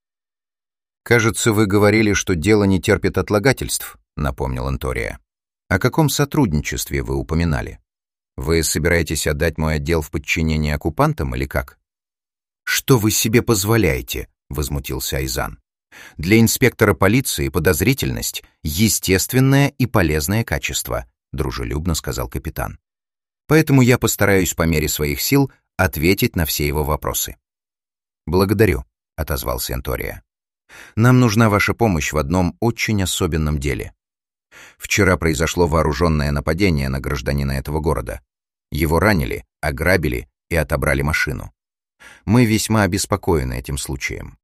«Кажется, вы говорили, что дело не терпит отлагательств», — напомнил Энтория. «О каком сотрудничестве вы упоминали? Вы собираетесь отдать мой отдел в подчинение оккупантам или как?» «Что вы себе позволяете?» — возмутился Айзен. «Для инспектора полиции подозрительность — естественное и полезное качество», — дружелюбно сказал капитан. «Поэтому я постараюсь по мере своих сил ответить на все его вопросы». «Благодарю», — отозвался Энтория. «Нам нужна ваша помощь в одном очень особенном деле». Вчера произошло вооруженное нападение на гражданина этого города. Его ранили, ограбили и отобрали машину. Мы весьма обеспокоены этим случаем.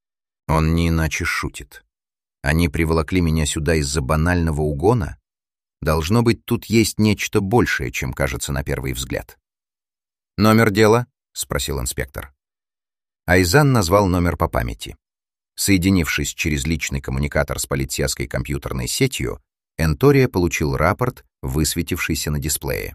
Он не иначе шутит. Они приволокли меня сюда из-за банального угона? Должно быть, тут есть нечто большее, чем кажется на первый взгляд. «Номер дела?» — спросил инспектор. Айзан назвал номер по памяти. Соединившись через личный коммуникатор с полицейской компьютерной сетью, Энтория получил рапорт, высветившийся на дисплее.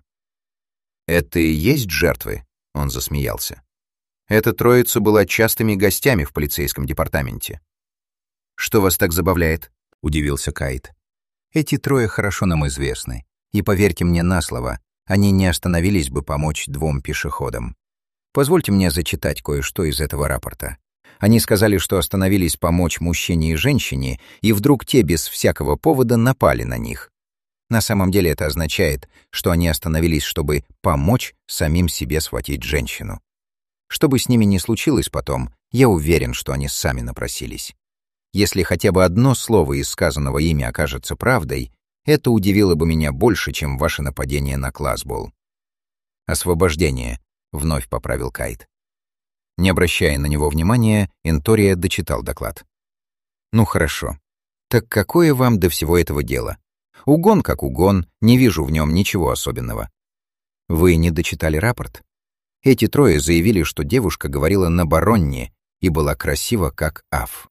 «Это и есть жертвы?» — он засмеялся. «Эта троица была частыми гостями в полицейском департаменте». «Что вас так забавляет?» — удивился Кайт. «Эти трое хорошо нам известны, и, поверьте мне на слово, они не остановились бы помочь двум пешеходам. Позвольте мне зачитать кое-что из этого рапорта. Они сказали, что остановились помочь мужчине и женщине, и вдруг те без всякого повода напали на них. На самом деле это означает, что они остановились, чтобы помочь самим себе схватить женщину. Что бы с ними ни случилось потом, я уверен, что они сами напросились. Если хотя бы одно слово из сказанного ими окажется правдой, это удивило бы меня больше, чем ваше нападение на Классбол. «Освобождение», — вновь поправил Кайт. Не обращая на него внимания, Энтория дочитал доклад. «Ну хорошо. Так какое вам до всего этого дело? Угон как угон, не вижу в нем ничего особенного». «Вы не дочитали рапорт? Эти трое заявили, что девушка говорила на баронне и была красива, как Аф.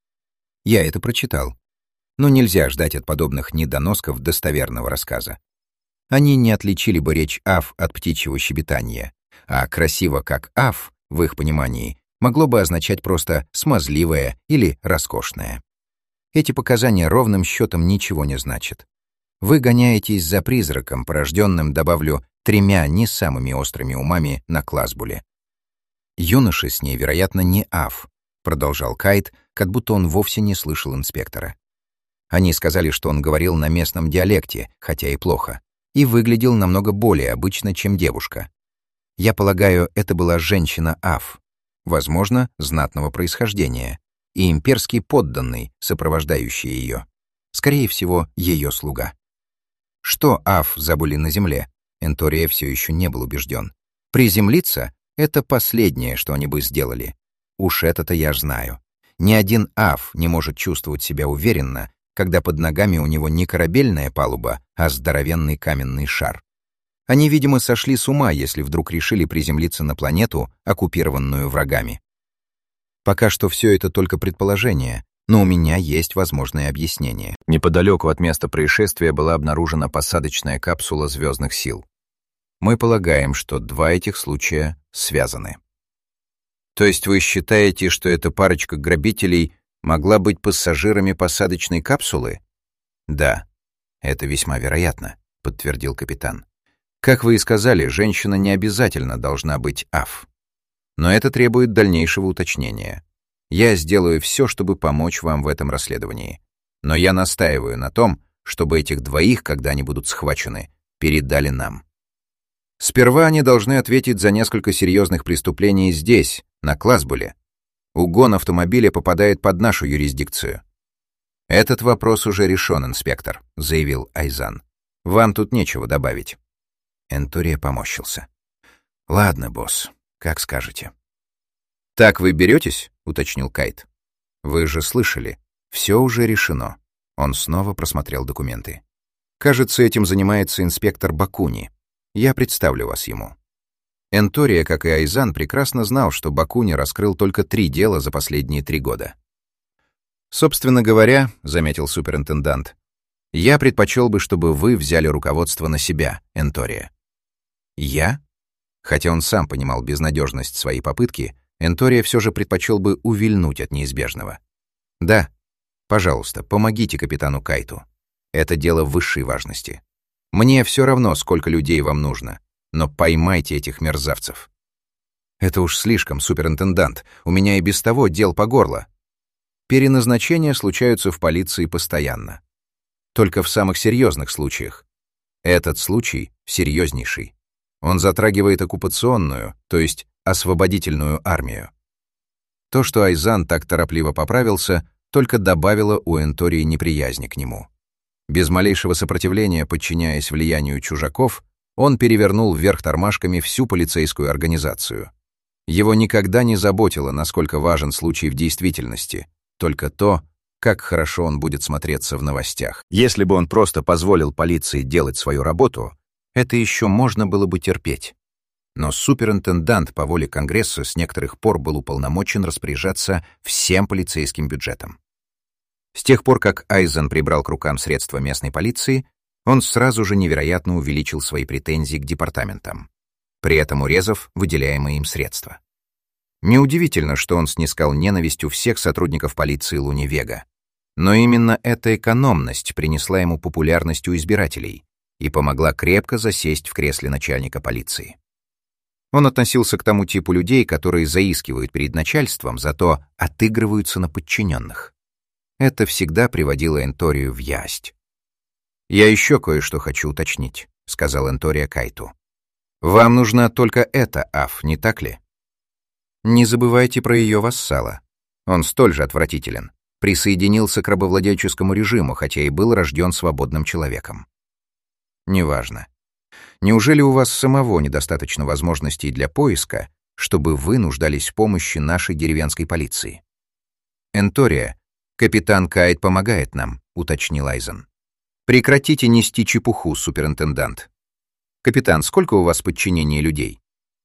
Я это прочитал. Но нельзя ждать от подобных недоносков достоверного рассказа. Они не отличили бы речь Аф от птичьего щебетания, а красиво, как Аф, в их понимании, могло бы означать просто смазливое или роскошное. Эти показания ровным счетом ничего не значат. Вы гоняетесь за призраком, порожденным, добавлю, 3 не самыми острыми умами на Классбуле. Юноша с ней, вероятно, не Аф, продолжал Кайт, как будто он вовсе не слышал инспектора. Они сказали, что он говорил на местном диалекте, хотя и плохо, и выглядел намного более обычно, чем девушка. Я полагаю, это была женщина Аф, возможно, знатного происхождения, и имперский подданный, сопровождающий ее. Скорее всего, ее слуга. Что Аф забыли на земле? Энтория все еще не был убежден. Приземлиться — это последнее, что они бы сделали. Уж это-то я знаю. Ни один Аф не может чувствовать себя уверенно, когда под ногами у него не корабельная палуба, а здоровенный каменный шар. Они, видимо, сошли с ума, если вдруг решили приземлиться на планету, оккупированную врагами. Пока что все это только предположение, но у меня есть возможное объяснение. Неподалеку от места происшествия была обнаружена посадочная капсула звездных сил. Мы полагаем, что 2 этих случая связаны. То есть вы считаете, что эта парочка грабителей могла быть пассажирами посадочной капсулы? Да, это весьма вероятно, подтвердил капитан. Как вы и сказали, женщина не обязательно должна быть Аф. Но это требует дальнейшего уточнения. Я сделаю все, чтобы помочь вам в этом расследовании. Но я настаиваю на том, чтобы этих 2, когда они будут схвачены, передали нам. Сперва они должны ответить за несколько серьезных преступлений здесь, на Классбуле. Угон автомобиля попадает под нашу юрисдикцию. «Этот вопрос уже решен, инспектор», — заявил Айзан. «Вам тут нечего добавить». Энтория поморщился. «Ладно, босс, как скажете». «Так вы беретесь?» — уточнил Кайт. «Вы же слышали, все уже решено». Он снова просмотрел документы. «Кажется, этим занимается инспектор Бакуни. Я представлю вас ему». Энтория, как и Айзан, прекрасно знал, что Бакуни раскрыл только 3 дела за последние 3 года. «Собственно говоря, — заметил суперинтендант, — я предпочел бы, чтобы вы взяли руководство на себя, Энтория». «Я?» Хотя он сам понимал безнадежность своей попытки, Энтория все же предпочел бы увильнуть от неизбежного. «Да, пожалуйста, помогите капитану Кайту. Это дело высшей важности. Мне все равно, сколько людей вам нужно, но поймайте этих мерзавцев». «Это уж слишком, суперинтендант, у меня и без того дел по горло». Переназначения случаются в полиции постоянно. Только в самых серьезных случаях. Этот случай серьезнейший. Он затрагивает оккупационную, то есть освободительную армию. То, что Айзан так торопливо поправился, только добавило у Энтории неприязни к нему. Без малейшего сопротивления, подчиняясь влиянию чужаков, он перевернул вверх тормашками всю полицейскую организацию. Его никогда не заботило, насколько важен случай в действительности, только то, как хорошо он будет смотреться в новостях. Если бы он просто позволил полиции делать свою работу, это еще можно было бы терпеть. Но суперинтендант по воле Конгресса с некоторых пор был уполномочен распоряжаться всем полицейским бюджетом. С тех пор, как Айзен прибрал к рукам средства местной полиции, он сразу же невероятно увеличил свои претензии к департаментам, при этом урезав выделяемые им средства. Неудивительно, что он снискал ненависть у всех сотрудников полиции Луни-Вега. Но именно эта экономность принесла ему популярность у избирателей и помогла крепко засесть в кресле начальника полиции. Он относился к тому типу людей, которые заискивают перед начальством, зато отыгрываются на подчиненных. Это всегда приводило Энторию в ярость. «Я еще кое-что хочу уточнить», — сказал Энтория Кайту. «Вам нужна только эта Аф, не так ли? Не забывайте про ее вассала. Он столь же отвратителен. Присоединился к рабовладельческому режиму, хотя и был рожден свободным человеком. Неважно. Неужели у вас самого недостаточно возможностей для поиска, чтобы вы нуждались в помощи нашей деревенской полиции?» «Энтория, капитан Кайт помогает нам», — уточнил Айзен. «Прекратите нести чепуху, суперинтендант. Капитан, сколько у вас в подчинении людей?»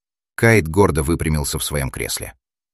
Кайт гордо выпрямился в своем кресле.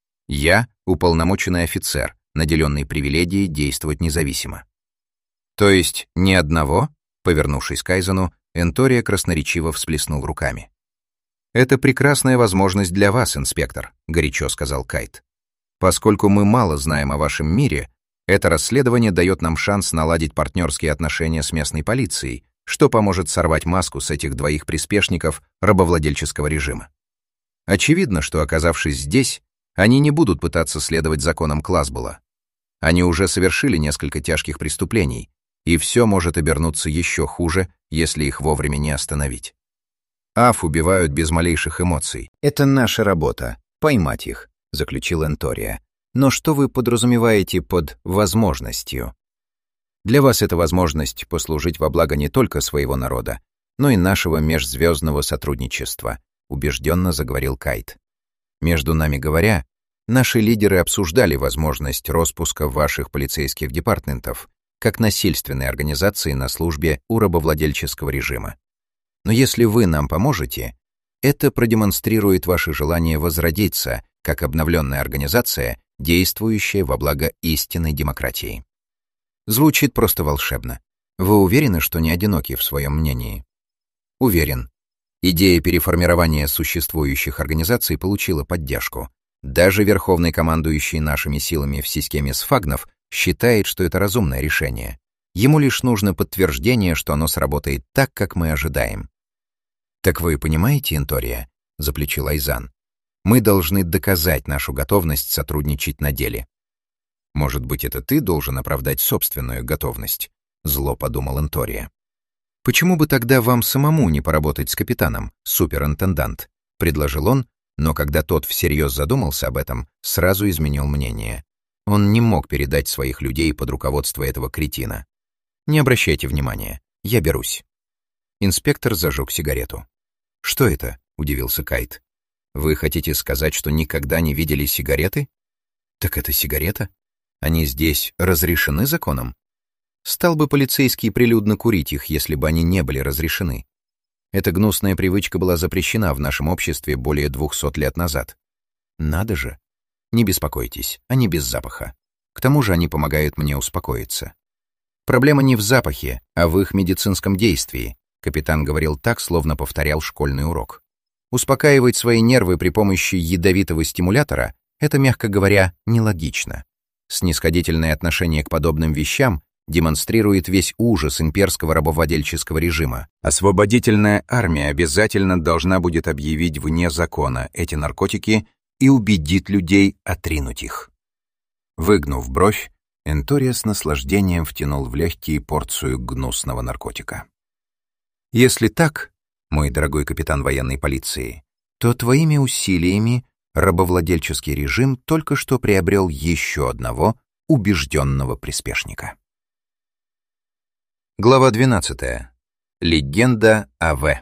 «Я — уполномоченный офицер, наделенный привилегией действовать независимо». «То есть ни одного?» — повернувшись к Айзену, Энтория красноречиво всплеснул руками. «Это прекрасная возможность для вас, инспектор», — горячо сказал Кайт. «Поскольку мы мало знаем о вашем мире, это расследование дает нам шанс наладить партнерские отношения с местной полицией, что поможет сорвать маску с этих двоих приспешников рабовладельческого режима. Очевидно, что, оказавшись здесь, они не будут пытаться следовать законам Класбола. Они уже совершили несколько тяжких преступлений, и все может обернуться еще хуже, если их вовремя не остановить. Аф убивают без малейших эмоций. «Это наша работа — поймать их», — заключил Энтория. «Но что вы подразумеваете под возможностью?» «Для вас это возможность послужить во благо не только своего народа, но и нашего межзвездного сотрудничества», — убежденно заговорил Кайт. «Между нами говоря, наши лидеры обсуждали возможность распуска ваших полицейских департаментов как насильственной организации на службе у рабовладельческого режима. Но если вы нам поможете, это продемонстрирует ваше желание возродиться как обновленная организация, действующая во благо истинной демократии. Звучит просто волшебно. Вы уверены, что не одиноки в своем мнении?» «Уверен. Идея переформирования существующих организаций получила поддержку. Даже верховный командующий нашими силами в системе сфагнов считает, что это разумное решение. Ему лишь нужно подтверждение, что оно сработает так, как мы ожидаем». «Так вы понимаете, Энтория?» — заплечил Айзан. «Мы должны доказать нашу готовность сотрудничать на деле». «Может быть, это ты должен оправдать собственную готовность?» — зло подумал Энтория. «Почему бы тогда вам самому не поработать с капитаном, суперинтендант?» — предложил он, но когда тот всерьез задумался об этом, сразу изменил мнение. Он не мог передать своих людей под руководство этого кретина. «Не обращайте внимания, я берусь». Инспектор зажег сигарету. «Что это?» — удивился Кайт. «Вы хотите сказать, что никогда не видели сигареты?» «Так это сигарета? Они здесь разрешены законом?» «Стал бы полицейский прилюдно курить их, если бы они не были разрешены. Эта гнусная привычка была запрещена в нашем обществе более 200 лет назад. Надо же. Не беспокойтесь, они без запаха. К тому же они помогают мне успокоиться. Проблема не в запахе, а в их медицинском действии», — капитан говорил так, словно повторял школьный урок. «Успокаивать свои нервы при помощи ядовитого стимулятора — это, мягко говоря, нелогично. Снисходительное отношение к подобным вещам демонстрирует весь ужас имперского рабовладельческого режима. Освободительная армия обязательно должна будет объявить вне закона эти наркотики и убедит людей отринуть их». Выгнув бровь, Энтория с наслаждением втянул в легкие порцию гнусного наркотика. «Если так, мой дорогой капитан военной полиции, то твоими усилиями рабовладельческий режим только что приобрел еще одного убежденного приспешника». Глава 12. Легенда о В.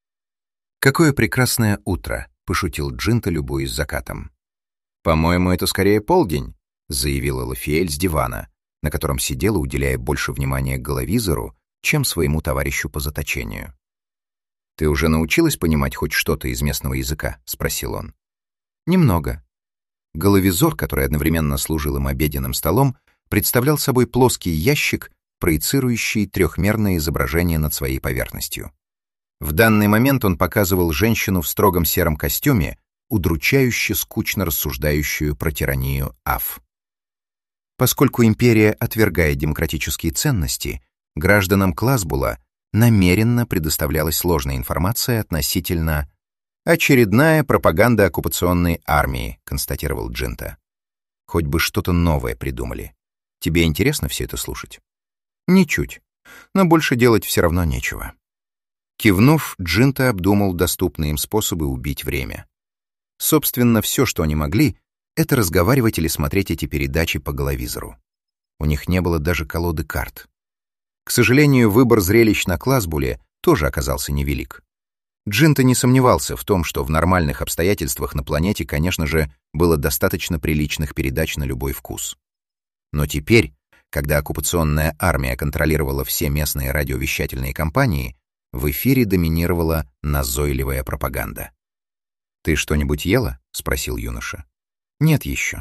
«Какое прекрасное утро», — пошутил Джинта, любуясь закатом. «По-моему, это скорее полдень», — заявила Лафиэль с дивана, на котором сидела, уделяя больше внимания головизору, чем своему товарищу по заточению. «Ты уже научилась понимать хоть что-то из местного языка?» — спросил он. «Немного». Головизор, который одновременно служил им обеденным столом, представлял собой плоский ящик, проецирующий трехмерное изображение над своей поверхностью. В данный момент он показывал женщину в строгом сером костюме, удручающе скучно рассуждающую про тиранию Аф. Поскольку империя отвергает демократические ценности, гражданам Класбула намеренно предоставлялась ложная информация относительно «очередная пропаганда оккупационной армии», констатировал Джинта. «Хоть бы что-то новое придумали. Тебе интересно все это слушать?» «Ничуть. Но больше делать все равно нечего». Кивнув, Джинта обдумал доступные им способы убить время. Собственно, все, что они могли, это разговаривать или смотреть эти передачи по головизору. У них не было даже колоды карт. К сожалению, выбор зрелищ на Класбуле тоже оказался невелик. Джинта не сомневался в том, что в нормальных обстоятельствах на планете, конечно же, было достаточно приличных передач на любой вкус. Но теперь, когда оккупационная армия контролировала все местные радиовещательные компании, в эфире доминировала назойливая пропаганда. «Ты что-нибудь ела?» — спросил юноша. «Нет еще.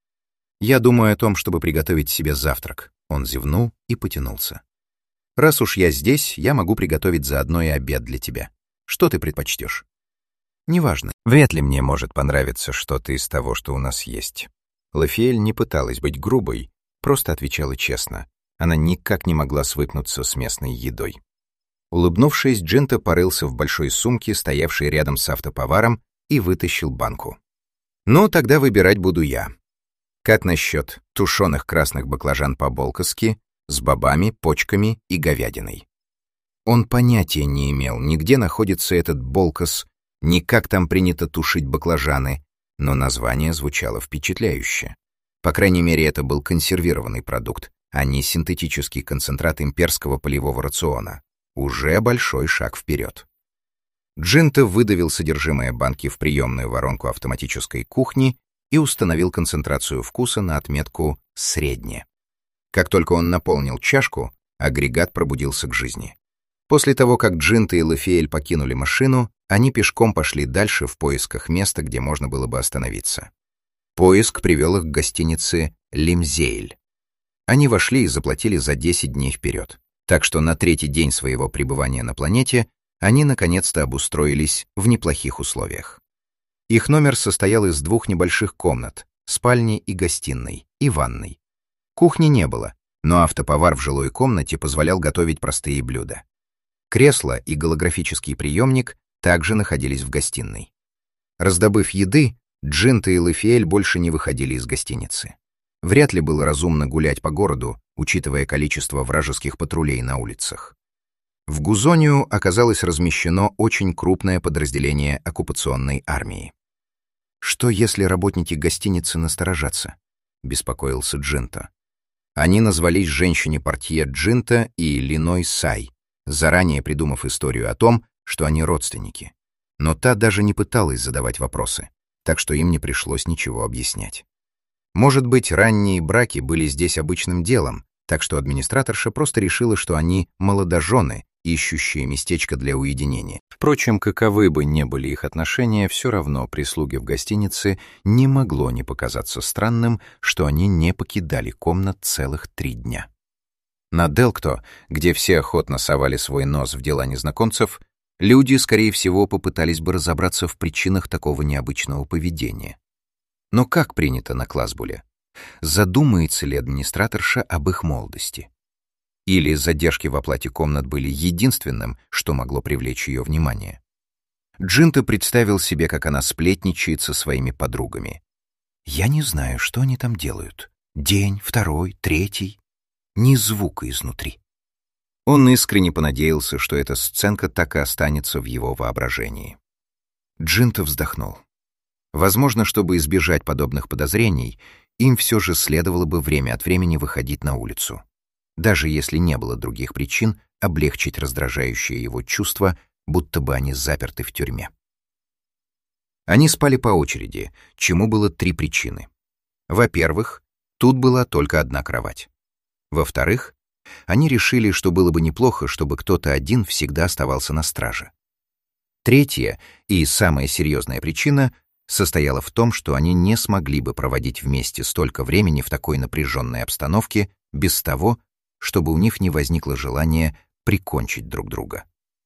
Я думаю о том, чтобы приготовить себе завтрак». Он зевнул и потянулся. «Раз уж я здесь, я могу приготовить заодно и обед для тебя. Что ты предпочтешь?» «Неважно. Вряд ли мне может понравиться что-то из того, что у нас есть». Лафиэль не пыталась быть грубой, просто отвечала честно. Она никак не могла свыкнуться с местной едой. Улыбнувшись, Джинта порылся в большой сумке, стоявшей рядом с автоповаром, и вытащил банку. «Ну, тогда выбирать буду я. Как насчет тушеных красных баклажан по-болкоски с бобами, почками и говядиной?» Он понятия не имел, ни где находится этот болкос, ни как там принято тушить баклажаны, но название звучало впечатляюще. По крайней мере, это был консервированный продукт, а не синтетический концентрат имперского полевого рациона. Уже большой шаг вперед. Джинта выдавил содержимое банки в приемную воронку автоматической кухни и установил концентрацию вкуса на отметку «средне». Как только он наполнил чашку, агрегат пробудился к жизни. После того, как Джинта и Лафиэль покинули машину, они пешком пошли дальше в поисках места, где можно было бы остановиться. Поиск привел их к гостинице «Лимзейль». Они вошли и заплатили за 10 дней вперед. Так что на третий день своего пребывания на планете они наконец-то обустроились в неплохих условиях. Их номер состоял из 2 небольших комнат, спальни и гостиной, и ванной. Кухни не было, но автоповар в жилой комнате позволял готовить простые блюда. Кресло и голографический приемник также находились в гостиной. Раздобыв еды, Джинта и Лафиэль больше не выходили из гостиницы. Вряд ли было разумно гулять по городу, учитывая количество вражеских патрулей на улицах. В Гузонию оказалось размещено очень крупное подразделение оккупационной армии. «Что, если работники гостиницы насторожатся?» — беспокоился Джинта. Они назвались женщине-портье Джинта и Линой Сай, заранее придумав историю о том, что они родственники. Но та даже не пыталась задавать вопросы, так что им не пришлось ничего объяснять. Может быть, ранние браки были здесь обычным делом, так что администраторша просто решила, что они молодожены, ищущие местечко для уединения. Впрочем, каковы бы ни были их отношения, все равно прислуге в гостинице не могло не показаться странным, что они не покидали комнат целых 3 дня. На Делкто, где все охотно совали свой нос в дела незнакомцев, люди, скорее всего, попытались бы разобраться в причинах такого необычного поведения. Но как принято на Класбуле? Задумается ли администраторша об их молодости? Или задержки в оплате комнат были единственным, что могло привлечь ее внимание? Джинта представил себе, как она сплетничает со своими подругами. «Я не знаю, что они там делают. День, 2, 3. Ни звука изнутри». Он искренне понадеялся, что эта сценка так и останется в его воображении. Джинта вздохнул. Возможно, чтобы избежать подобных подозрений, им все же следовало бы время от времени выходить на улицу. Даже если не было других причин, облегчить раздражающее его чувство, будто бы они заперты в тюрьме. Они спали по очереди, чему было 3 причины. Во-первых, тут была только одна кровать. Во-вторых, они решили, что было бы неплохо, чтобы кто-то один всегда оставался на страже. Третья и самая серьезная причина состояла в том, что они не смогли бы проводить вместе столько времени в такой напряженной обстановке без того, чтобы у них не возникло желания прикончить друг друга.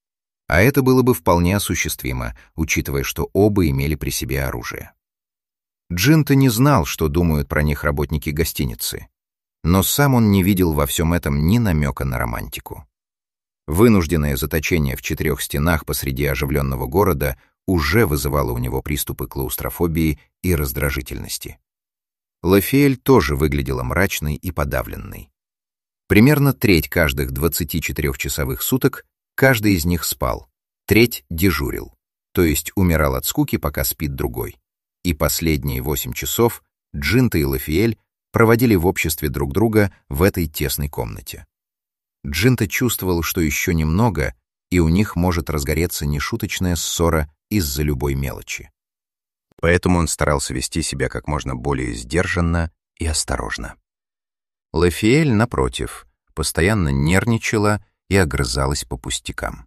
А это было бы вполне осуществимо, учитывая, что оба имели при себе оружие. Джинта не знал, что думают про них работники гостиницы, но сам он не видел во всем этом ни намека на романтику. Вынужденное заточение в 4 стенах посреди оживленного города уже вызывало у него приступы клаустрофобии и раздражительности. Лафиэль тоже выглядела мрачной и подавленной. Примерно треть каждых 24-часовых суток каждый из них спал, треть дежурил, то есть умирал от скуки, пока спит другой. И последние 8 часов Джинта и Лафиэль проводили в обществе друг друга в этой тесной комнате. Джинта чувствовал, что еще немного, и у них может разгореться нешуточная ссора из-за любой мелочи. Поэтому он старался вести себя как можно более сдержанно и осторожно. Лафиэль, напротив, постоянно нервничала и огрызалась по пустякам.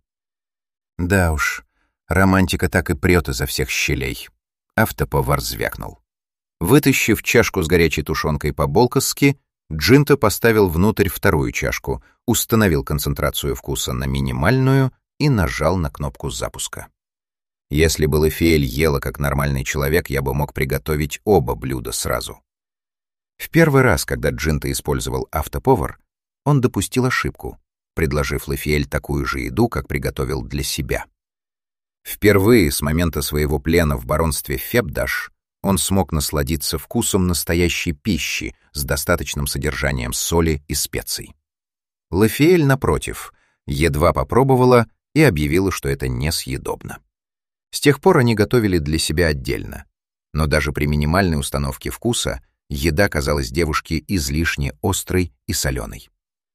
Да уж, романтика так и прет изо всех щелей. Автоповар звякнул. Вытащив чашку с горячей тушенкой по-болкосски, Джинта поставил внутрь вторую чашку, установил концентрацию вкуса на минимальную и нажал на кнопку запуска. Если бы Лафиэль ела как нормальный человек, я бы мог приготовить оба блюда сразу. В первый раз, когда Джинта использовал автоповар, он допустил ошибку, предложив Лафиэль такую же еду, как приготовил для себя. Впервые с момента своего плена в баронстве Фебдаш он смог насладиться вкусом настоящей пищи с достаточным содержанием соли и специй. Лафиэль, напротив, едва попробовала и объявила, что это несъедобно. С тех пор они готовили для себя отдельно, но даже при минимальной установке вкуса еда казалась девушке излишне острой и соленой.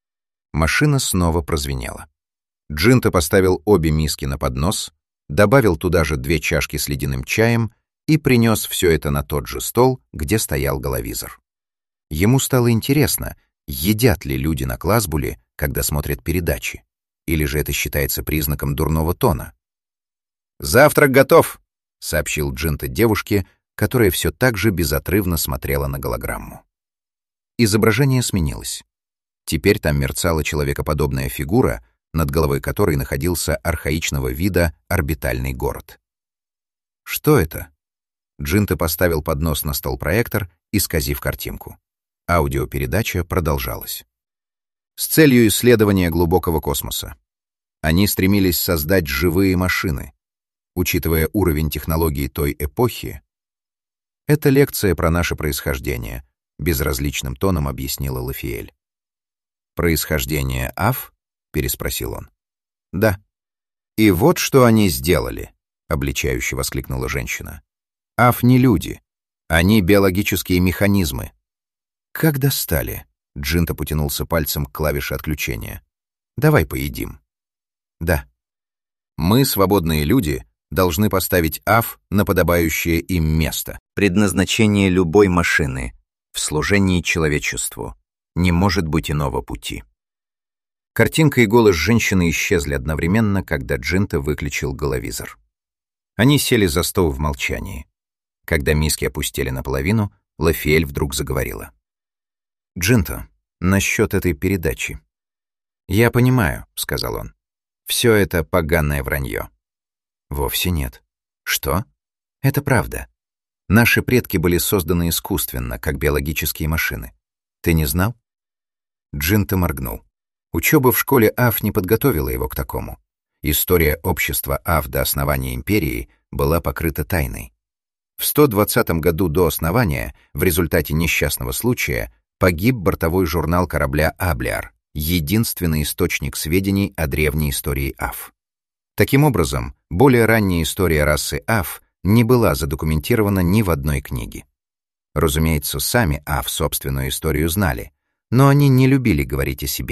Машина снова прозвенела. Джинта поставил обе миски на поднос, добавил туда же 2 чашки с ледяным чаем и принес все это на тот же стол, где стоял головизор. Ему стало интересно, едят ли люди на Класбуле, когда смотрят передачи, или же это считается признаком дурного тона. «Завтрак готов», — сообщил Джинта девушке, которая все так же безотрывно смотрела на голограмму. Изображение сменилось. Теперь там мерцала человекоподобная фигура, над головой которой находился архаичного вида орбитальный город. «Что это?» Джинта поставил поднос на стол-проектор, исказив картинку. Аудиопередача продолжалась. С целью исследования глубокого космоса. Они стремились создать живые машины. Учитывая уровень технологий той эпохи, это лекция про наше происхождение, безразличным тоном объяснила Лафиэль. «Происхождение АФ?» — переспросил он. «Да». «И вот что они сделали», — обличающе воскликнула женщина. «АФ не люди. Они биологические механизмы». «Как достали?» — Джинта потянулся пальцем к клавише отключения. «Давай поедим». «Да». «Мы, свободные люди, должны поставить АФ на подобающее им место. Предназначение любой машины в служении человечеству. Не может быть иного пути». Картинка и голос женщины исчезли одновременно, когда Джинта выключил головизор. Они сели за стол в молчании. Когда миски опустили наполовину, Лафиэль вдруг заговорила. «Джинта, насчет этой передачи». «Я понимаю», — сказал он. «Все это поганое вранье». «Вовсе нет». «Что?» «Это правда. Наши предки были созданы искусственно, как биологические машины. Ты не знал?» Джинта моргнул. Учеба в школе АФ не подготовила его к такому. История общества АФ до основания империи была покрыта тайной. В 120 году до основания, в результате несчастного случая, погиб бортовой журнал корабля «Аблиар», единственный источник сведений о древней истории АФ. Таким образом, более ранняя история расы АФ не была задокументирована ни в одной книге. Разумеется, сами АФ собственную историю знали, но они не любили говорить о себе,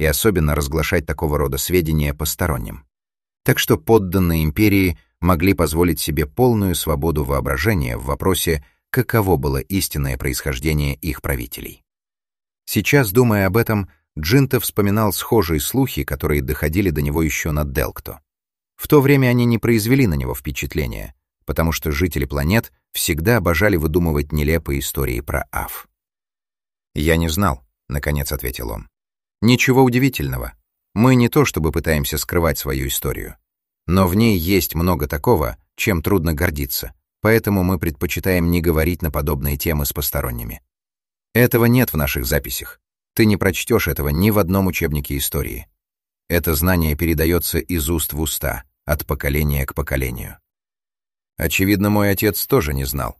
и особенно разглашать такого рода сведения посторонним. Так что подданные империи могли позволить себе полную свободу воображения в вопросе, каково было истинное происхождение их правителей. Сейчас, думая об этом, Джинта вспоминал схожие слухи, которые доходили до него еще на Делкто. В то время они не произвели на него впечатления, потому что жители планет всегда обожали выдумывать нелепые истории про Аф. «Я не знал», — наконец ответил он. «Ничего удивительного. Мы не то чтобы пытаемся скрывать свою историю. Но в ней есть много такого, чем трудно гордиться, поэтому мы предпочитаем не говорить на подобные темы с посторонними. Этого нет в наших записях. Ты не прочтешь этого ни в одном учебнике истории. Это знание передается из уст в уста, от поколения к поколению. Очевидно, мой отец тоже не знал.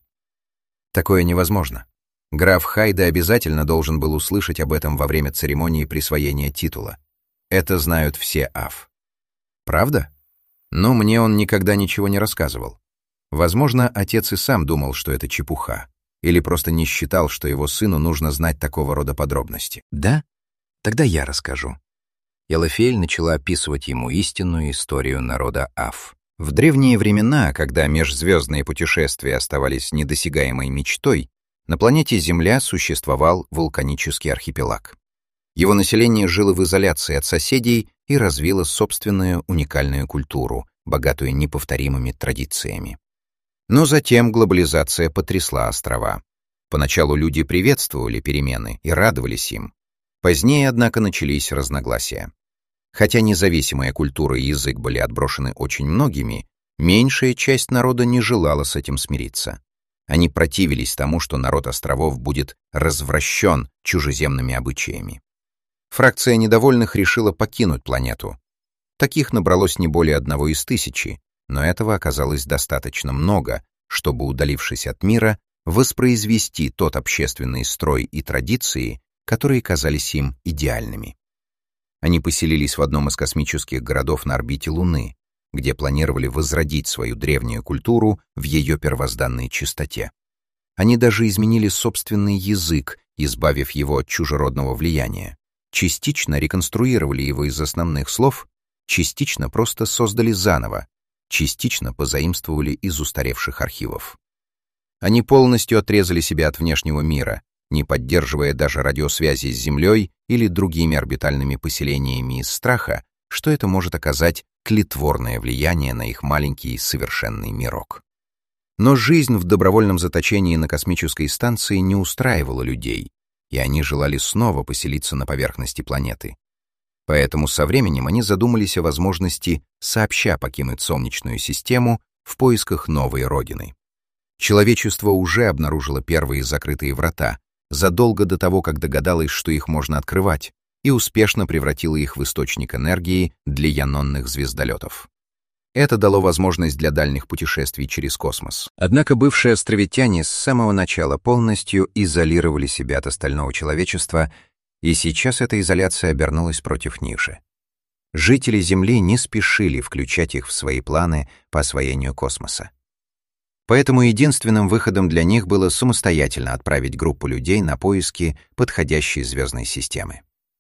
Такое невозможно. Граф Хайде обязательно должен был услышать об этом во время церемонии присвоения титула. Это знают все Аф. Правда? Но мне он никогда ничего не рассказывал. Возможно, отец и сам думал, что это чепуха, или просто не считал, что его сыну нужно знать такого рода подробности. Да? Тогда я расскажу. Элофиэль начала описывать ему истинную историю народа Аф. В древние времена, когда межзвездные путешествия оставались недосягаемой мечтой, на планете Земля существовал вулканический архипелаг. Его население жило в изоляции от соседей и развило собственную уникальную культуру, богатую неповторимыми традициями. Но затем глобализация потрясла острова. Поначалу люди приветствовали перемены и радовались им. Позднее, однако, начались разногласия. Хотя независимая культура и язык были отброшены очень многими, меньшая часть народа не желала с этим смириться. Они противились тому, что народ островов будет развращен чужеземными обычаями. Фракция недовольных решила покинуть планету. Таких набралось не более 1 из 1000, но этого оказалось достаточно много, чтобы, удалившись от мира, воспроизвести тот общественный строй и традиции, которые казались им идеальными. Они поселились в одном из космических городов на орбите Луны, где планировали возродить свою древнюю культуру в ее первозданной чистоте. Они даже изменили собственный язык, избавив его от чужеродного влияния, частично реконструировали его из основных слов, частично просто создали заново, частично позаимствовали из устаревших архивов. Они полностью отрезали себя от внешнего мира, не поддерживая даже радиосвязи с Землей или другими орбитальными поселениями из страха, что это может оказать тлетворное влияние на их маленький совершенный мирок. Но жизнь в добровольном заточении на космической станции не устраивала людей, и они желали снова поселиться на поверхности планеты. Поэтому со временем они задумались о возможности сообща покинуть Солнечную систему в поисках новой родины. Человечество уже обнаружило первые закрытые врата, задолго до того, как догадалось, что их можно открывать, и успешно превратило их в источник энергии для янонных звездолетов. Это дало возможность для дальних путешествий через космос. Однако бывшие островитяне с самого начала полностью изолировали себя от остального человечества, и сейчас эта изоляция обернулась против них же. Жители Земли не спешили включать их в свои планы по освоению космоса. Поэтому единственным выходом для них было самостоятельно отправить группу людей на поиски подходящей звездной системы.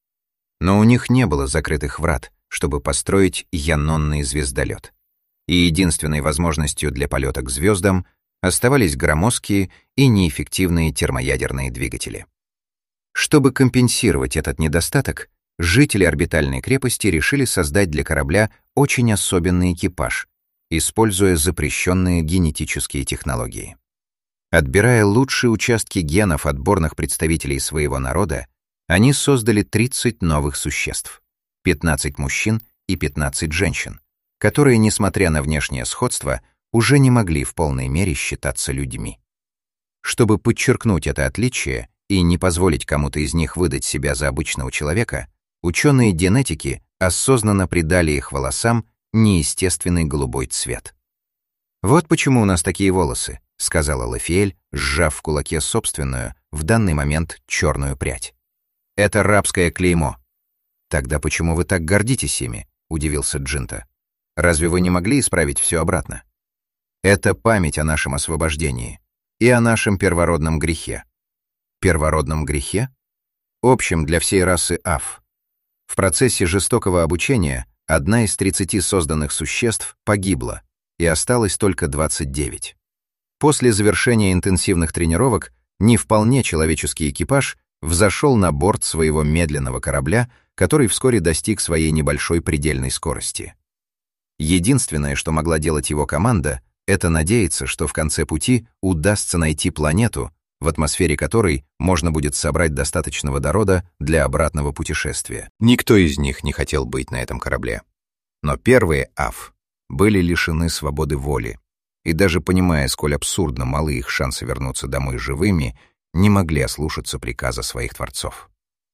Но у них не было закрытых врат, чтобы построить янонный звездолет. И единственной возможностью для полета к звездам оставались громоздкие и неэффективные термоядерные двигатели. Чтобы компенсировать этот недостаток, жители орбитальной крепости решили создать для корабля очень особенный экипаж, используя запрещенные генетические технологии. Отбирая лучшие участки генов отборных представителей своего народа, они создали 30 новых существ, 15 мужчин и 15 женщин, которые, несмотря на внешнее сходство, уже не могли в полной мере считаться людьми. Чтобы подчеркнуть это отличие и не позволить кому-то из них выдать себя за обычного человека, ученые-генетики осознанно придали их волосам неестественный голубой цвет. «Вот почему у нас такие волосы», — сказала Лафиэль, сжав в кулаке собственную, в данный момент черную прядь. «Это рабское клеймо». «Тогда почему вы так гордитесь ими?» — удивился Джинта. «Разве вы не могли исправить все обратно?» «Это память о нашем освобождении и о нашем первородном грехе». «Первородном грехе?» «Общем для всей расы Аф. В процессе жестокого обучения одна из 30 созданных существ погибла, и осталось только 29. После завершения интенсивных тренировок не вполне человеческий экипаж взошел на борт своего медленного корабля, который вскоре достиг своей небольшой предельной скорости. Единственное, что могла делать его команда, это надеяться, что в конце пути удастся найти планету, в атмосфере которой можно будет собрать достаточно водорода для обратного путешествия. Никто из них не хотел быть на этом корабле. Но первые АФ были лишены свободы воли, и даже понимая, сколь абсурдно малы их шансы вернуться домой живыми, не могли ослушаться приказа своих творцов.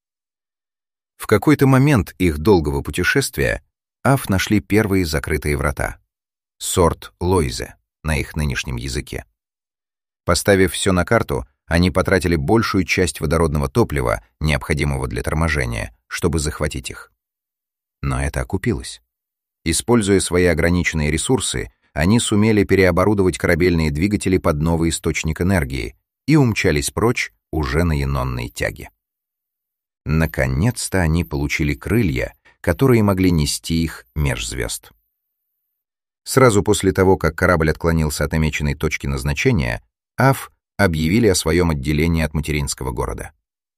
В какой-то момент их долгого путешествия АФ нашли первые закрытые врата — Сорт Лойзе на их нынешнем языке. Поставив все на карту, они потратили большую часть водородного топлива, необходимого для торможения, чтобы захватить их. Но это окупилось. Используя свои ограниченные ресурсы, они сумели переоборудовать корабельные двигатели под новый источник энергии и умчались прочь уже на енонной тяге. Наконец-то они получили крылья, которые могли нести их меж звезд. Сразу после того, как корабль отклонился от намеченной точки назначения, АФ объявили о своем отделении от материнского города.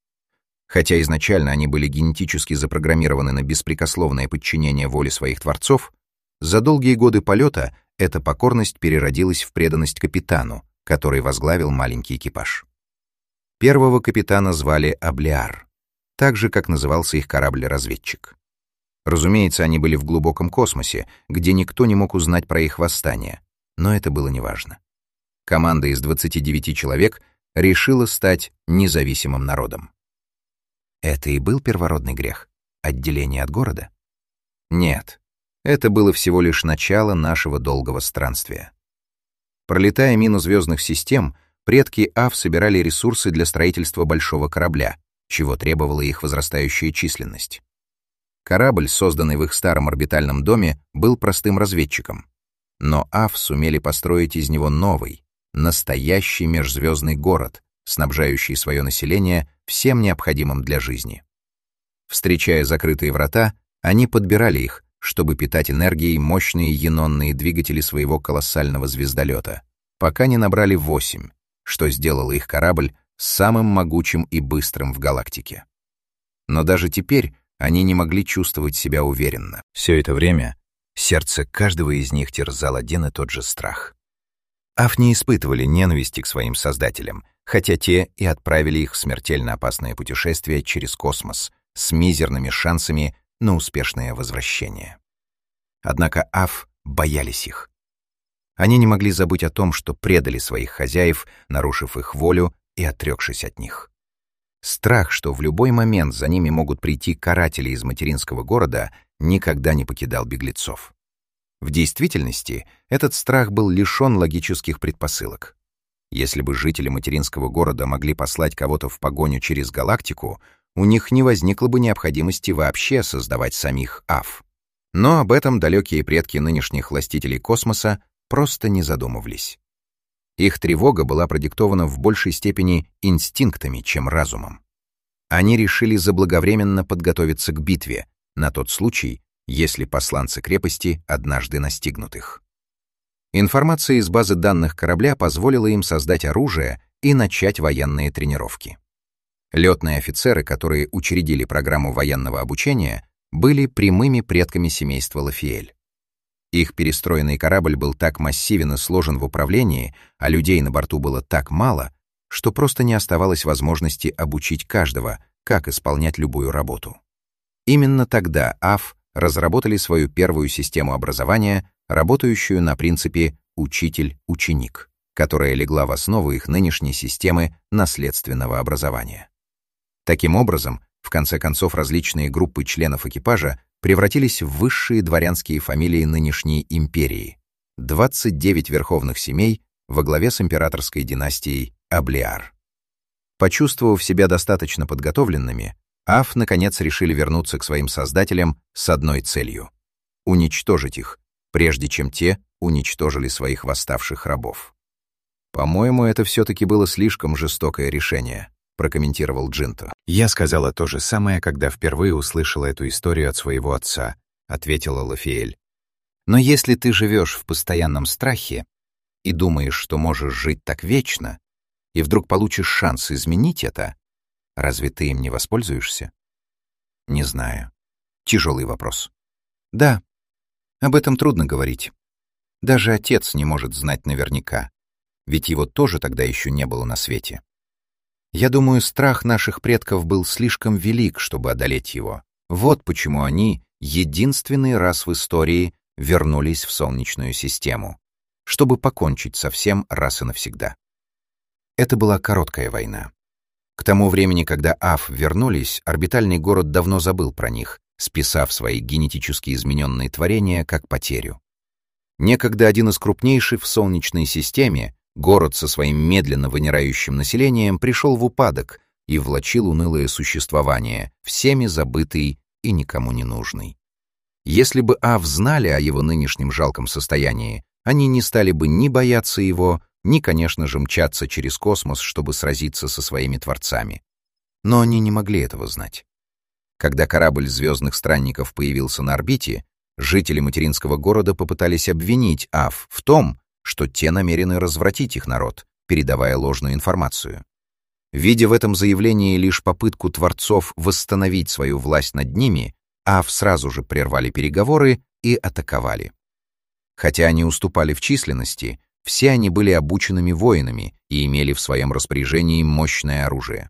Хотя изначально они были генетически запрограммированы на беспрекословное подчинение воле своих творцов, за долгие годы полета эта покорность переродилась в преданность капитану, который возглавил маленький экипаж. Первого капитана звали Аблеар, так же, как назывался их корабль-разведчик. Разумеется, они были в глубоком космосе, где никто не мог узнать про их восстание, но это было неважно. Команда из 29 человек решила стать независимым народом. Это и был первородный грех — отделение от города? Нет, это было всего лишь начало нашего долгого странствия. Пролетая мимо звездных систем, предки АФ собирали ресурсы для строительства большого корабля, чего требовала их возрастающая численность. Корабль, созданный в их старом орбитальном доме, был простым разведчиком, но АФ сумели построить из него новый, настоящий межзвездный город, снабжающий свое население всем необходимым для жизни. Встречая закрытые врата, они подбирали их, чтобы питать энергией мощные енонные двигатели своего колоссального звездолета, пока не набрали 8, что сделало их корабль самым могучим и быстрым в галактике. Но даже теперь они не могли чувствовать себя уверенно. Все это время сердце каждого из них терзал один и тот же страх. АФ не испытывали ненависти к своим создателям, хотя те и отправили их в смертельно опасное путешествие через космос с мизерными шансами на успешное возвращение. Однако АФ боялись их. Они не могли забыть о том, что предали своих хозяев, нарушив их волю и отрекшись от них. Страх, что в любой момент за ними могут прийти каратели из материнского города, никогда не покидал беглецов. В действительности, этот страх был лишен логических предпосылок. Если бы жители материнского города могли послать кого-то в погоню через галактику, у них не возникло бы необходимости вообще создавать самих АФ. Но об этом далекие предки нынешних властителей космоса просто не задумывались. Их тревога была продиктована в большей степени инстинктами, чем разумом. Они решили заблаговременно подготовиться к битве, на тот случай, если посланцы крепости однажды настигнут их. Информация из базы данных корабля позволила им создать оружие и начать военные тренировки. Летные офицеры, которые учредили программу военного обучения, были прямыми предками семейства Лафиэль. Их перестроенный корабль был так массивен и сложен в управлении, а людей на борту было так мало, что просто не оставалось возможности обучить каждого, как исполнять любую работу. Именно тогда АФ разработали свою первую систему образования, работающую на принципе «учитель-ученик», которая легла в основу их нынешней системы наследственного образования. Таким образом, в конце концов, различные группы членов экипажа превратились в высшие дворянские фамилии нынешней империи, 29 верховных семей во главе с императорской династией Аблеар. Почувствовав себя достаточно подготовленными, АФ наконец решили вернуться к своим создателям с одной целью — уничтожить их, прежде чем те уничтожили своих восставших рабов. «По-моему, это все-таки было слишком жестокое решение», — прокомментировал Джинто. «Я сказала то же самое, когда впервые услышала эту историю от своего отца», — ответила Лафиэль. «Но если ты живешь в постоянном страхе и думаешь, что можешь жить так вечно, и вдруг получишь шанс изменить это, разве ты им не воспользуешься?» «Не знаю. Тяжелый вопрос». «Да, об этом трудно говорить. Даже отец не может знать наверняка, ведь его тоже тогда еще не было на свете. Я думаю, страх наших предков был слишком велик, чтобы одолеть его. Вот почему они единственный раз в истории вернулись в Солнечную систему, чтобы покончить со всем раз и навсегда. Это была короткая война. К тому времени, когда Аф вернулись, орбитальный город давно забыл про них, списав свои генетически измененные творения как потерю. Некогда один из крупнейших в Солнечной системе, город со своим медленно вымирающим населением, пришел в упадок и влачил унылое существование, всеми забытый и никому не нужный. Если бы Аф знали о его нынешнем жалком состоянии, они не стали бы ни бояться его, ни, конечно же, мчаться через космос, чтобы сразиться со своими творцами. Но они не могли этого знать. Когда корабль звездных странников появился на орбите, жители материнского города попытались обвинить Аф в том, что те намерены развратить их народ, передавая ложную информацию. Видя в этом заявлении лишь попытку творцов восстановить свою власть над ними, Аф сразу же прервали переговоры и атаковали. Хотя они уступали в численности, все они были обученными воинами и имели в своем распоряжении мощное оружие.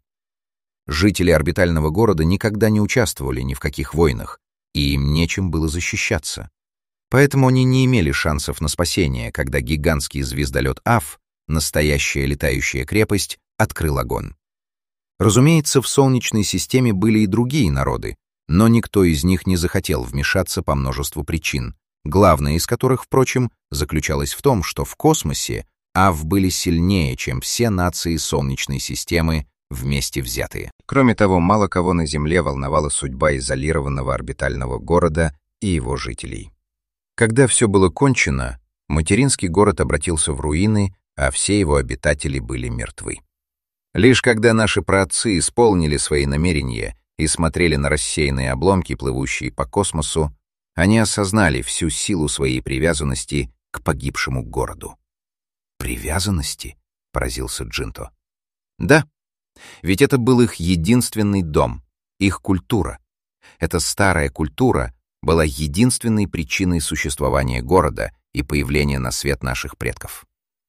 Жители орбитального города никогда не участвовали ни в каких войнах, и им нечем было защищаться. Поэтому они не имели шансов на спасение, когда гигантский звездолет Аф, настоящая летающая крепость, открыл огонь. Разумеется, в Солнечной системе были и другие народы, но никто из них не захотел вмешаться по множеству причин, главная из которых, впрочем, заключалась в том, что в космосе Аф были сильнее, чем все нации Солнечной системы вместе взятые. Кроме того, мало кого на Земле волновала судьба изолированного орбитального города и его жителей. Когда все было кончено, материнский город обратился в руины, а все его обитатели были мертвы. Лишь когда наши праотцы исполнили свои намерения и смотрели на рассеянные обломки, плывущие по космосу, они осознали всю силу своей привязанности к погибшему городу. «Привязанности?» — поразился Джинто. «Да. Ведь это был их единственный дом, их культура. Эта старая культура была единственной причиной существования города и появления на свет наших предков.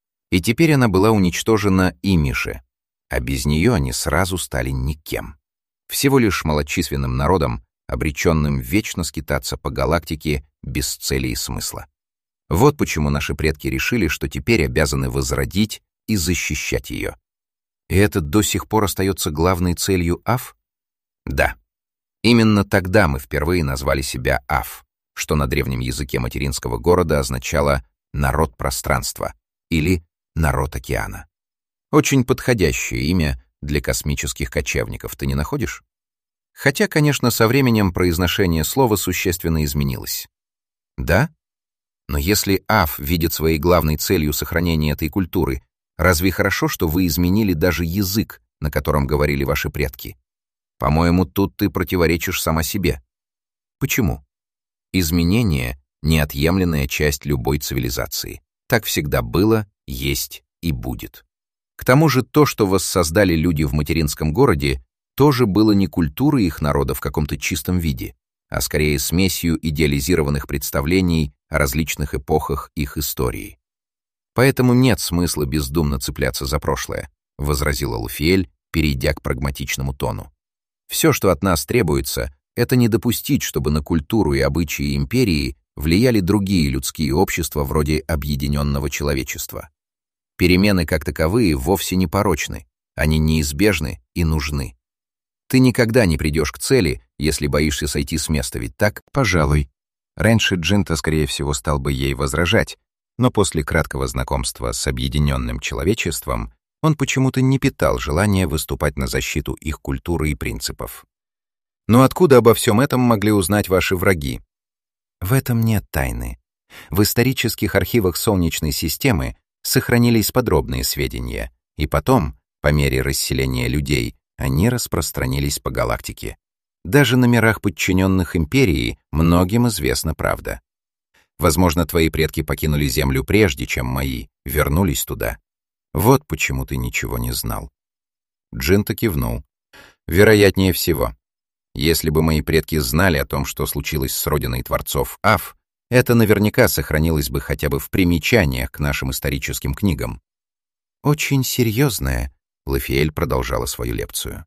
И теперь она была уничтожена ими же, а без нее они сразу стали никем. Всего лишь малочисленным народом, обреченным вечно скитаться по галактике без цели и смысла. Вот почему наши предки решили, что теперь обязаны возродить и защищать ее. И это до сих пор остается главной целью Аф? Да. Именно тогда мы впервые назвали себя Аф, что на древнем языке материнского города означало «народ пространства» или «народ океана». Очень подходящее имя для космических кочевников, ты не находишь? Хотя, конечно, со временем произношение слова существенно изменилось. Да? Но если Аф видит своей главной целью сохранение этой культуры, разве хорошо, что вы изменили даже язык, на котором говорили ваши предки? По-моему, тут ты противоречишь сама себе. Почему? Изменение — неотъемлемая часть любой цивилизации. Так всегда было, есть и будет. К тому же то, что воссоздали люди в материнском городе, тоже было не культурой их народа в каком-то чистом виде, а скорее смесью идеализированных представлений о различных эпохах их истории. «Поэтому нет смысла бездумно цепляться за прошлое», — возразила Лафиэль, перейдя к прагматичному тону. «Все, что от нас требуется, это не допустить, чтобы на культуру и обычаи империи влияли другие людские общества вроде объединенного человечества. Перемены как таковые вовсе не порочны, они неизбежны и нужны. Ты никогда не придешь к цели, если боишься сойти с места, ведь так?» «Пожалуй». Раньше Джинто, скорее всего, стал бы ей возражать, но после краткого знакомства с объединенным человечеством он почему-то не питал желания выступать на защиту их культуры и принципов. «Но откуда обо всем этом могли узнать ваши враги?» «В этом нет тайны. В исторических архивах Солнечной системы сохранились подробные сведения, и потом, по мере расселения людей, Они распространились по галактике. Даже на мирах, подчиненных империи, многим известна правда. Возможно, твои предки покинули Землю прежде, чем мои, вернулись туда. Вот почему ты ничего не знал. Джинта кивнул. Вероятнее всего. Если бы мои предки знали о том, что случилось с родиной творцов Аф, это наверняка сохранилось бы хотя бы в примечаниях к нашим историческим книгам. Очень серьезная, Лафиэль продолжала свою лекцию.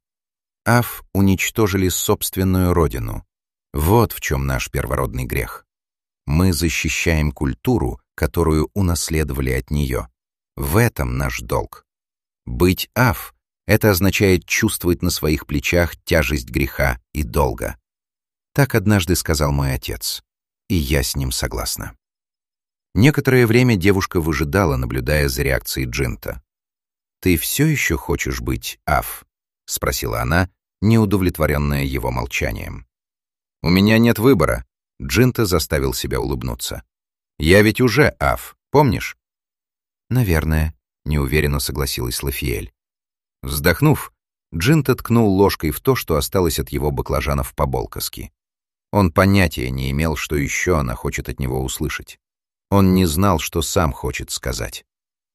Аф уничтожили собственную родину. Вот в чем наш первородный грех. Мы защищаем культуру, которую унаследовали от нее. В этом наш долг. Быть Аф — это означает чувствовать на своих плечах тяжесть греха и долга. Так однажды сказал мой отец, и я с ним согласна. Некоторое время девушка выжидала, наблюдая за реакцией Джинта. «Ты все еще хочешь быть Аф?» — спросила она, неудовлетворенная его молчанием. «У меня нет выбора», — Джинта заставил себя улыбнуться. «Я ведь уже Аф, помнишь?» «Наверное», — неуверенно согласилась Лафиэль. Вздохнув, Джинта ткнул ложкой в то, что осталось от его баклажанов по-болковски. Он понятия не имел, что еще она хочет от него услышать. Он не знал, что сам хочет сказать.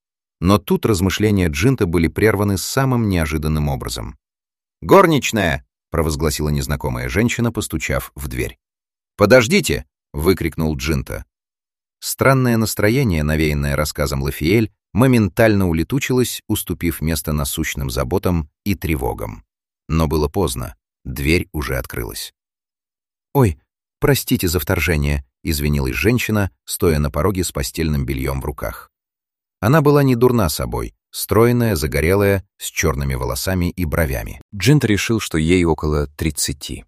Но тут размышления Джинта были прерваны самым неожиданным образом. «Горничная!» — провозгласила незнакомая женщина, постучав в дверь. «Подождите!» — выкрикнул Джинта. Странное настроение, навеянное рассказом Лафиэль, моментально улетучилось, уступив место насущным заботам и тревогам. Но было поздно, дверь уже открылась. «Ой, простите за вторжение», — извинилась женщина, стоя на пороге с постельным бельем в руках. Она была не дурна собой, стройная, загорелая, с черными волосами и бровями. Джинта решил, что ей около 30.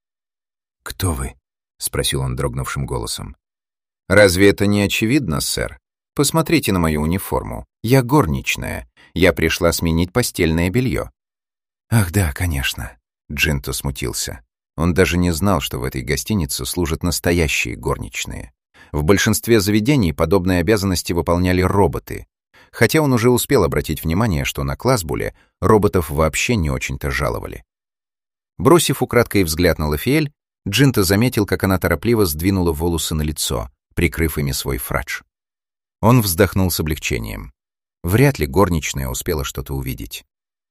«Кто вы?» — спросил он дрогнувшим голосом. «Разве это не очевидно, сэр? Посмотрите на мою униформу. Я горничная. Я пришла сменить постельное белье». «Ах да, конечно». Джинто смутился. Он даже не знал, что в этой гостинице служат настоящие горничные. В большинстве заведений подобные обязанности выполняли роботы, хотя он уже успел обратить внимание, что на Классбуле роботов вообще не очень-то жаловали. Бросив украдкой взгляд на Лафиэль, Джинто заметил, как она торопливо сдвинула волосы на лицо, прикрыв ими свой фрадж. Он вздохнул с облегчением. Вряд ли горничная успела что-то увидеть.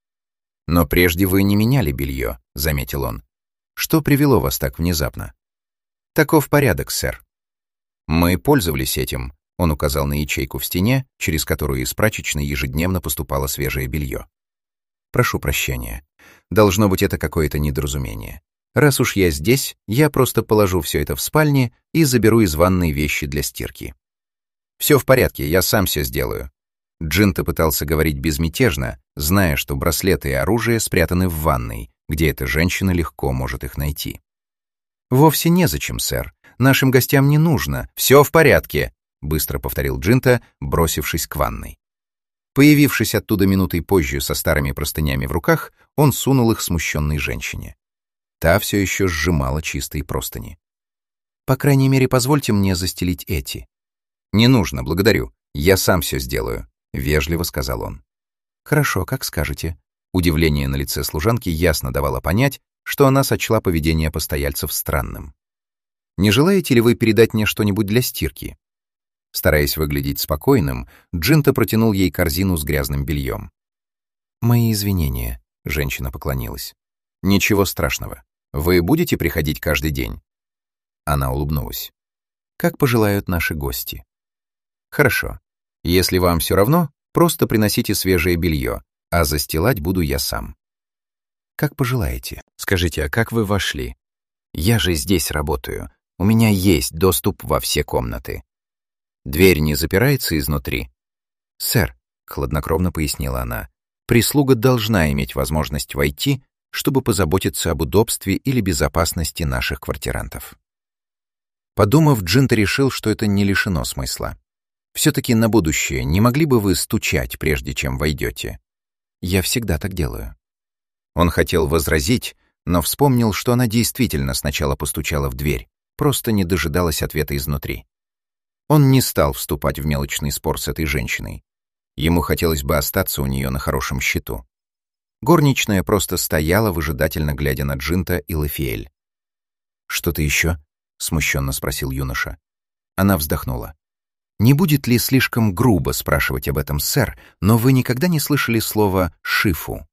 «Но прежде вы не меняли белье», — заметил он. «Что привело вас так внезапно?» «Таков порядок, сэр». «Мы пользовались этим», — он указал на ячейку в стене, через которую из прачечной ежедневно поступало свежее белье. «Прошу прощения. Должно быть, это какое-то недоразумение. Раз уж я здесь, я просто положу все это в спальне и заберу из ванной вещи для стирки». «Все в порядке, я сам все сделаю». Джинто пытался говорить безмятежно, зная, что браслеты и оружие спрятаны в ванной, где эта женщина легко может их найти. «Вовсе незачем, сэр. Нашим гостям не нужно. Все в порядке», — быстро повторил Джинто, бросившись к ванной. Появившись оттуда минутой позже со старыми простынями в руках, он сунул их смущенной женщине. Та все еще сжимала чистые простыни. «По крайней мере, позвольте мне застелить эти». «Не нужно, благодарю. Я сам все сделаю», — вежливо сказал он. «Хорошо, как скажете». Удивление на лице служанки ясно давало понять, что она сочла поведение постояльцев странным. «Не желаете ли вы передать мне что-нибудь для стирки?» Стараясь выглядеть спокойным, Джинто протянул ей корзину с грязным бельем. «Мои извинения», — женщина поклонилась. «Ничего страшного. Вы будете приходить каждый день?» Она улыбнулась. «Как пожелают наши гости». «Хорошо. Если вам все равно, просто приносите свежее белье, а застилать буду я сам». «Как пожелаете. Скажите, а как вы вошли?» «Я же здесь работаю. У меня есть доступ во все комнаты». «Дверь не запирается изнутри?» «Сэр», — хладнокровно пояснила она, «прислуга должна иметь возможность войти, чтобы позаботиться об удобстве или безопасности наших квартирантов». Подумав, Джинто решил, что это не лишено смысла. «Все-таки на будущее не могли бы вы стучать, прежде чем войдете?» «Я всегда так делаю». Он хотел возразить, но вспомнил, что она действительно сначала постучала в дверь, просто не дожидалась ответа изнутри. Он не стал вступать в мелочный спор с этой женщиной. Ему хотелось бы остаться у нее на хорошем счету. Горничная просто стояла, выжидательно глядя на Джинта и Лафиэль. «Что-то еще?» — смущенно спросил юноша. Она вздохнула. «Не будет ли слишком грубо спрашивать об этом, сэр, но вы никогда не слышали слова «шифу»?»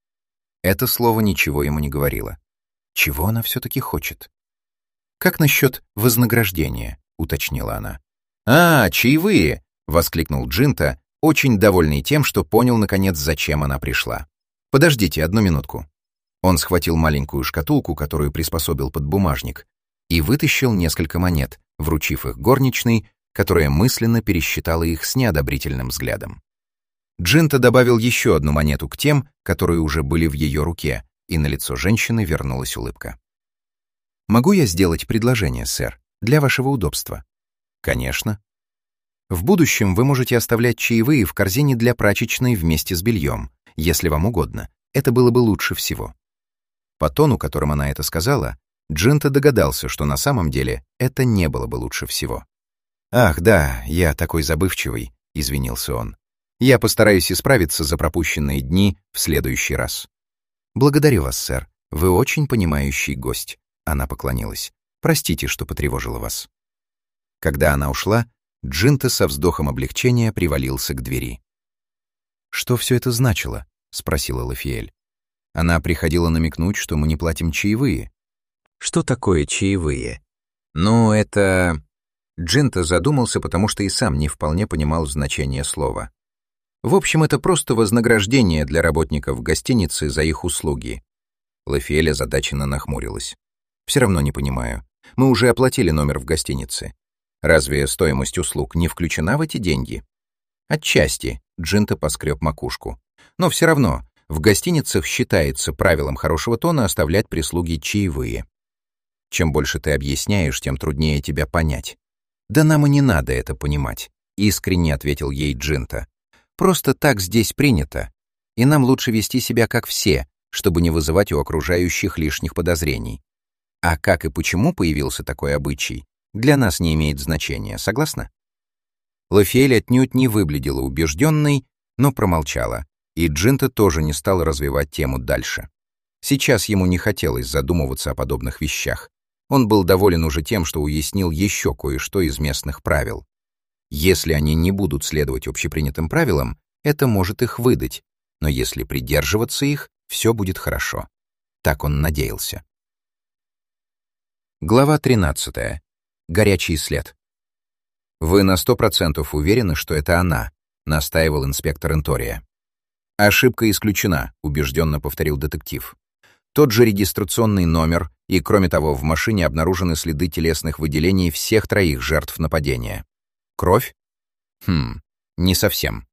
Это слово ничего ему не говорило. Чего она все-таки хочет? «Как насчет вознаграждения?» — уточнила она. «А, чаевые!» — воскликнул Джинта, очень довольный тем, что понял, наконец, зачем она пришла. «Подождите одну минутку». Он схватил маленькую шкатулку, которую приспособил под бумажник, и вытащил несколько монет, вручив их горничной, которая мысленно пересчитала их с неодобрительным взглядом. Джинта добавил еще одну монету к тем, которые уже были в ее руке, и на лицо женщины вернулась улыбка. «Могу я сделать предложение, сэр, для вашего удобства?» «Конечно». «В будущем вы можете оставлять чаевые в корзине для прачечной вместе с бельем, если вам угодно. Это было бы лучше всего». По тону, которым она это сказала, Джинта догадался, что на самом деле это не было бы лучше всего. «Ах, да, я такой забывчивый», — извинился он. «Я постараюсь исправиться за пропущенные дни в следующий раз». «Благодарю вас, сэр. Вы очень понимающий гость». Она поклонилась. «Простите, что потревожила вас». Когда она ушла, Джинта со вздохом облегчения привалился к двери. «Что все это значило?» — спросила Лафиэль. «Она приходила намекнуть, что мы не платим чаевые». «Что такое чаевые?» «Ну, это...» Джинта задумался, потому что и сам не вполне понимал значение слова. «В общем, это просто вознаграждение для работников гостиницы за их услуги». Лафиэль озадаченно нахмурилась. «Все равно не понимаю. Мы уже оплатили номер в гостинице. Разве стоимость услуг не включена в эти деньги?» «Отчасти», — Джинта поскреб макушку. «Но все равно, в гостиницах считается правилом хорошего тона оставлять прислуге чаевые. Чем больше ты объясняешь, тем труднее тебя понять». «Да нам и не надо это понимать», — искренне ответил ей Джинта. «Просто так здесь принято, и нам лучше вести себя как все, чтобы не вызывать у окружающих лишних подозрений. А как и почему появился такой обычай, для нас не имеет значения, согласна?» Лафиэль отнюдь не выглядела убежденной, но промолчала, и Джинта тоже не стал развивать тему дальше. Сейчас ему не хотелось задумываться о подобных вещах. Он был доволен уже тем, что уяснил еще кое-что из местных правил. Если они не будут следовать общепринятым правилам, это может их выдать, но если придерживаться их, все будет хорошо. Так он надеялся. Глава 13. Горячий след. «Вы на 100% уверены, что это она?» — настаивал инспектор Энтория. «Ошибка исключена», — убежденно повторил детектив. «Тот же регистрационный номер, и, кроме того, в машине обнаружены следы телесных выделений всех троих жертв нападения. Кровь? Не совсем».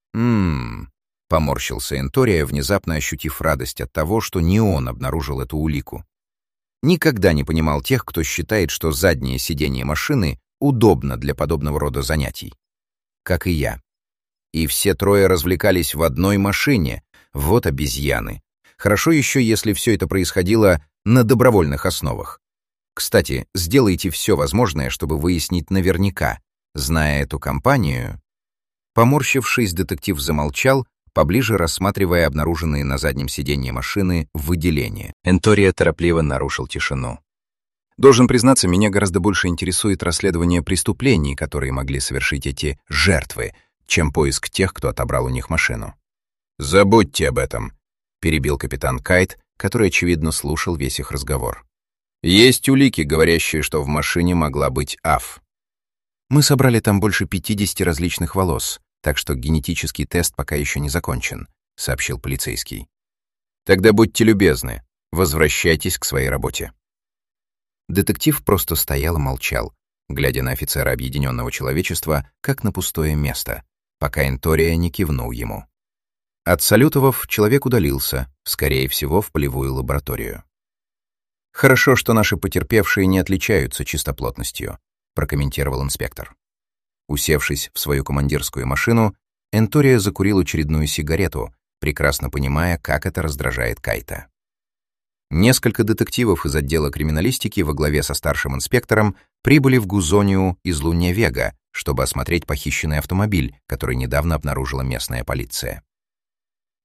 Поморщился Энтория, внезапно ощутив радость от того, что не он обнаружил эту улику. Никогда не понимал тех, кто считает, что заднее сиденье машины удобно для подобного рода занятий. Как и я. И все трое развлекались в одной машине. Вот обезьяны. Хорошо еще, если все это происходило на добровольных основах. Кстати, сделайте все возможное, чтобы выяснить наверняка. Зная эту компанию... Поморщившись, детектив замолчал, поближе рассматривая обнаруженные на заднем сиденье машины выделения. Энтория торопливо нарушил тишину. «Должен признаться, меня гораздо больше интересует расследование преступлений, которые могли совершить эти жертвы, чем поиск тех, кто отобрал у них машину». «Забудьте об этом», — перебил капитан Кайт, который, очевидно, слушал весь их разговор. «Есть улики, говорящие, что в машине могла быть Аф. Мы собрали там больше 50 различных волос, так что генетический тест пока еще не закончен», — сообщил полицейский. «Тогда будьте любезны, возвращайтесь к своей работе». Детектив просто стоял и молчал, глядя на офицера Объединенного Человечества как на пустое место, пока Энтория не кивнул ему. Отсалютовав, человек удалился, скорее всего, в полевую лабораторию. «Хорошо, что наши потерпевшие не отличаются чистоплотностью», — прокомментировал инспектор. Усевшись в свою командирскую машину, Энтория закурил очередную сигарету, прекрасно понимая, как это раздражает Кайта. Несколько детективов из отдела криминалистики во главе со старшим инспектором прибыли в Гузонию из Лунья-Вега, чтобы осмотреть похищенный автомобиль, который недавно обнаружила местная полиция.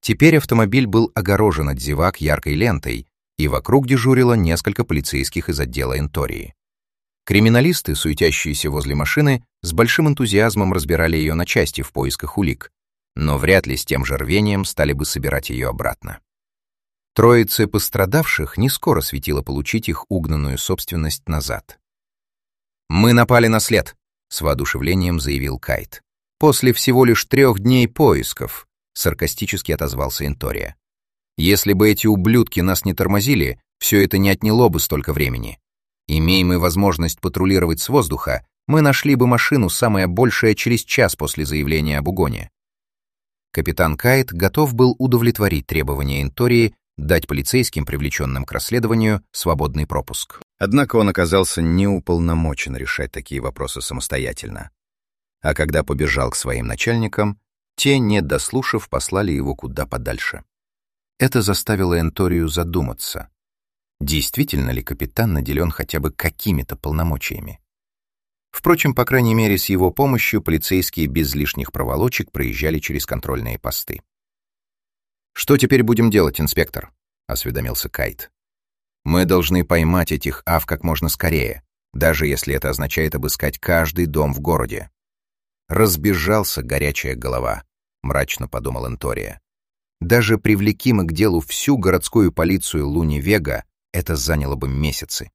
Теперь автомобиль был огорожен от зевак яркой лентой, и вокруг дежурило несколько полицейских из отдела Энтории. Криминалисты, суетящиеся возле машины, с большим энтузиазмом разбирали ее на части в поисках улик, но вряд ли с тем же рвением стали бы собирать ее обратно. Троице пострадавших не скоро светило получить их угнанную собственность назад. «Мы напали на след», — с воодушевлением заявил Кайт. «После всего лишь 3 дней поисков», — саркастически отозвался Энтория. «Если бы эти ублюдки нас не тормозили, все это не отняло бы столько времени. Имея мы возможность патрулировать с воздуха, мы нашли бы машину самое большее через час после заявления об угоне». Капитан Кайт готов был удовлетворить требования Энтории дать полицейским, привлеченным к расследованию, свободный пропуск. Однако он оказался неуполномочен решать такие вопросы самостоятельно. А когда побежал к своим начальникам, те, не дослушав, послали его куда подальше. Это заставило Энторию задуматься, действительно ли капитан наделен хотя бы какими-то полномочиями. Впрочем, по крайней мере, с его помощью полицейские без лишних проволочек проезжали через контрольные посты. «Что теперь будем делать, инспектор?» — осведомился Кайт. «Мы должны поймать этих ав как можно скорее, даже если это означает обыскать каждый дом в городе». «Разбежался горячая голова», — мрачно подумал Энтория. «Даже привлеки мы к делу всю городскую полицию Луни-Вега, это заняло бы месяцы».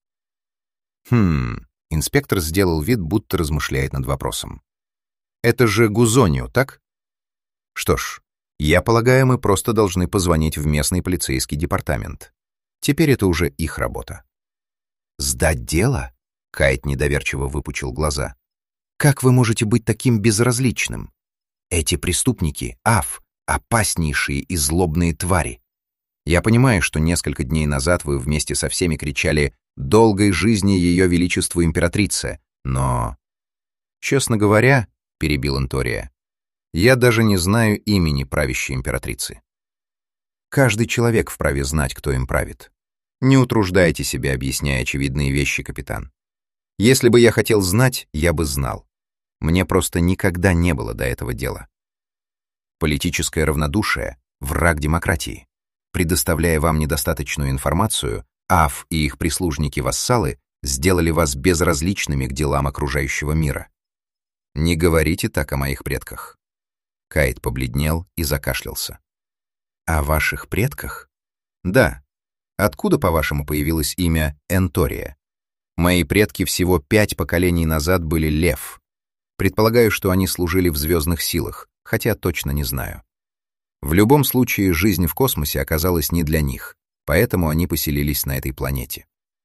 Инспектор сделал вид, будто размышляет над вопросом. «Это же Гузонио, так?» «Что ж, я полагаю, мы просто должны позвонить в местный полицейский департамент. Теперь это уже их работа». «Сдать дело?» — Кайт недоверчиво выпучил глаза. «Как вы можете быть таким безразличным? Эти преступники — ав, опаснейшие и злобные твари. Я понимаю, что несколько дней назад вы вместе со всеми кричали «Долгой жизни Ее Величеству Императрице», но...» «Честно говоря, — перебил Энтория, — я даже не знаю имени правящей императрицы. Каждый человек вправе знать, кто им правит. Не утруждайте себя, объясняя очевидные вещи, капитан. Если бы я хотел знать, я бы знал. Мне просто никогда не было до этого дела. Политическое равнодушие — враг демократии. Предоставляя вам недостаточную информацию, АФ и их прислужники-вассалы сделали вас безразличными к делам окружающего мира. Не говорите так о моих предках». Кайт побледнел и закашлялся. «О ваших предках?» «Да. Откуда, по-вашему, появилось имя Энтория? Мои предки всего 5 поколений назад были лев. Предполагаю, что они служили в звездных силах, хотя точно не знаю. В любом случае, жизнь в космосе оказалась не для них, поэтому они поселились на этой планете».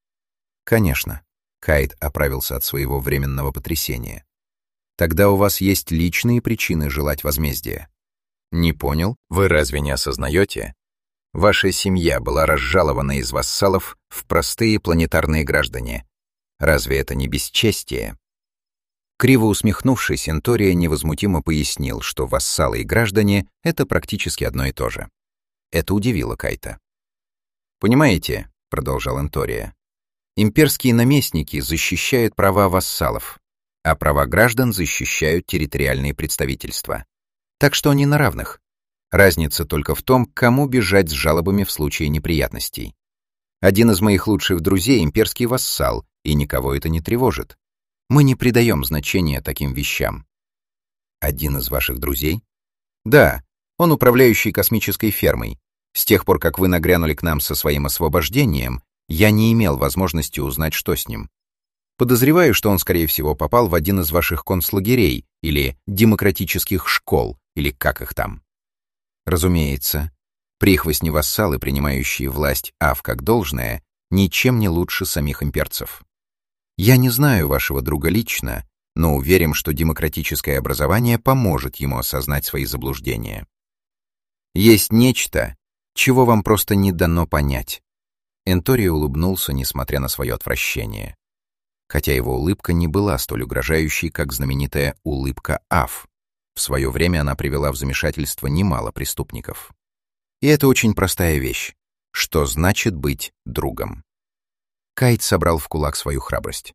«Конечно», — Кайт оправился от своего временного потрясения. «Тогда у вас есть личные причины желать возмездия». «Не понял? Вы разве не осознаете? Ваша семья была разжалована из вассалов в простые планетарные граждане. Разве это не бесчестие?» Криво усмехнувшись, Энтория невозмутимо пояснил, что вассалы и граждане — это практически одно и то же. Это удивило Кайта. «Понимаете, — продолжал Энтория, — имперские наместники защищают права вассалов, а права граждан защищают территориальные представительства. Так что они на равных. Разница только в том, кому бежать с жалобами в случае неприятностей. Один из моих лучших друзей — имперский вассал, и никого это не тревожит. Мы не придаем значения таким вещам». «Один из ваших друзей?» «Да, он управляющий космической фермой. С тех пор, как вы нагрянули к нам со своим освобождением, я не имел возможности узнать, что с ним. Подозреваю, что он, скорее всего, попал в один из ваших концлагерей или демократических школ, или как их там. Разумеется, прихвостни-вассалы, принимающие власть АФ как должное, ничем не лучше самих имперцев. Я не знаю вашего друга лично, но уверен, что демократическое образование поможет ему осознать свои заблуждения. Есть нечто, чего вам просто не дано понять». Энтория улыбнулся, несмотря на свое отвращение. Хотя его улыбка не была столь угрожающей, как знаменитая улыбка АФ. В свое время она привела в замешательство немало преступников. И это очень простая вещь. Что значит быть другом? Кайт собрал в кулак свою храбрость.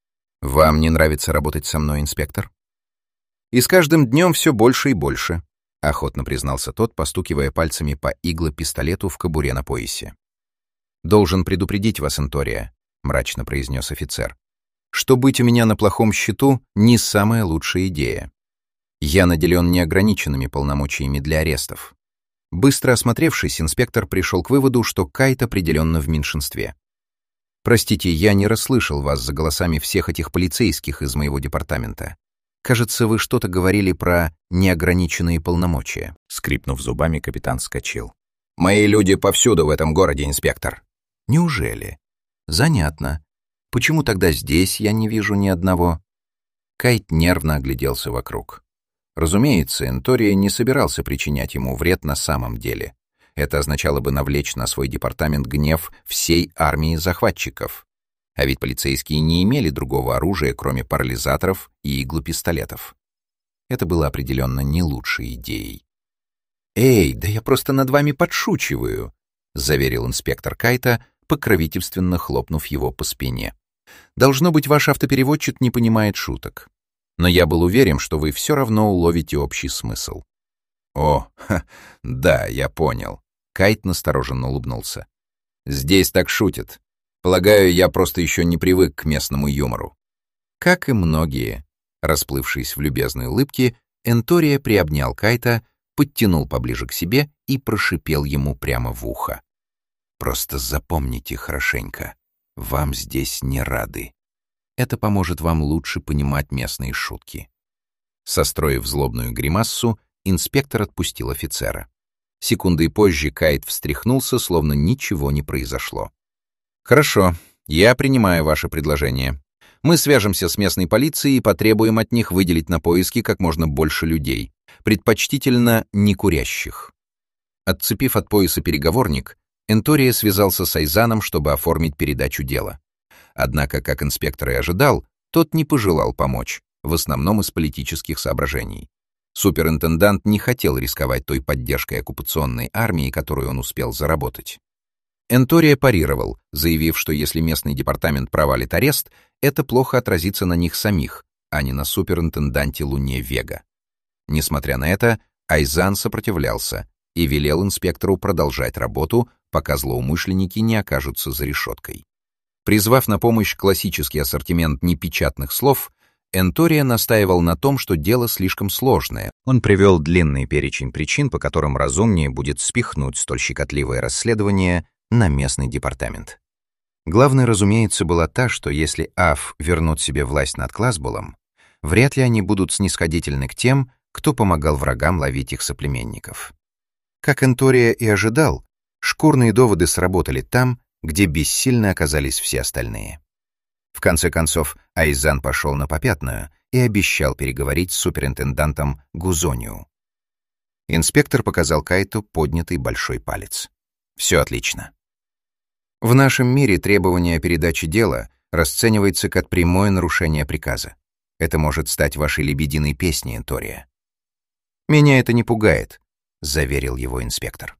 «Вам не нравится работать со мной, инспектор?» «И с каждым днем все больше и больше. — охотно признался тот, постукивая пальцами по иглопистолету в кобуре на поясе. «Должен предупредить вас, Энтория», — мрачно произнес офицер, «что быть у меня на плохом счету — не самая лучшая идея. Я наделен неограниченными полномочиями для арестов». Быстро осмотревшись, инспектор пришел к выводу, что Кайт определенно в меньшинстве. «Простите, я не расслышал вас за голосами всех этих полицейских из моего департамента. Кажется, вы что-то говорили про неограниченные полномочия». Скрипнув зубами, капитан вскочил. «Мои люди повсюду в этом городе, инспектор». «Неужели? Занятно. Почему тогда здесь я не вижу ни одного?» Кайт нервно огляделся вокруг. Разумеется, Энтория не собирался причинять ему вред на самом деле. Это означало бы навлечь на свой департамент гнев всей армии захватчиков. А ведь полицейские не имели другого оружия, кроме парализаторов и иглопистолетов. Это было определенно не лучшей идеей. «Эй, да я просто над вами подшучиваю», — заверил инспектор Кайта, покровительственно хлопнув его по спине. «Должно быть, ваш автопереводчик не понимает шуток. Но я был уверен, что вы все равно уловите общий смысл». Да, я понял». Кайт настороженно улыбнулся. «Здесь так шутят. Полагаю, я просто еще не привык к местному юмору». Как и многие, расплывшись в любезной улыбке, Энтория приобнял Кайта, подтянул поближе к себе и прошипел ему прямо в ухо. «Просто запомните хорошенько, вам здесь не рады. Это поможет вам лучше понимать местные шутки». Состроив злобную гримассу, инспектор отпустил офицера. Секундой позже Кайт встряхнулся, словно ничего не произошло. «Хорошо, я принимаю ваше предложение. Мы свяжемся с местной полицией и потребуем от них выделить на поиски как можно больше людей, предпочтительно не курящих». Отцепив от пояса переговорник, Энтория связался с Айзаном, чтобы оформить передачу дела. Однако, как инспектор и ожидал, тот не пожелал помочь, в основном из политических соображений. Суперинтендант не хотел рисковать той поддержкой оккупационной армии, которую он успел заработать. Энтория парировал, заявив, что если местный департамент провалит арест, это плохо отразится на них самих, а не на суперинтенданте Луне Вега. Несмотря на это, Айзан сопротивлялся и велел инспектору продолжать работу, пока злоумышленники не окажутся за решеткой. Призвав на помощь классический ассортимент непечатных слов, Энтория настаивал на том, что дело слишком сложное. Он привел длинный перечень причин, по которым разумнее будет спихнуть столь щекотливое расследование на местный департамент. Главной, разумеется, была та, что если АФ вернут себе власть над Класбулом, вряд ли они будут снисходительны к тем, кто помогал врагам ловить их соплеменников. Как Энтория и ожидал, шкурные доводы сработали там, где бессильны оказались все остальные. В конце концов, Айзан пошел на попятную и обещал переговорить с суперинтендантом Гузониу. Инспектор показал Кайту поднятый большой палец. «Все отлично. В нашем мире требование о передаче дела расценивается как прямое нарушение приказа. Это может стать вашей лебединой песней, Энтория». «Меня это не пугает», — заверил его инспектор.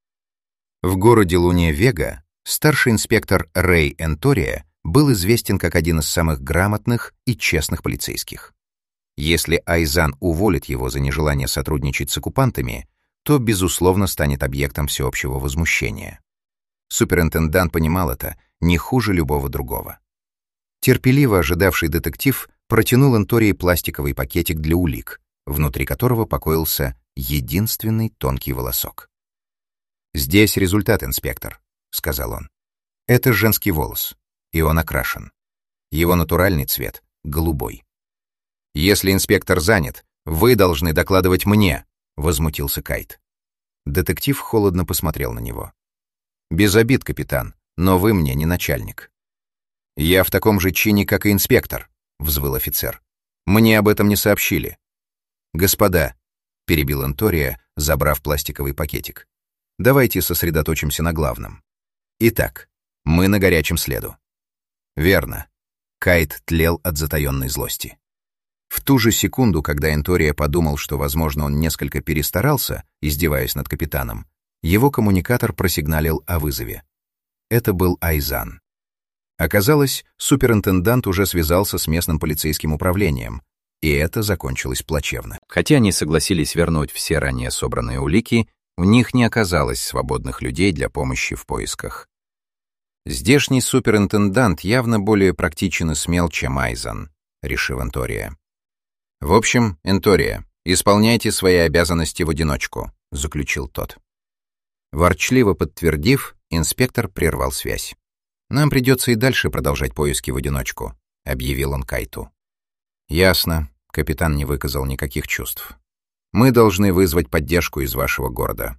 В городе Луне Вега старший инспектор Рэй Энтория был известен как один из самых грамотных и честных полицейских. Если Айзан уволит его за нежелание сотрудничать с оккупантами, то, безусловно, станет объектом всеобщего возмущения. Суперинтендант понимал это не хуже любого другого. Терпеливо ожидавший детектив протянул Энтории пластиковый пакетик для улик, внутри которого покоился единственный тонкий волосок. «Здесь результат, инспектор», — сказал он. «Это женский волос, и он окрашен. Его натуральный цвет — голубой». «Если инспектор занят, вы должны докладывать мне», — возмутился Кайт. Детектив холодно посмотрел на него. «Без обид, капитан, но вы мне не начальник». «Я в таком же чине, как и инспектор», — взвыл офицер. «Мне об этом не сообщили». «Господа», — перебил Энтория, забрав пластиковый пакетик, «давайте сосредоточимся на главном. Итак, мы на горячем следу». «Верно». Кайт тлел от затаенной злости. В ту же секунду, когда Энтория подумал, что, возможно, он несколько перестарался, издеваясь над капитаном, его коммуникатор просигналил о вызове. Это был Айзан. Оказалось, суперинтендант уже связался с местным полицейским управлением, и это закончилось плачевно. Хотя они согласились вернуть все ранее собранные улики, у них не оказалось свободных людей для помощи в поисках. «Здешний суперинтендант явно более практичен и смел, чем Айзен», — решил Энтория. «В общем, Энтория, исполняйте свои обязанности в одиночку», — заключил тот. Ворчливо подтвердив, инспектор прервал связь. «Нам придется и дальше продолжать поиски в одиночку», — объявил он Кайту. «Ясно», — капитан не выказал никаких чувств. «Мы должны вызвать поддержку из вашего города.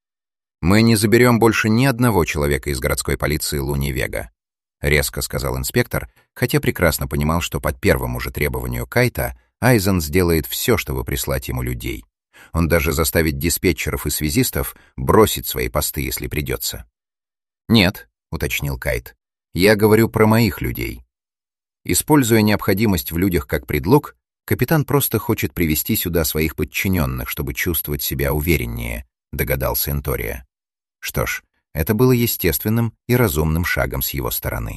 Мы не заберем больше ни одного человека из городской полиции Луни-Вега», — резко сказал инспектор, хотя прекрасно понимал, что по первому же требованию Кайта Айзен сделает все, чтобы прислать ему людей. Он даже заставит диспетчеров и связистов бросить свои посты, если придется. «Нет», — уточнил Кайт, — «я говорю про моих людей». Используя необходимость в людях как предлог, капитан просто хочет привести сюда своих подчиненных, чтобы чувствовать себя увереннее, догадался Энтория. Что ж, это было естественным и разумным шагом с его стороны.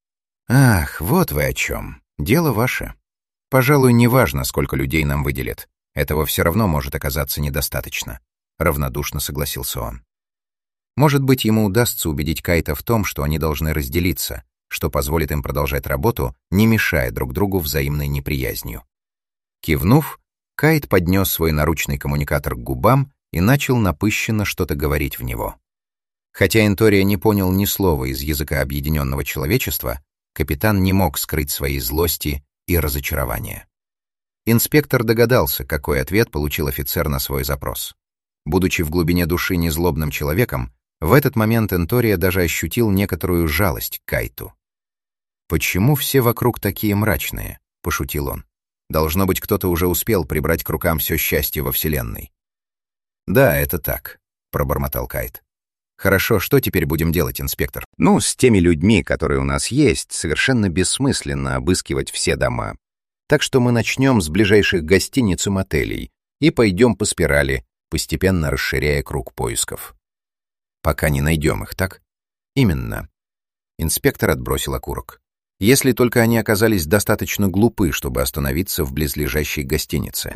«Ах, вот вы о чем. Дело ваше. Пожалуй, неважно, сколько людей нам выделят. Этого все равно может оказаться недостаточно», — равнодушно согласился он. Может быть, ему удастся убедить Кайта в том, что они должны разделиться, что позволит им продолжать работу, не мешая друг другу взаимной неприязнью. Кивнув, Кайт поднес свой наручный коммуникатор к губам и начал напыщенно что-то говорить в него. Хотя Энтория не понял ни слова из языка объединенного человечества, капитан не мог скрыть своей злости и разочарования. Инспектор догадался, какой ответ получил офицер на свой запрос. Будучи в глубине души незлобным человеком, в этот момент Энтория даже ощутил некоторую жалость к Кайту. «Почему все вокруг такие мрачные?» — пошутил он. «Должно быть, кто-то уже успел прибрать к рукам все счастье во Вселенной». «Да, это так», — пробормотал Кайт. «Хорошо, что теперь будем делать, инспектор?» «Ну, с теми людьми, которые у нас есть, совершенно бессмысленно обыскивать все дома. Так что мы начнем с ближайших гостиниц и мотелей и пойдем по спирали, постепенно расширяя круг поисков. Пока не найдем их, так?» «Именно». Инспектор отбросил окурок. «Если только они оказались достаточно глупы, чтобы остановиться в близлежащей гостинице.